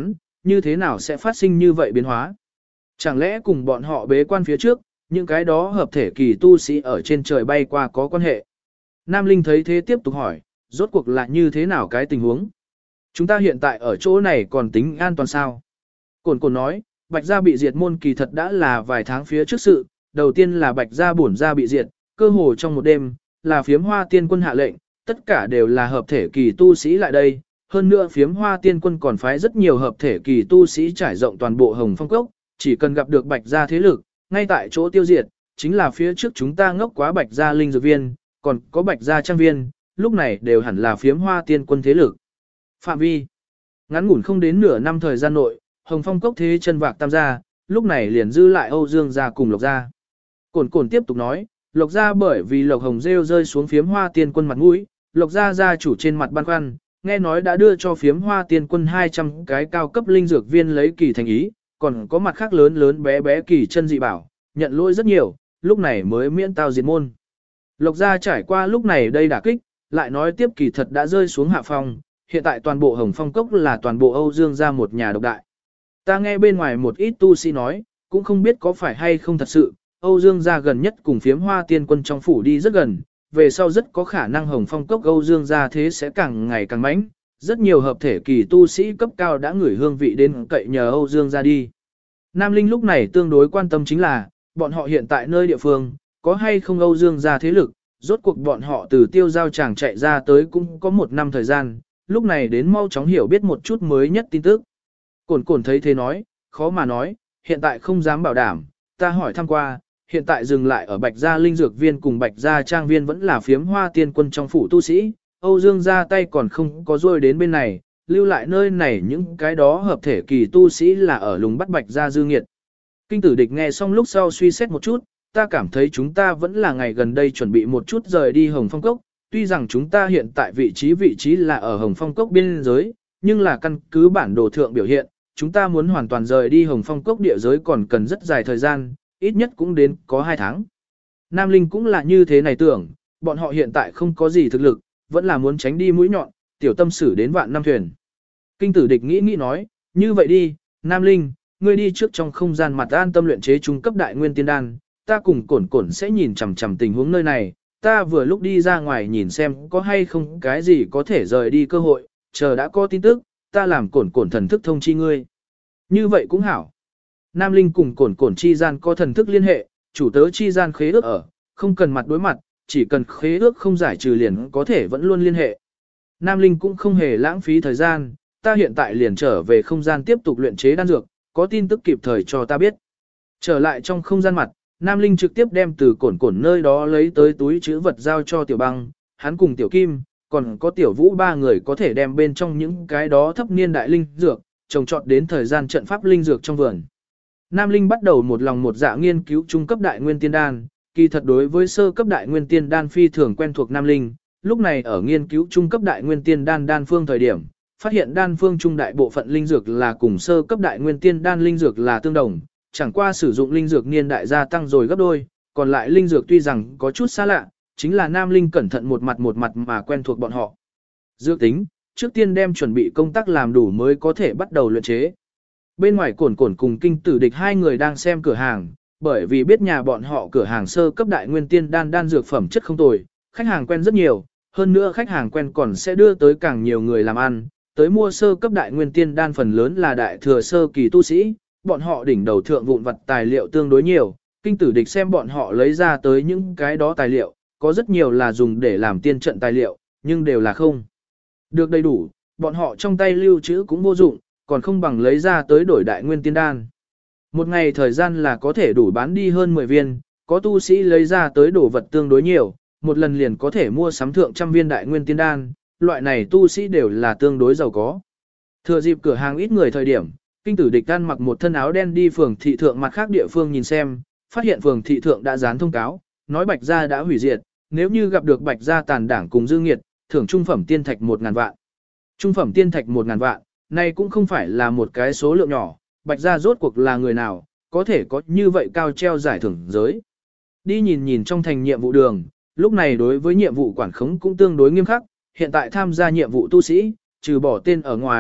S1: như thế nào sẽ phát sinh như vậy biến hóa? Chẳng lẽ cùng bọn họ bế quan phía trước, những cái đó hợp thể kỳ tu sĩ ở trên trời bay qua có quan hệ? Nam Linh thấy thế tiếp tục hỏi, rốt cuộc là như thế nào cái tình huống? Chúng ta hiện tại ở chỗ này còn tính an toàn sao? Cổn Cổn nói, Bạch Gia bị diệt môn kỳ thật đã là vài tháng phía trước sự, đầu tiên là Bạch Gia bổn gia bị diệt, cơ hồ trong một đêm, là phiếm hoa tiên quân hạ lệnh, tất cả đều là hợp thể kỳ tu sĩ lại đây, hơn nữa phiếm hoa tiên quân còn phái rất nhiều hợp thể kỳ tu sĩ trải rộng toàn bộ Hồng Phong Cốc, chỉ cần gặp được Bạch Gia thế lực, ngay tại chỗ tiêu diệt, chính là phía trước chúng ta ngốc quá Bạch Gia linh dược viên, còn có Bạch Gia trang viên, lúc này đều hẳn là phiếm hoa tiên quân thế lực. Phạm vi ngắn ngủn không đến nửa năm thời gian nội, Hồng Phong Cốc thế chân vạc tam gia, lúc này liền dư lại Âu Dương gia cùng Lộc gia. Cổn Cổn tiếp tục nói, Lộc gia bởi vì Lộc Hồng rêu rơi xuống phiếm hoa tiên quân mặt mũi, Lộc gia gia chủ trên mặt băn khoăn, nghe nói đã đưa cho phiếm hoa tiên quân 200 cái cao cấp linh dược viên lấy kỳ thành ý, còn có mặt khác lớn lớn bé bé kỳ chân dị bảo, nhận lỗi rất nhiều, lúc này mới miễn tao diệt môn. Lộc gia trải qua lúc này đây đả kích, lại nói tiếp kỳ thật đã rơi xuống hạ phong, hiện tại toàn bộ Hồng Phong Cốc là toàn bộ Âu Dương gia một nhà độc đại. Ta nghe bên ngoài một ít tu sĩ nói, cũng không biết có phải hay không thật sự, Âu Dương gia gần nhất cùng phiếm hoa tiên quân trong phủ đi rất gần, về sau rất có khả năng Hồng Phong Cốc Âu Dương gia thế sẽ càng ngày càng mãnh, rất nhiều hợp thể kỳ tu sĩ cấp cao đã ngửi hương vị đến cậy nhờ Âu Dương gia đi. Nam Linh lúc này tương đối quan tâm chính là, bọn họ hiện tại nơi địa phương, có hay không Âu Dương gia thế lực, rốt cuộc bọn họ từ tiêu giao tràng chạy ra tới cũng có một năm thời gian, lúc này đến mau chóng hiểu biết một chút mới nhất tin tức. Cổn Cổn thấy thế nói, khó mà nói, hiện tại không dám bảo đảm, ta hỏi thăm qua, hiện tại dừng lại ở Bạch Gia linh dược viên cùng Bạch Gia trang viên vẫn là phiếm hoa tiên quân trong phủ tu sĩ, Âu Dương gia tay còn không có rôi đến bên này, lưu lại nơi này những cái đó hợp thể kỳ tu sĩ là ở lùng bắt Bạch Gia dư nghiệt. Kinh Tử Địch nghe xong lúc sau suy xét một chút, ta cảm thấy chúng ta vẫn là ngày gần đây chuẩn bị một chút rời đi Hồng Phong Cốc, tuy rằng chúng ta hiện tại vị trí là ở Hồng Phong Cốc biên giới, nhưng là căn cứ bản đồ thượng biểu hiện, chúng ta muốn hoàn toàn rời đi Hồng Phong Cốc địa giới còn cần rất dài thời gian, ít nhất cũng đến có 2 tháng. Nam Linh cũng là như thế này tưởng, bọn họ hiện tại không có gì thực lực, vẫn là muốn tránh đi mũi nhọn, tiểu tâm xử đến vạn năm thuyền. Kinh Tử Địch nghĩ nói, như vậy đi, Nam Linh, ngươi đi trước trong không gian mặt an tâm luyện chế trung cấp đại nguyên tiên đan, ta cùng Cổn Cổn sẽ nhìn chằm chằm tình huống nơi này, ta vừa lúc đi ra ngoài nhìn xem có hay không cái gì có thể rời đi cơ hội, chờ đã có tin tức, ta làm Cổn Cổn thần thức thông chi ngươi. Như vậy cũng hảo. Nam Linh cùng Cổn Cổn chi gian có thần thức liên hệ, chủ tớ chi gian khế ước ở, không cần mặt đối mặt, chỉ cần khế ước không giải trừ liền có thể vẫn luôn liên hệ. Nam Linh cũng không hề lãng phí thời gian, ta hiện tại liền trở về không gian tiếp tục luyện chế đan dược, có tin tức kịp thời cho ta biết. Trở lại trong không gian mặt, Nam Linh trực tiếp đem từ Cổn Cổn nơi đó lấy tới túi chữ vật giao cho Tiểu Băng, hắn cùng Tiểu Kim, còn có Tiểu Vũ 3 người có thể đem bên trong những cái đó thấp niên đại linh dược, trồng trọt đến thời gian trận pháp linh dược trong vườn. Nam Linh bắt đầu một lòng một dạ nghiên cứu trung cấp đại nguyên tiên đan, kỳ thật đối với sơ cấp đại nguyên tiên đan phi thường quen thuộc Nam Linh, lúc này ở nghiên cứu trung cấp đại nguyên tiên đan phương thời điểm, phát hiện đan phương trung đại bộ phận linh dược là cùng sơ cấp đại nguyên tiên đan linh dược là tương đồng, chẳng qua sử dụng linh dược niên đại gia tăng rồi gấp đôi, còn lại linh dược tuy rằng có chút xa lạ, chính là Nam Linh cẩn thận một mặt mà quen thuộc bọn họ. Dược tính, trước tiên đem chuẩn bị công tác làm đủ mới có thể bắt đầu luyện chế. Bên ngoài Cổn Cổn cùng Kinh Tử Địch 2 người đang xem cửa hàng, bởi vì biết nhà bọn họ cửa hàng sơ cấp đại nguyên tiên đan dược phẩm chất không tồi, khách hàng quen rất nhiều, hơn nữa khách hàng quen còn sẽ đưa tới càng nhiều người làm ăn, tới mua sơ cấp đại nguyên tiên đan phần lớn là đại thừa sơ kỳ tu sĩ, bọn họ đỉnh đầu thượng vụn vặt tài liệu tương đối nhiều, Kinh Tử Địch xem bọn họ lấy ra tới những cái đó tài liệu, có rất nhiều là dùng để làm tiên trận tài liệu, nhưng đều là không được đầy đủ, bọn họ trong tay lưu trữ cũng vô dụng, còn không bằng lấy ra tới đổi đại nguyên tiên đan. Một ngày thời gian là có thể đủ bán đi hơn 10 viên, có tu sĩ lấy ra tới đổ vật tương đối nhiều, một lần liền có thể mua sắm thượng trăm viên đại nguyên tiên đan, loại này tu sĩ đều là tương đối giàu có. Thừa dịp cửa hàng ít người thời điểm, Kinh Tử Địch ăn mặc một thân áo đen đi phường thị thượng mặt khác địa phương nhìn xem, phát hiện phường thị thượng đã dán thông cáo, nói Bạch Gia đã hủy diệt, nếu như gặp được Bạch Gia tàn đảng cùng dư nghiệt, thưởng trung phẩm tiên thạch 1.000 vạn. Trung phẩm tiên thạch 1.000 vạn, này cũng không phải là một cái số lượng nhỏ, Bạch Gia rốt cuộc là người nào, có thể có như vậy cao treo giải thưởng giới. Đi nhìn trong thành nhiệm vụ đường, lúc này đối với nhiệm vụ quản khống cũng tương đối nghiêm khắc, hiện tại tham gia nhiệm vụ tu sĩ, trừ bỏ tên ở ngoài,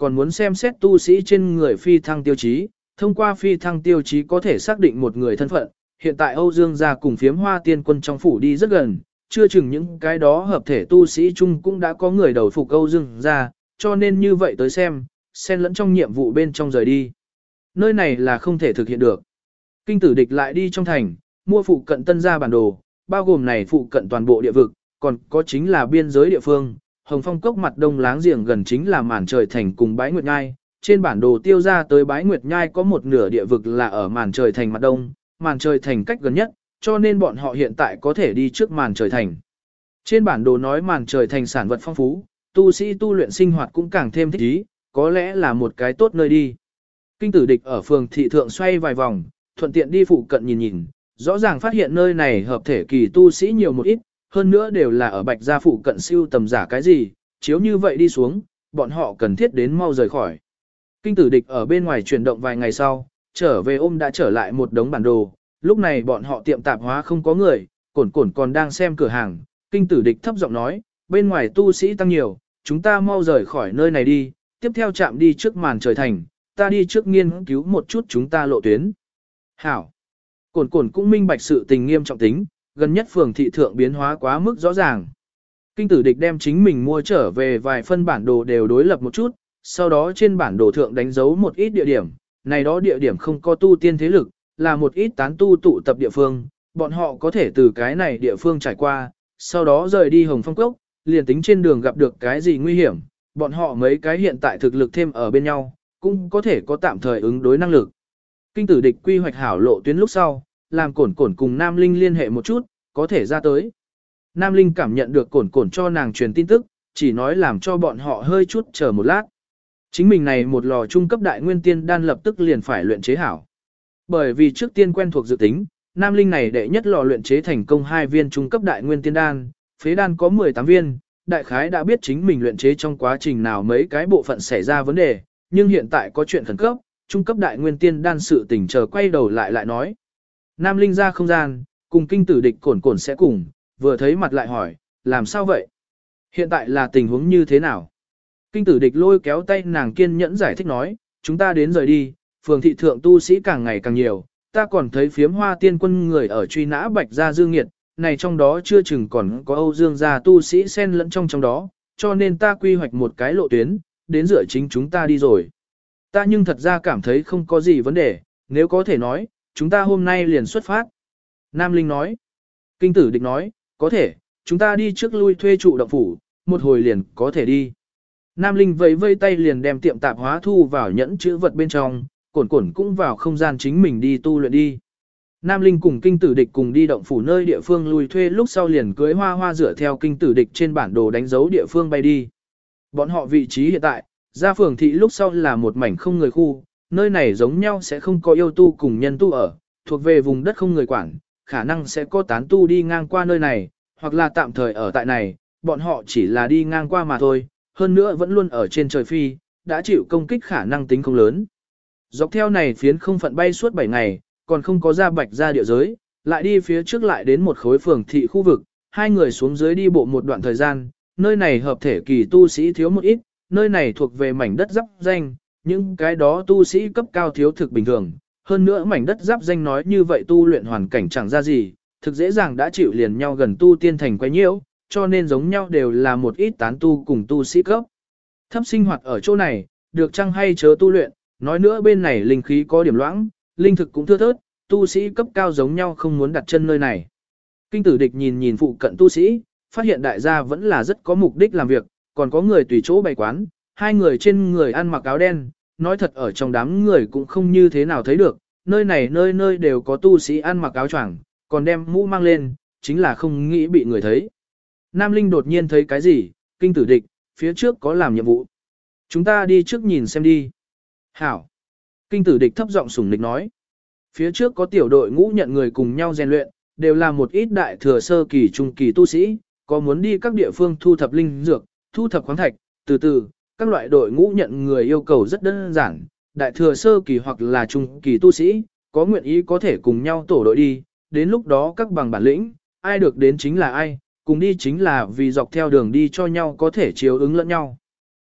S2: còn muốn xem xét tu sĩ trên người phi thăng tiêu chí, thông qua phi thăng tiêu chí có thể xác định một người thân phận. Hiện tại Âu Dương gia cùng Phiếm Hoa Tiên Quân trong phủ đi rất gần, chưa chừng những cái đó hợp thể tu sĩ chung cũng đã có người đầu phục Âu Dương gia, cho nên như vậy tới xem, xen lẫn trong nhiệm vụ bên trong rời đi. Nơi này là không thể thực hiện được. Kinh Tử Địch lại đi trong thành, mua phụ cận tân gia bản đồ, bao gồm này phụ cận toàn bộ địa vực, còn có chính là biên giới địa phương. Hồng Phong cốc mặt đông láng giềng gần chính là Màn Trời Thành cùng Bái Nguyệt Nhai. Trên bản đồ tiêu ra tới Bái Nguyệt Nhai có một nửa địa vực là ở Màn Trời Thành mặt đông, Màn Trời Thành cách gần nhất, cho nên bọn họ hiện tại có thể đi trước Màn Trời Thành. Trên bản đồ nói Màn Trời Thành sản vật phong phú, tu sĩ tu luyện sinh hoạt cũng càng thêm thích ý, có lẽ là một cái tốt nơi đi. Kinh Tử Địch ở phường thị thượng xoay vài vòng, thuận tiện đi phụ cận nhìn nhìn, rõ ràng phát hiện nơi này hợp thể kỳ tu sĩ nhiều một ít, hơn nữa đều là ở Bạch gia phụ cận siêu tầm giả cái gì, chiếu như vậy đi xuống, bọn họ cần thiết đến mau rời khỏi. Kinh Tử Địch ở bên ngoài chuyển động vài ngày sau, trở về ôm đã trở lại một đống bản đồ, lúc này bọn họ tiệm tạp hóa không có người, Cổn Cổn còn đang xem cửa hàng, Kinh Tử Địch thấp giọng nói, bên ngoài tu sĩ tăng nhiều, chúng ta mau rời khỏi nơi này đi, tiếp theo chạm đi trước Màn Trời Thành, ta đi trước nghiên cứu một chút chúng ta lộ tuyến. Hảo. Cổn Cổn cũng minh bạch sự tình nghiêm trọng tính, gần nhất phường thị thượng biến hóa quá mức rõ ràng. Kinh Tử Địch đem chính mình mua trở về vài phân bản đồ đều đối lập một chút, sau đó trên bản đồ thượng đánh dấu một ít địa điểm, này đó địa điểm không có tu tiên thế lực, là một ít tán tu tụ tập địa phương, bọn họ có thể từ cái này địa phương trải qua, sau đó rời đi Hồng Phong Cốc, liền tính trên đường gặp được cái gì nguy hiểm, bọn họ mấy cái hiện tại thực lực thêm ở bên nhau, cũng có thể có tạm thời ứng đối năng lực. Kinh Tử Địch quy hoạch hảo lộ tuyến lúc sau, làm Cổn Cổn cùng Nam Linh liên hệ một chút, có thể ra tới. Nam Linh cảm nhận được Cổn Cổn cho nàng truyền tin tức, chỉ nói làm cho bọn họ hơi chút chờ một lát. Chính mình này một lò trung cấp đại nguyên tiên đan lập tức liền phải luyện chế hảo. Bởi vì trước tiên quen thuộc dự tính, Nam Linh này đệ nhất lò luyện chế thành công 2 viên trung cấp đại nguyên tiên đan, phế đan có 18 viên, đại khái đã biết chính mình luyện chế trong quá trình nào mấy cái bộ phận xảy ra vấn đề, nhưng hiện tại có chuyện khẩn cấp, trung cấp đại nguyên tiên đan sự tình chờ quay đầu lại nói. Nam Linh ra không gian, cùng Kinh Tử Địch Cổn Cổn sẽ cùng, vừa thấy mặt lại hỏi, làm sao vậy? Hiện tại là tình huống như thế nào? Kinh Tử Địch lôi kéo tay nàng kiên nhẫn giải thích nói, chúng ta đến rời đi, phường thị thượng tu sĩ càng ngày càng nhiều, ta còn thấy Phiếm Hoa Tiên Quân người ở truy nã Bạch gia Dương Nghiệt, này trong đó chưa chừng còn có Âu Dương gia tu sĩ xen lẫn trong đó, cho nên ta quy hoạch một cái lộ tuyến, đến dựa chính chúng ta đi rồi. Ta nhưng thật ra cảm thấy không có gì vấn đề, nếu có thể nói, chúng ta hôm nay liền xuất phát. Nam Linh nói. Kinh Tử Địch nói, có thể, chúng ta đi trước lui thuê trụ động phủ, một hồi liền có thể đi. Nam Linh vẫy vây tay liền đem tiệm tạp hóa thu vào nhẫn chữ vật bên trong, Cổn Cổn cũng vào không gian chính mình đi tu luyện đi. Nam Linh cùng Kinh Tử Địch cùng đi động phủ nơi địa phương lui thuê lúc sau liền cưới Hoa Hoa dựa theo Kinh Tử Địch trên bản đồ đánh dấu địa phương bay đi. Bọn họ vị trí hiện tại, ra phường thị lúc sau là một mảnh không người khu, nơi này giống nhau sẽ không có yêu tu cùng nhân tu ở, thuộc về vùng đất không người quản, khả năng sẽ có tán tu đi ngang qua nơi này, hoặc là tạm thời ở tại này, bọn họ chỉ là đi ngang qua mà thôi, hơn nữa vẫn luôn ở trên trời phi, đã chịu công kích khả năng tính không lớn. Dọc theo này phiến không phận bay suốt 7 ngày, còn không có ra Bạch ra địa giới, lại đi phía trước lại đến một khối phường thị khu vực, hai người xuống dưới đi bộ một đoạn thời gian, nơi này hợp thể kỳ tu sĩ thiếu một ít, nơi này thuộc về mảnh đất giáp danh, những cái đó tu sĩ cấp cao thiếu thực bình thường, hơn nữa mảnh đất giáp danh nói như vậy tu luyện hoàn cảnh chẳng ra gì, thực dễ dàng đã chịu liền nhau gần tu tiên thành quay nhiễu, cho nên giống nhau đều là một ít tán tu cùng tu sĩ cấp. Thấp sinh hoạt ở chỗ này, được chăng hay chớ tu luyện, nói nữa bên này linh khí có điểm loãng, linh thực cũng thưa thớt, tu sĩ cấp cao giống nhau không muốn đặt chân nơi này. Kinh Tử Địch nhìn nhìn phụ cận tu sĩ, phát hiện đại gia vẫn là rất có mục đích làm việc, còn có người tùy chỗ bày quán, hai người trên người ăn mặc áo đen, nói thật ở trong đám người cũng không như thế nào thấy được, nơi này nơi nơi đều có tu sĩ ăn mặc áo choàng, còn đem mũ mang lên, chính là không nghĩ bị người thấy. Nam Linh đột nhiên thấy cái gì, Kinh Tử Địch, phía trước có làm nhiệm vụ. Chúng ta đi trước nhìn xem đi. Hảo. Kinh Tử Địch thấp giọng sủng nịch nói. Phía trước có tiểu đội ngũ nhận người cùng nhau rèn luyện, đều là một ít đại thừa sơ kỳ trung kỳ tu sĩ, có muốn đi các địa phương thu thập linh dược, thu thập khoáng thạch, từ từ, các loại đội ngũ nhận người yêu cầu rất đơn giản, đại thừa sơ kỳ hoặc là trung kỳ tu sĩ, có nguyện ý có thể cùng nhau tổ đội đi, đến lúc đó các bằng bản lĩnh, ai được đến chính là ai, cùng đi chính là vì dọc theo đường đi cho nhau có thể chiếu ứng lẫn nhau.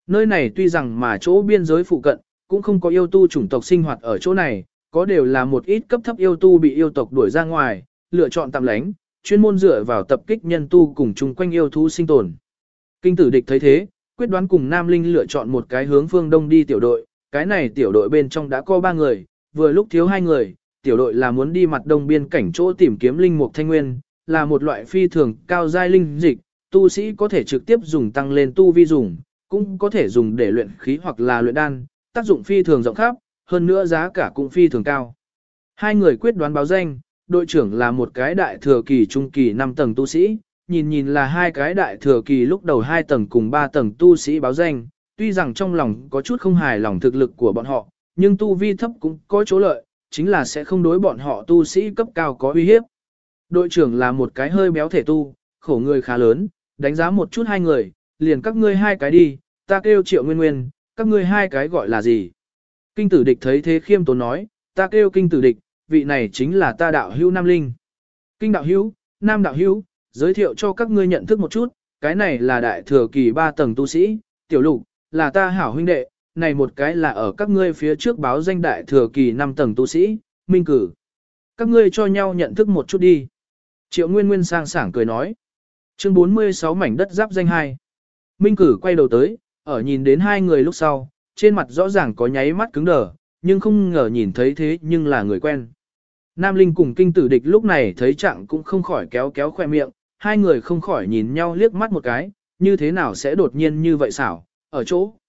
S1: Nơi này tuy rằng mà chỗ biên giới phụ cận, cũng không có yêu tu chủng tộc sinh hoạt ở chỗ này, có đều là một ít cấp thấp yêu tu bị yêu tộc đuổi ra ngoài, lựa chọn tạm lánh, chuyên môn dựa vào tập kích nhân tu cùng chung quanh yêu thú sinh tồn. Kinh tử địch thấy thế, quyết đoán cùng Nam Linh lựa chọn một cái hướng phương đông đi tiểu đội, cái này tiểu đội bên trong đã có 3 người, vừa lúc thiếu 2 người, tiểu đội là muốn đi mặt đông biên cảnh chỗ tìm kiếm linh mục thanh nguyên, là một loại phi thường cao giai linh dịch, tu sĩ có thể trực tiếp dùng tăng lên tu vi dùng, cũng có thể dùng để luyện khí hoặc là luyện đan, tác dụng phi thường rộng khắp, hơn nữa giá cả cũng phi thường cao. 2 người quyết đoán báo danh, đội trưởng là một cái đại thừa kỳ trung kỳ 5 tầng tu sĩ, nhìn là 2 cái đại thừa kỳ lúc đầu 2 tầng cùng 3 tầng tu sĩ báo danh, tuy rằng trong lòng có chút không hài lòng thực lực của bọn họ, nhưng tu vi thấp cũng có chỗ lợi, chính là sẽ không đối bọn họ tu sĩ cấp cao có uy hiếp. Đội trưởng là một cái hơi béo thể tu, khổ người khá lớn, đánh giá một chút 2 người, liền các ngươi 2 cái đi, ta kêu Triệu Nguyên Nguyên, các ngươi 2 cái gọi là gì? Kinh tử địch thấy thế khiêm tốn nói, ta kêu kinh tử địch, vị này chính là ta đạo hữu Nam Linh. Kinh đạo hữu, Nam đạo hữu, giới thiệu cho các ngươi nhận thức một chút, cái này là đại thừa kỳ 3 tầng tu sĩ, tiểu lục, là ta hảo huynh đệ, này một cái là ở các ngươi phía trước báo danh đại thừa kỳ 5 tầng tu sĩ, Minh Cử. Các ngươi cho nhau nhận thức một chút đi. Triệu Nguyên Nguyên sang sảng cười nói. Chương 46 mảnh đất giáp danh 2. Minh Cử quay đầu tới, ở nhìn đến 2 người lúc sau, trên mặt rõ ràng có nháy mắt cứng đờ, nhưng không ngờ nhìn thấy thế nhưng là người quen. Nam Linh cùng kinh tử địch lúc này thấy trạng cũng không khỏi kéo kéo khoe miệng, 2 người không khỏi nhìn nhau liếc mắt một cái, như thế nào sẽ đột nhiên như vậy xảo, ở chỗ.